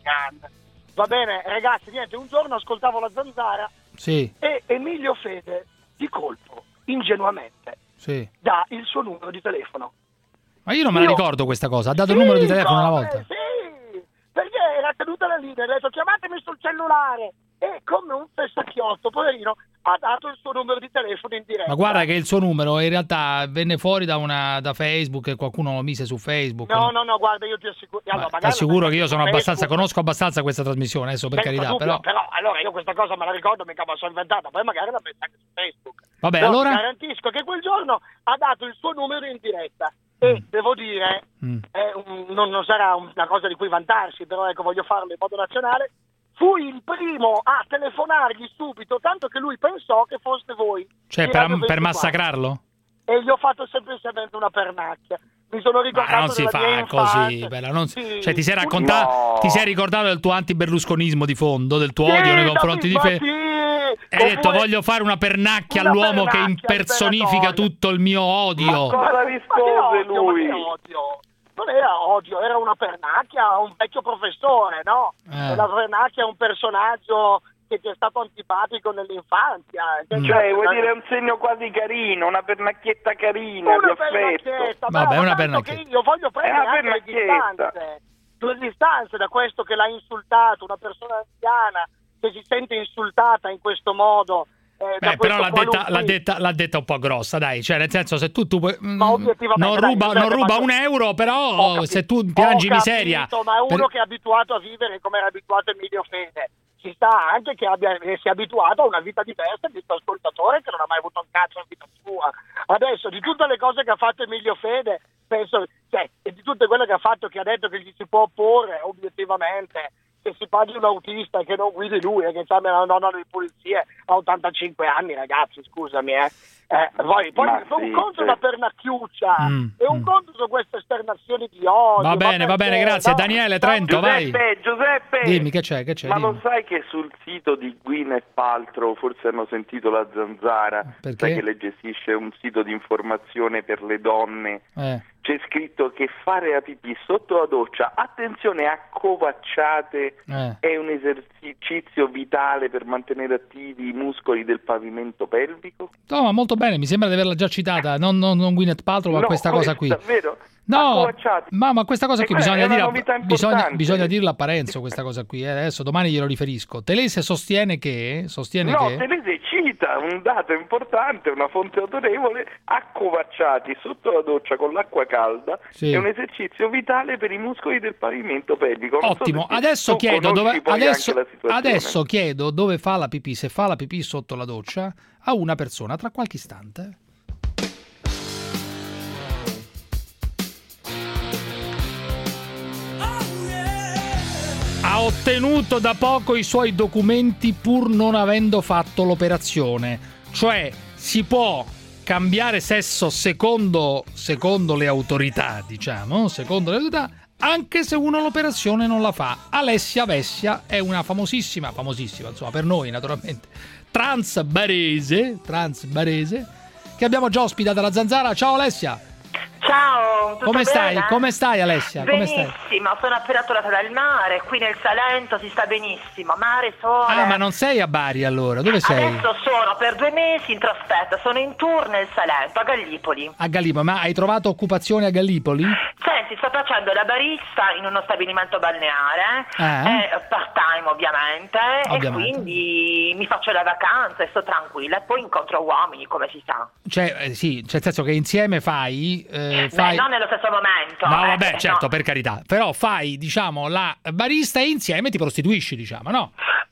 W: Va bene, ragazzi, niente, un giorno ascoltavo la Zanzara.
G: Sì.
W: E Emilio Fede, di colpo, ingenuamente,
G: sì,
W: dà il suo numero di telefono.
G: Ma io non me la
W: io...
G: ricordo questa cosa. Ha dato
W: sì,
G: il numero di telefono una volta.
W: Sì, perché era caduta la linea, ha detto chiamatemi sul cellulare. E come un fessacchiotto, poverino, ha dato il suo numero di telefono in diretta.
G: Ma guarda che il suo numero in realtà venne fuori da, una, da Facebook, e qualcuno lo mise su Facebook.
W: No, no, no, guarda, io ti assicuro. Allora,
G: ti assicuro che io sono
W: Facebook,
G: abbastanza, conosco abbastanza questa trasmissione, adesso per carità,
W: dubbio,
G: però...
W: però... Allora, io questa cosa me la ricordo, mica me la sono inventata, poi magari l'ha messa anche su Facebook.
G: Vabbè,
W: no,
G: allora...
W: Ti garantisco che quel giorno ha dato il suo numero in diretta. E mm. devo dire, mm. è un, non, non sarà una cosa di cui vantarsi, però ecco, voglio farlo in modo nazionale. Fui il primo a telefonargli subito, tanto che lui pensò che foste voi.
G: Cioè, per, per massacrarlo?
W: E gli ho fatto semplicemente una pernacchia. Mi sono ricordato
G: Ma non si fa così, bella, non si... sì. Cioè, ti sei raccontato, no. ti sei ricordato del tuo anti-berlusconismo di fondo, del tuo sì, odio nei confronti di Fede.
W: Sì.
G: E hai detto voglio fare una pernacchia una all'uomo pernacchia che impersonifica tutto il mio odio.
V: Ma cosa rispose
W: ma
V: lui?
W: Ma odio? Non era odio, era una pernacchia a un vecchio professore, no? Eh. Una pernacchia a un personaggio che ti è stato antipatico nell'infanzia.
V: Mm. Cioè, vuol dire un segno quasi carino, una pernacchietta carina,
W: una
V: di affetto.
G: Vabbè, una pernacchietta.
W: Io voglio prendere anche le distanze, le distanze da questo che l'ha insultato, una persona anziana che si sente insultata in questo modo. Eh,
G: Beh, però l'ha detta, l'ha, detta, l'ha detta un po' grossa, dai, cioè nel senso se tu, tu
W: ma
G: non ruba,
W: dai,
G: non ruba
W: ma...
G: un euro, però se tu piangi
W: capito,
G: miseria...
W: Ma è uno
G: per...
W: che è abituato a vivere come era abituato Emilio Fede, ci sta anche che abbia, che sia abituato a una vita diversa di questo ascoltatore che non ha mai avuto un cazzo in vita sua. Adesso, di tutte le cose che ha fatto Emilio Fede, penso, cioè, e di tutte quelle che ha fatto, che ha detto che gli si può opporre obiettivamente, che si paghi un autista e che non guidi lui e che c'ha una nonna di pulizie a ottantacinque anni, ragazzi, scusami, eh. Eh, poi, poi un
V: sì,
W: conto
V: sì.
W: da pernacchiuccia
G: mm,
W: e un
G: mm.
W: conto su queste esternazioni di odio.
G: Va bene, va bene, grazie.
W: No,
G: Daniele Trento,
V: Giuseppe,
G: vai.
V: Giuseppe,
G: dimmi che c'è, che c'è.
V: Ma
G: dimmi.
V: lo sai che sul sito di Gwyneth Paltrow forse hanno sentito la Zanzara?
G: Perché?
V: Sai che lei gestisce un sito di informazione per le donne.
G: Eh.
V: C'è scritto che fare la pipì sotto la doccia, attenzione, accovacciate,
G: eh.
V: è un esercizio vitale per mantenere attivi i muscoli del pavimento pelvico?
G: No, ma molto bene, mi sembra di averla già citata, non, non, non Gwyneth Paltrow, ma
V: no,
G: questa cosa qui.
V: Davvero?
G: No, ma, ma questa cosa qui
V: e
G: bisogna, dire, bisogna,
V: bisogna,
G: bisogna dirla a Parenzo, questa cosa qui, eh. Adesso domani glielo riferisco. Telese sostiene che... Sostiene
V: no,
G: che...
V: Telese cita un dato importante, una fonte autorevole, accovacciati sotto la doccia con l'acqua calda,
G: sì.
V: È un esercizio vitale per i muscoli del pavimento pelvico. Non
G: Ottimo,
V: so
G: adesso chiedo dove, adesso,
V: la
G: adesso chiedo dove fa la pipì, se fa la pipì sotto la doccia, a una persona tra qualche istante. Ha ottenuto da poco i suoi documenti pur non avendo fatto l'operazione, cioè si può cambiare sesso secondo, secondo le autorità, diciamo, secondo le autorità, anche se uno l'operazione non la fa. Alessia Vessia è una famosissima, famosissima, insomma, per noi naturalmente, trans barese, trans barese, che abbiamo già ospitato alla Zanzara. Ciao Alessia.
B: Ciao, tutto
G: come stai?
B: bene?
G: Come stai Alessia? Come stai?
B: Benissimo, sono appena tornata dal mare, qui nel Salento si sta benissimo, mare, sole.
G: Ah, ma non sei a Bari allora? Dove sei?
B: Adesso sono per due mesi in trasferta, sono in tour nel Salento, a Gallipoli.
G: A Gallipoli, ma hai trovato occupazione a Gallipoli?
B: Senti, sto facendo la barista in uno stabilimento balneare,
G: Ah.
B: eh, part time ovviamente,
G: Ovviamente.
B: e quindi mi faccio la vacanza e sto tranquilla e poi incontro uomini, come si sa.
G: Cioè, eh, sì, cioè, nel senso che insieme fai... eh, fai...
B: Beh, non nello stesso momento.
G: No,
B: eh,
G: vabbè,
B: eh,
G: certo,
B: no.
G: per carità. Però fai, diciamo, la barista e insieme ti prostituisci, diciamo, no?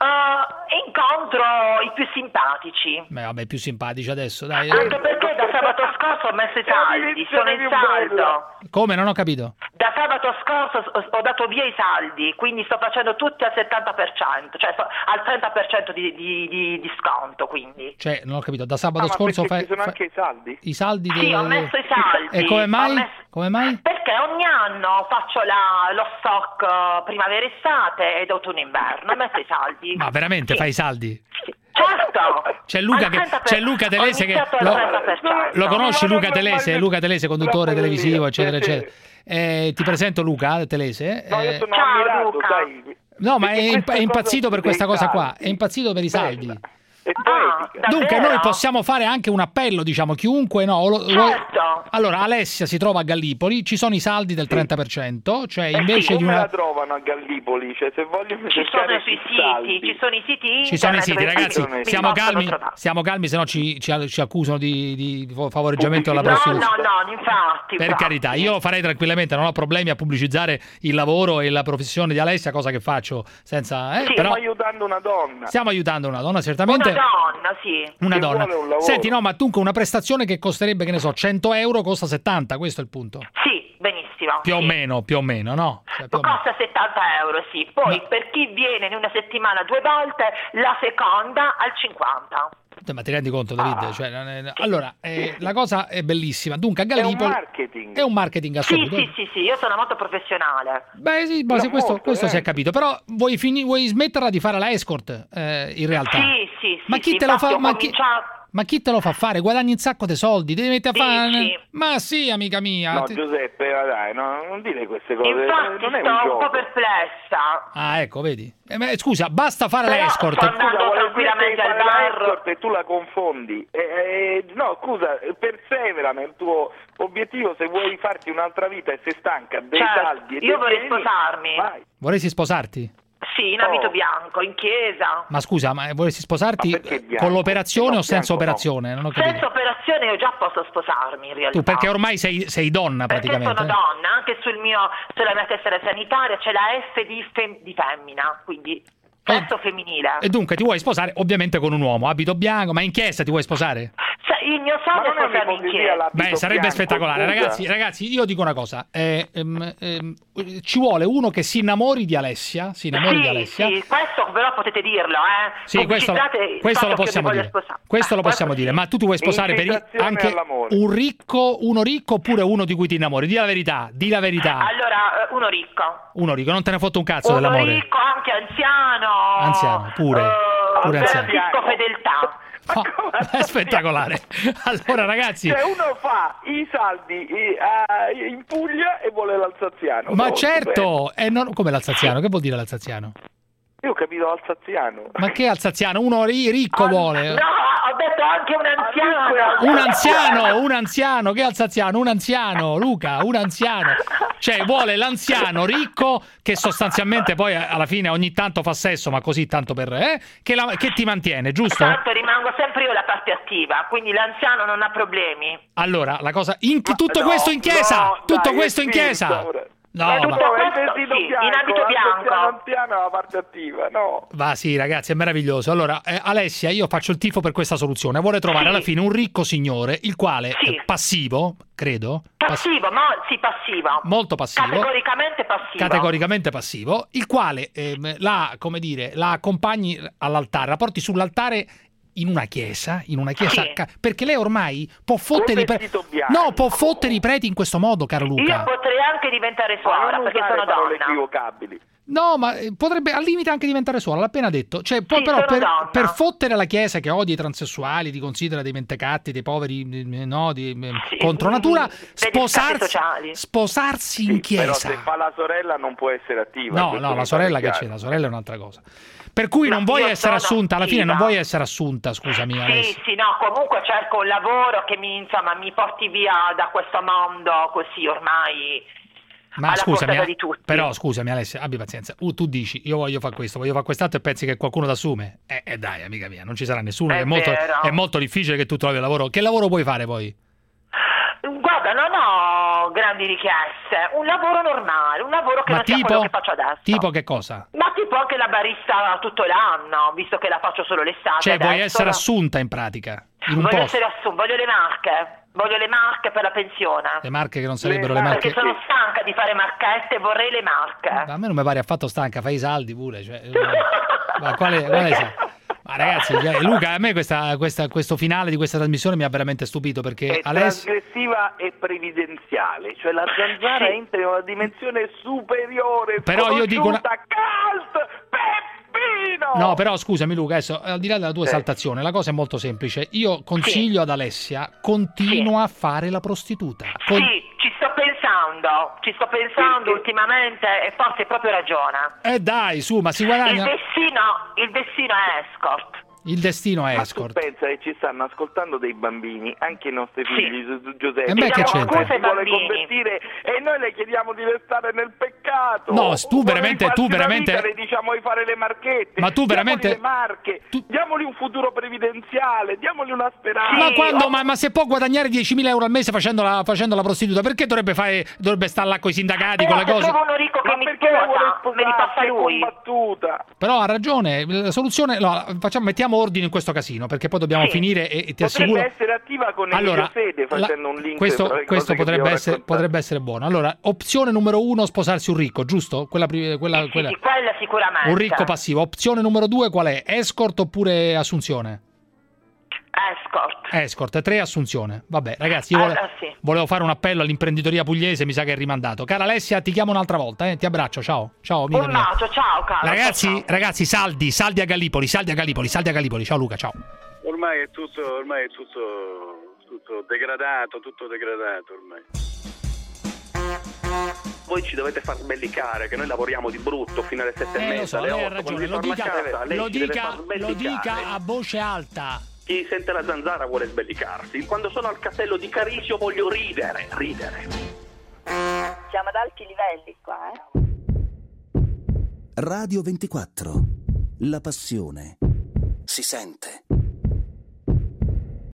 B: Uh, incontro i più simpatici.
G: Beh, vabbè, più simpatici adesso, dai.
B: Anche perché da sabato scorso ho messo i saldi, sono in saldo.
G: Come? Non ho capito.
B: Da sabato scorso ho ho dato via i saldi, quindi sto facendo tutti al settanta per cento, cioè sto al trenta per cento di, di, di, di sconto, quindi.
G: Cioè, non ho capito, da sabato
V: Ah, ma
G: scorso
V: perché
G: fai...
V: ci sono
G: fai-
V: anche i saldi?
G: I saldi
B: Sì,
G: delle-
B: ho messo i saldi.
G: E come mai?
B: Ho messo-
G: Come mai?
B: Perché ogni anno faccio la- lo stock eh, primavera-estate ed autunno-inverno, ho messo i saldi.
G: Ma veramente fai i saldi?
B: Certo!
G: C'è Luca,
B: Al
G: che,
B: trenta per-
G: c'è Luca Telese
B: ho
G: che...
B: iniziato al
G: Lo,
B: trenta per cento.
G: lo conosci
B: Ma
G: Luca
B: non
G: Telese?
B: normale-
G: Luca Telese, conduttore
V: Troppo
G: televisivo,
V: via,
G: eccetera,
V: sì,
G: eccetera. Eh, ti presento Luca Telese.
V: No, io
G: Eh,
V: sono
B: Ciao,
V: ammirato,
B: Luca.
V: sai.
G: no, ma è,
V: Perché
G: imp-
V: questa
G: è
V: cosa
G: impazzito per questa
V: dei
G: cosa qua.
V: saldi,
G: È impazzito per i saldi.
V: bella, è
B: Ah,
V: poetica.
G: Dunque,
B: davvero?
G: noi possiamo fare anche un appello, diciamo, chiunque no. lo- vuoi-
B: Certo.
G: Allora, Alessia si trova a Gallipoli, ci sono i saldi del trenta per cento, cioè
B: Eh
G: invece
B: sì,
G: di
V: Come
G: una.
V: la trovano a Gallipoli? Cioè, se vogliono
B: Ci sono
V: cercare
B: sui
V: i saldi.
B: siti, ci sono i siti
G: Ci sono i
B: internet
G: siti,
B: dove
G: ragazzi,
B: mi
G: siamo
B: possono
G: calmi,
B: trovare.
G: siamo calmi, se no ci, ci- ci accusano di, di- di favoreggiamento alla
B: No,
G: prostituzione.
B: no, no, infatti.
G: Per
B: infatti.
G: carità, io lo farei tranquillamente, non ho problemi a pubblicizzare il lavoro e la professione di Alessia, cosa che faccio senza... eh,
B: Sì,
G: però
V: Stiamo aiutando una donna.
G: stiamo aiutando una donna, certamente.
B: Una donna, sì.
G: Una
V: che
G: donna.
V: vuole un lavoro.
G: Senti, no, ma dunque una prestazione che costerebbe, che ne so, cento euro costa settanta, questo è il punto.
B: Sì, benissimo.
G: Più o
B: sì.
G: meno, più o meno, no? Cioè, più o meno.
B: Costa settanta euro, sì. Poi
G: Ma-
B: per chi viene in una settimana due volte, la seconda al cinquanta.
G: Ma ti rendi conto, David? Cioè, non è- Allora, eh, la cosa è bellissima. Dunque, a Gallipoli...
V: È un marketing.
G: È un marketing
B: Sì,
G: assoluto.
B: sì, sì, sì, io sono molto professionale.
G: Beh, sì, ma se
V: No,
G: questo,
V: molto,
G: questo
V: eh.
G: si è capito. Però vuoi, fini- vuoi smetterla di fare la escort, eh, in realtà?
B: Sì, sì, sì.
G: Ma chi
B: sì,
G: te lo
B: infatti
G: fa?
B: ho
G: Ma chi,
B: cominciato-
G: ma chi te lo fa fare? Guadagni un sacco di soldi, devi mettere a fare.
B: Dici?
G: Ma sì, amica mia.
V: No,
G: ti-
V: Giuseppe, dai, no, non dire queste cose.
B: Infatti
V: non è
B: sto
V: un
B: un,
V: gioco.
B: po' perplessa.
G: Ah, ecco, vedi. Eh, ma, scusa, basta fare
B: Però
G: l'escort.
B: sto andando
V: Scusa, vuole
B: tranquillamente
V: dire che
B: al
V: fare la
B: bar.
V: escort e tu la confondi. Eh, eh, no, scusa, persevera nel tuo obiettivo. Se vuoi farti un'altra vita e sei stanca dei
B: Certo,
V: saldi e
B: io
V: dei
B: vorrei
V: beni,
B: sposarmi.
V: vai.
G: Vorresti sposarti?
B: Sì, in abito
V: Oh.
B: bianco, in chiesa.
G: Ma scusa, ma vorresti sposarti
V: Ma perché bianco?
G: con l'operazione
V: No,
G: o senza
V: bianco no.
G: operazione? Non ho capito.
B: Senza operazione io già posso sposarmi in realtà.
G: Tu, perché ormai sei, sei donna
B: Perché
G: praticamente.
B: sono donna, anche sul mio, sulla mia tessera sanitaria c'è la F di, fem- di femmina, quindi sesso femminile.
G: E dunque ti vuoi sposare ovviamente con un uomo, abito bianco, ma in chiesa ti vuoi sposare?
B: Cioè, il mio
V: Ma
B: sogno è
V: non è
B: sposarmi in
V: un'ipocrisia
B: chiesa.
V: l'abito
G: Beh, sarebbe
V: bianco,
G: spettacolare.
V: scusa.
G: Ragazzi, ragazzi, io dico una cosa. eh, ehm, ehm, ci vuole uno che si innamori di Alessia. Si innamori
B: Sì,
G: di Alessia.
B: sì, questo però potete dirlo, eh.
G: Sì, questo,
B: Pubblicizzate il
G: questo lo
B: fatto che
G: possiamo
B: mi voglio
G: dire.
B: sposare.
G: Questo
B: Eh,
G: lo possiamo
B: questo
G: dire.
B: sì.
G: Ma tu ti vuoi sposare per i-
V: Incitazione
G: anche
V: all'amore.
G: un ricco, uno ricco oppure uno di cui ti innamori? Di la verità, di la verità.
B: Allora, eh, uno ricco.
G: Uno ricco, non te ne fotte un cazzo
B: Uno
G: dell'amore.
B: ricco, anche anziano.
G: Anziano, pure.
B: Eh,
G: Pure anziano.
B: garantisco fedeltà.
G: Oh, è spettacolare. Allora, ragazzi,
V: Cioè uno fa i saldi eh, a- in Puglia e vuole l'alsaziano.
G: ma
V: No,
G: certo, e non, come l'alsaziano? Che vuol dire l'alsaziano?
V: Io ho capito alsaziano.
G: Ma che alsaziano? Uno ri- ricco vuole.
B: No, ho detto anche un anziano.
G: Un anziano, un anziano, che alsaziano? Un anziano, Luca, un anziano. Cioè vuole l'anziano ricco che sostanzialmente poi alla fine ogni tanto fa sesso, ma così tanto per... Eh, che, la- che ti mantiene, giusto?
B: Tanto rimango sempre io la parte attiva, quindi l'anziano non ha problemi.
G: Allora, la cosa... In, tutto
V: no,
G: questo in chiesa!
V: no,
G: tutto
V: dai,
G: questo
V: è
G: in
V: finta,
G: chiesa!
V: ora.
G: No,
B: Ma
G: ma...
B: tutto
V: No, è il
B: questo,
V: vestito
B: sì,
V: bianco,
B: in abito
V: l'anziano
B: bianco.
V: anziano è la parte attiva, no.
G: Va, sì, ragazzi, è meraviglioso. Allora, eh, Alessia, io faccio il tifo per questa soluzione. Vuole trovare
B: Sì.
G: alla fine un ricco signore, il quale
B: Sì.
G: è passivo, credo. pass-
B: Passivo, ma sì, passivo.
G: molto passivo.
B: Categoricamente passivo.
G: Categoricamente passivo, il quale ehm, la, come dire, la accompagni all'altare, la porti sull'altare in una chiesa, in una chiesa
B: Sì.
G: ca- perché lei ormai può fottere i pre-
V: vestito bianco.
G: No, può fottere i preti in questo modo, caro Luca.
B: Io potrei anche diventare
V: Ma
B: suora
V: non
B: perché
V: usare
B: sono
V: parole
B: donna.
V: equivocabili.
G: No, ma eh, potrebbe al limite anche diventare suora, l'ha appena detto. Cioè, poi
B: Sì,
G: però
B: sono
G: per,
B: donna.
G: per fottere la Chiesa che odia i transessuali, li considera dei mentecatti, dei poveri, eh, no, di, eh,
B: Sì,
G: contro natura,
B: degli scafi
G: sposarsi,
B: sociali.
G: sposarsi in
V: Però
G: chiesa.
V: se fa la sorella non può essere attiva.
G: No,
V: questo
G: no,
V: mi
G: la sorella
V: pare
G: che c'è,
V: chiaro.
G: la sorella è un'altra cosa. Per cui
B: Ma
G: non vuoi
B: io
G: essere
B: sono
G: assunta, alla fine non
B: attiva.
G: vuoi essere assunta, scusami
B: Sì,
G: Alessia.
B: sì, no, comunque cerco un lavoro che mi, insomma, mi porti via da questo mondo così ormai
G: Ma
B: alla
G: scusami,
B: portata
G: eh,
B: di tutti.
G: però scusami Alessia, abbi pazienza. Uh, tu dici, io voglio fare questo, voglio fare quest'altro e pensi che qualcuno ti assume? Eh, eh dai, amica mia, non ci sarà nessuno,
B: È
G: è molto,
B: vero.
G: è molto difficile che tu trovi un lavoro. Che lavoro puoi fare poi?
B: Guarda, non ho grandi richieste, un lavoro normale, un lavoro che
G: Ma
B: non sia
G: tipo?
B: quello che faccio adesso.
G: Tipo che cosa?
B: Ma tipo anche la barista tutto l'anno, visto che la faccio solo l'estate.
G: Cioè, vuoi
B: adesso,
G: essere
B: no?
G: assunta in pratica? In un
B: Voglio
G: posto?
B: essere assunta, voglio le marche, voglio le marche per la pensione.
G: Le marche che non sarebbero le
B: Perché
G: marche.
B: sono stanca di fare marchette e vorrei le marche.
G: A me non mi pare affatto stanca, fai i saldi pure. Cioè, eh, ma quale, quale sa- Ma ragazzi, eh, Luca, a me questa, questa, questo finale di questa trasmissione mi ha veramente stupito perché
V: È
G: Alessio...
V: trasgressiva e previdenziale, cioè la zanzara entra in una dimensione superiore,
G: Però io dico una-
V: sconosciuta, cult, Peppino!
G: No, però scusami Luca, adesso al di là della tua
V: Eh.
G: esaltazione, la cosa è molto semplice. Io consiglio ad Alessia, continua a fare la prostituta. Con-
B: Sì, ci sto pensando, ci sto pensando ultimamente e forse hai proprio ragione.
G: Eh dai, su, ma si
B: Il
G: guadagna...
B: destino, il destino è escort.
G: Il destino è
V: Ma
G: escort.
V: tu pensa che ci stanno ascoltando dei bambini, anche i nostri figli, Gi- Giuseppe,
G: E beh, che c'entra?
V: si vuole
B: bambini.
V: convertire e noi le chiediamo di restare nel peccato.
G: No, tu
V: Vuole
G: veramente-
V: rifarsi
G: tu
V: una
G: veramente-
V: vita, le diciamo di fare le marchette.
G: Ma tu veramente-
V: Diamogli le marche, diamogli un futuro previdenziale, diamogli una speranza.
G: Ma, quando, ma, ma se può guadagnare diecimila euro al mese facendo la, facendo la prostituta, perché dovrebbe fare dovrebbe stare là con i sindacati, con le
B: Però se
G: cose?
B: trovo uno ricco che
V: Ma
B: mi
V: perché lei vuole
B: sposa, me li passa
V: sposarsi, è
B: lui.
V: combattuta.
G: Però ha ragione, la soluzione no, facciamo, mettiamo ordine in questo casino perché poi dobbiamo
V: Sì.
G: finire e, e ti
V: Potrebbe
G: assicuro
V: essere attiva con
G: allora,
V: Emilio Fede facendo un link
G: questo,
V: tra le
G: questo
V: cose che
G: potrebbe
V: vi ho
G: essere,
V: raccontato.
G: potrebbe essere buono. Allora, opzione numero uno, sposarsi un ricco, giusto? Quella, pri- quella,
B: Sì,
G: quella-
B: sì, quella sicuramente.
G: un ricco passivo. Opzione numero due qual è? Escort oppure assunzione?
B: Escort.
G: Escort, tre assunzione. Vabbè, ragazzi, io
B: Ah,
G: vole-
B: ah, sì.
G: volevo fare un appello all'imprenditoria pugliese, mi sa che è rimandato. Cara Alessia, ti chiamo un'altra volta, eh? Ti abbraccio, ciao. Ciao, amica
B: Un
G: mia.
B: bacio, ciao caro.
G: Ragazzi,
B: ciao.
G: ragazzi, saldi, saldi a Gallipoli, saldi a Gallipoli, saldi a Gallipoli. Ciao Luca, ciao.
E: Ormai è tutto, ormai è tutto, tutto degradato, tutto degradato ormai.
J: Voi ci dovete far sbellicare che noi lavoriamo di brutto fino alle sette e
G: Eh, lo
J: mezza,
G: so,
J: alle
G: lei ha
J: otto, quando
G: ragione,
J: vi
G: lo
J: torno a
G: dica,
J: casa, lei
G: lo
J: ci deve
G: dica,
J: far
G: lo
J: sbellicare.
G: dica a voce alta.
J: Chi sente la zanzara vuole sbellicarsi. Quando sono al castello di Carisio voglio ridere, ridere.
F: Siamo ad alti livelli qua, eh?
D: Radio ventiquattro. La passione si sente.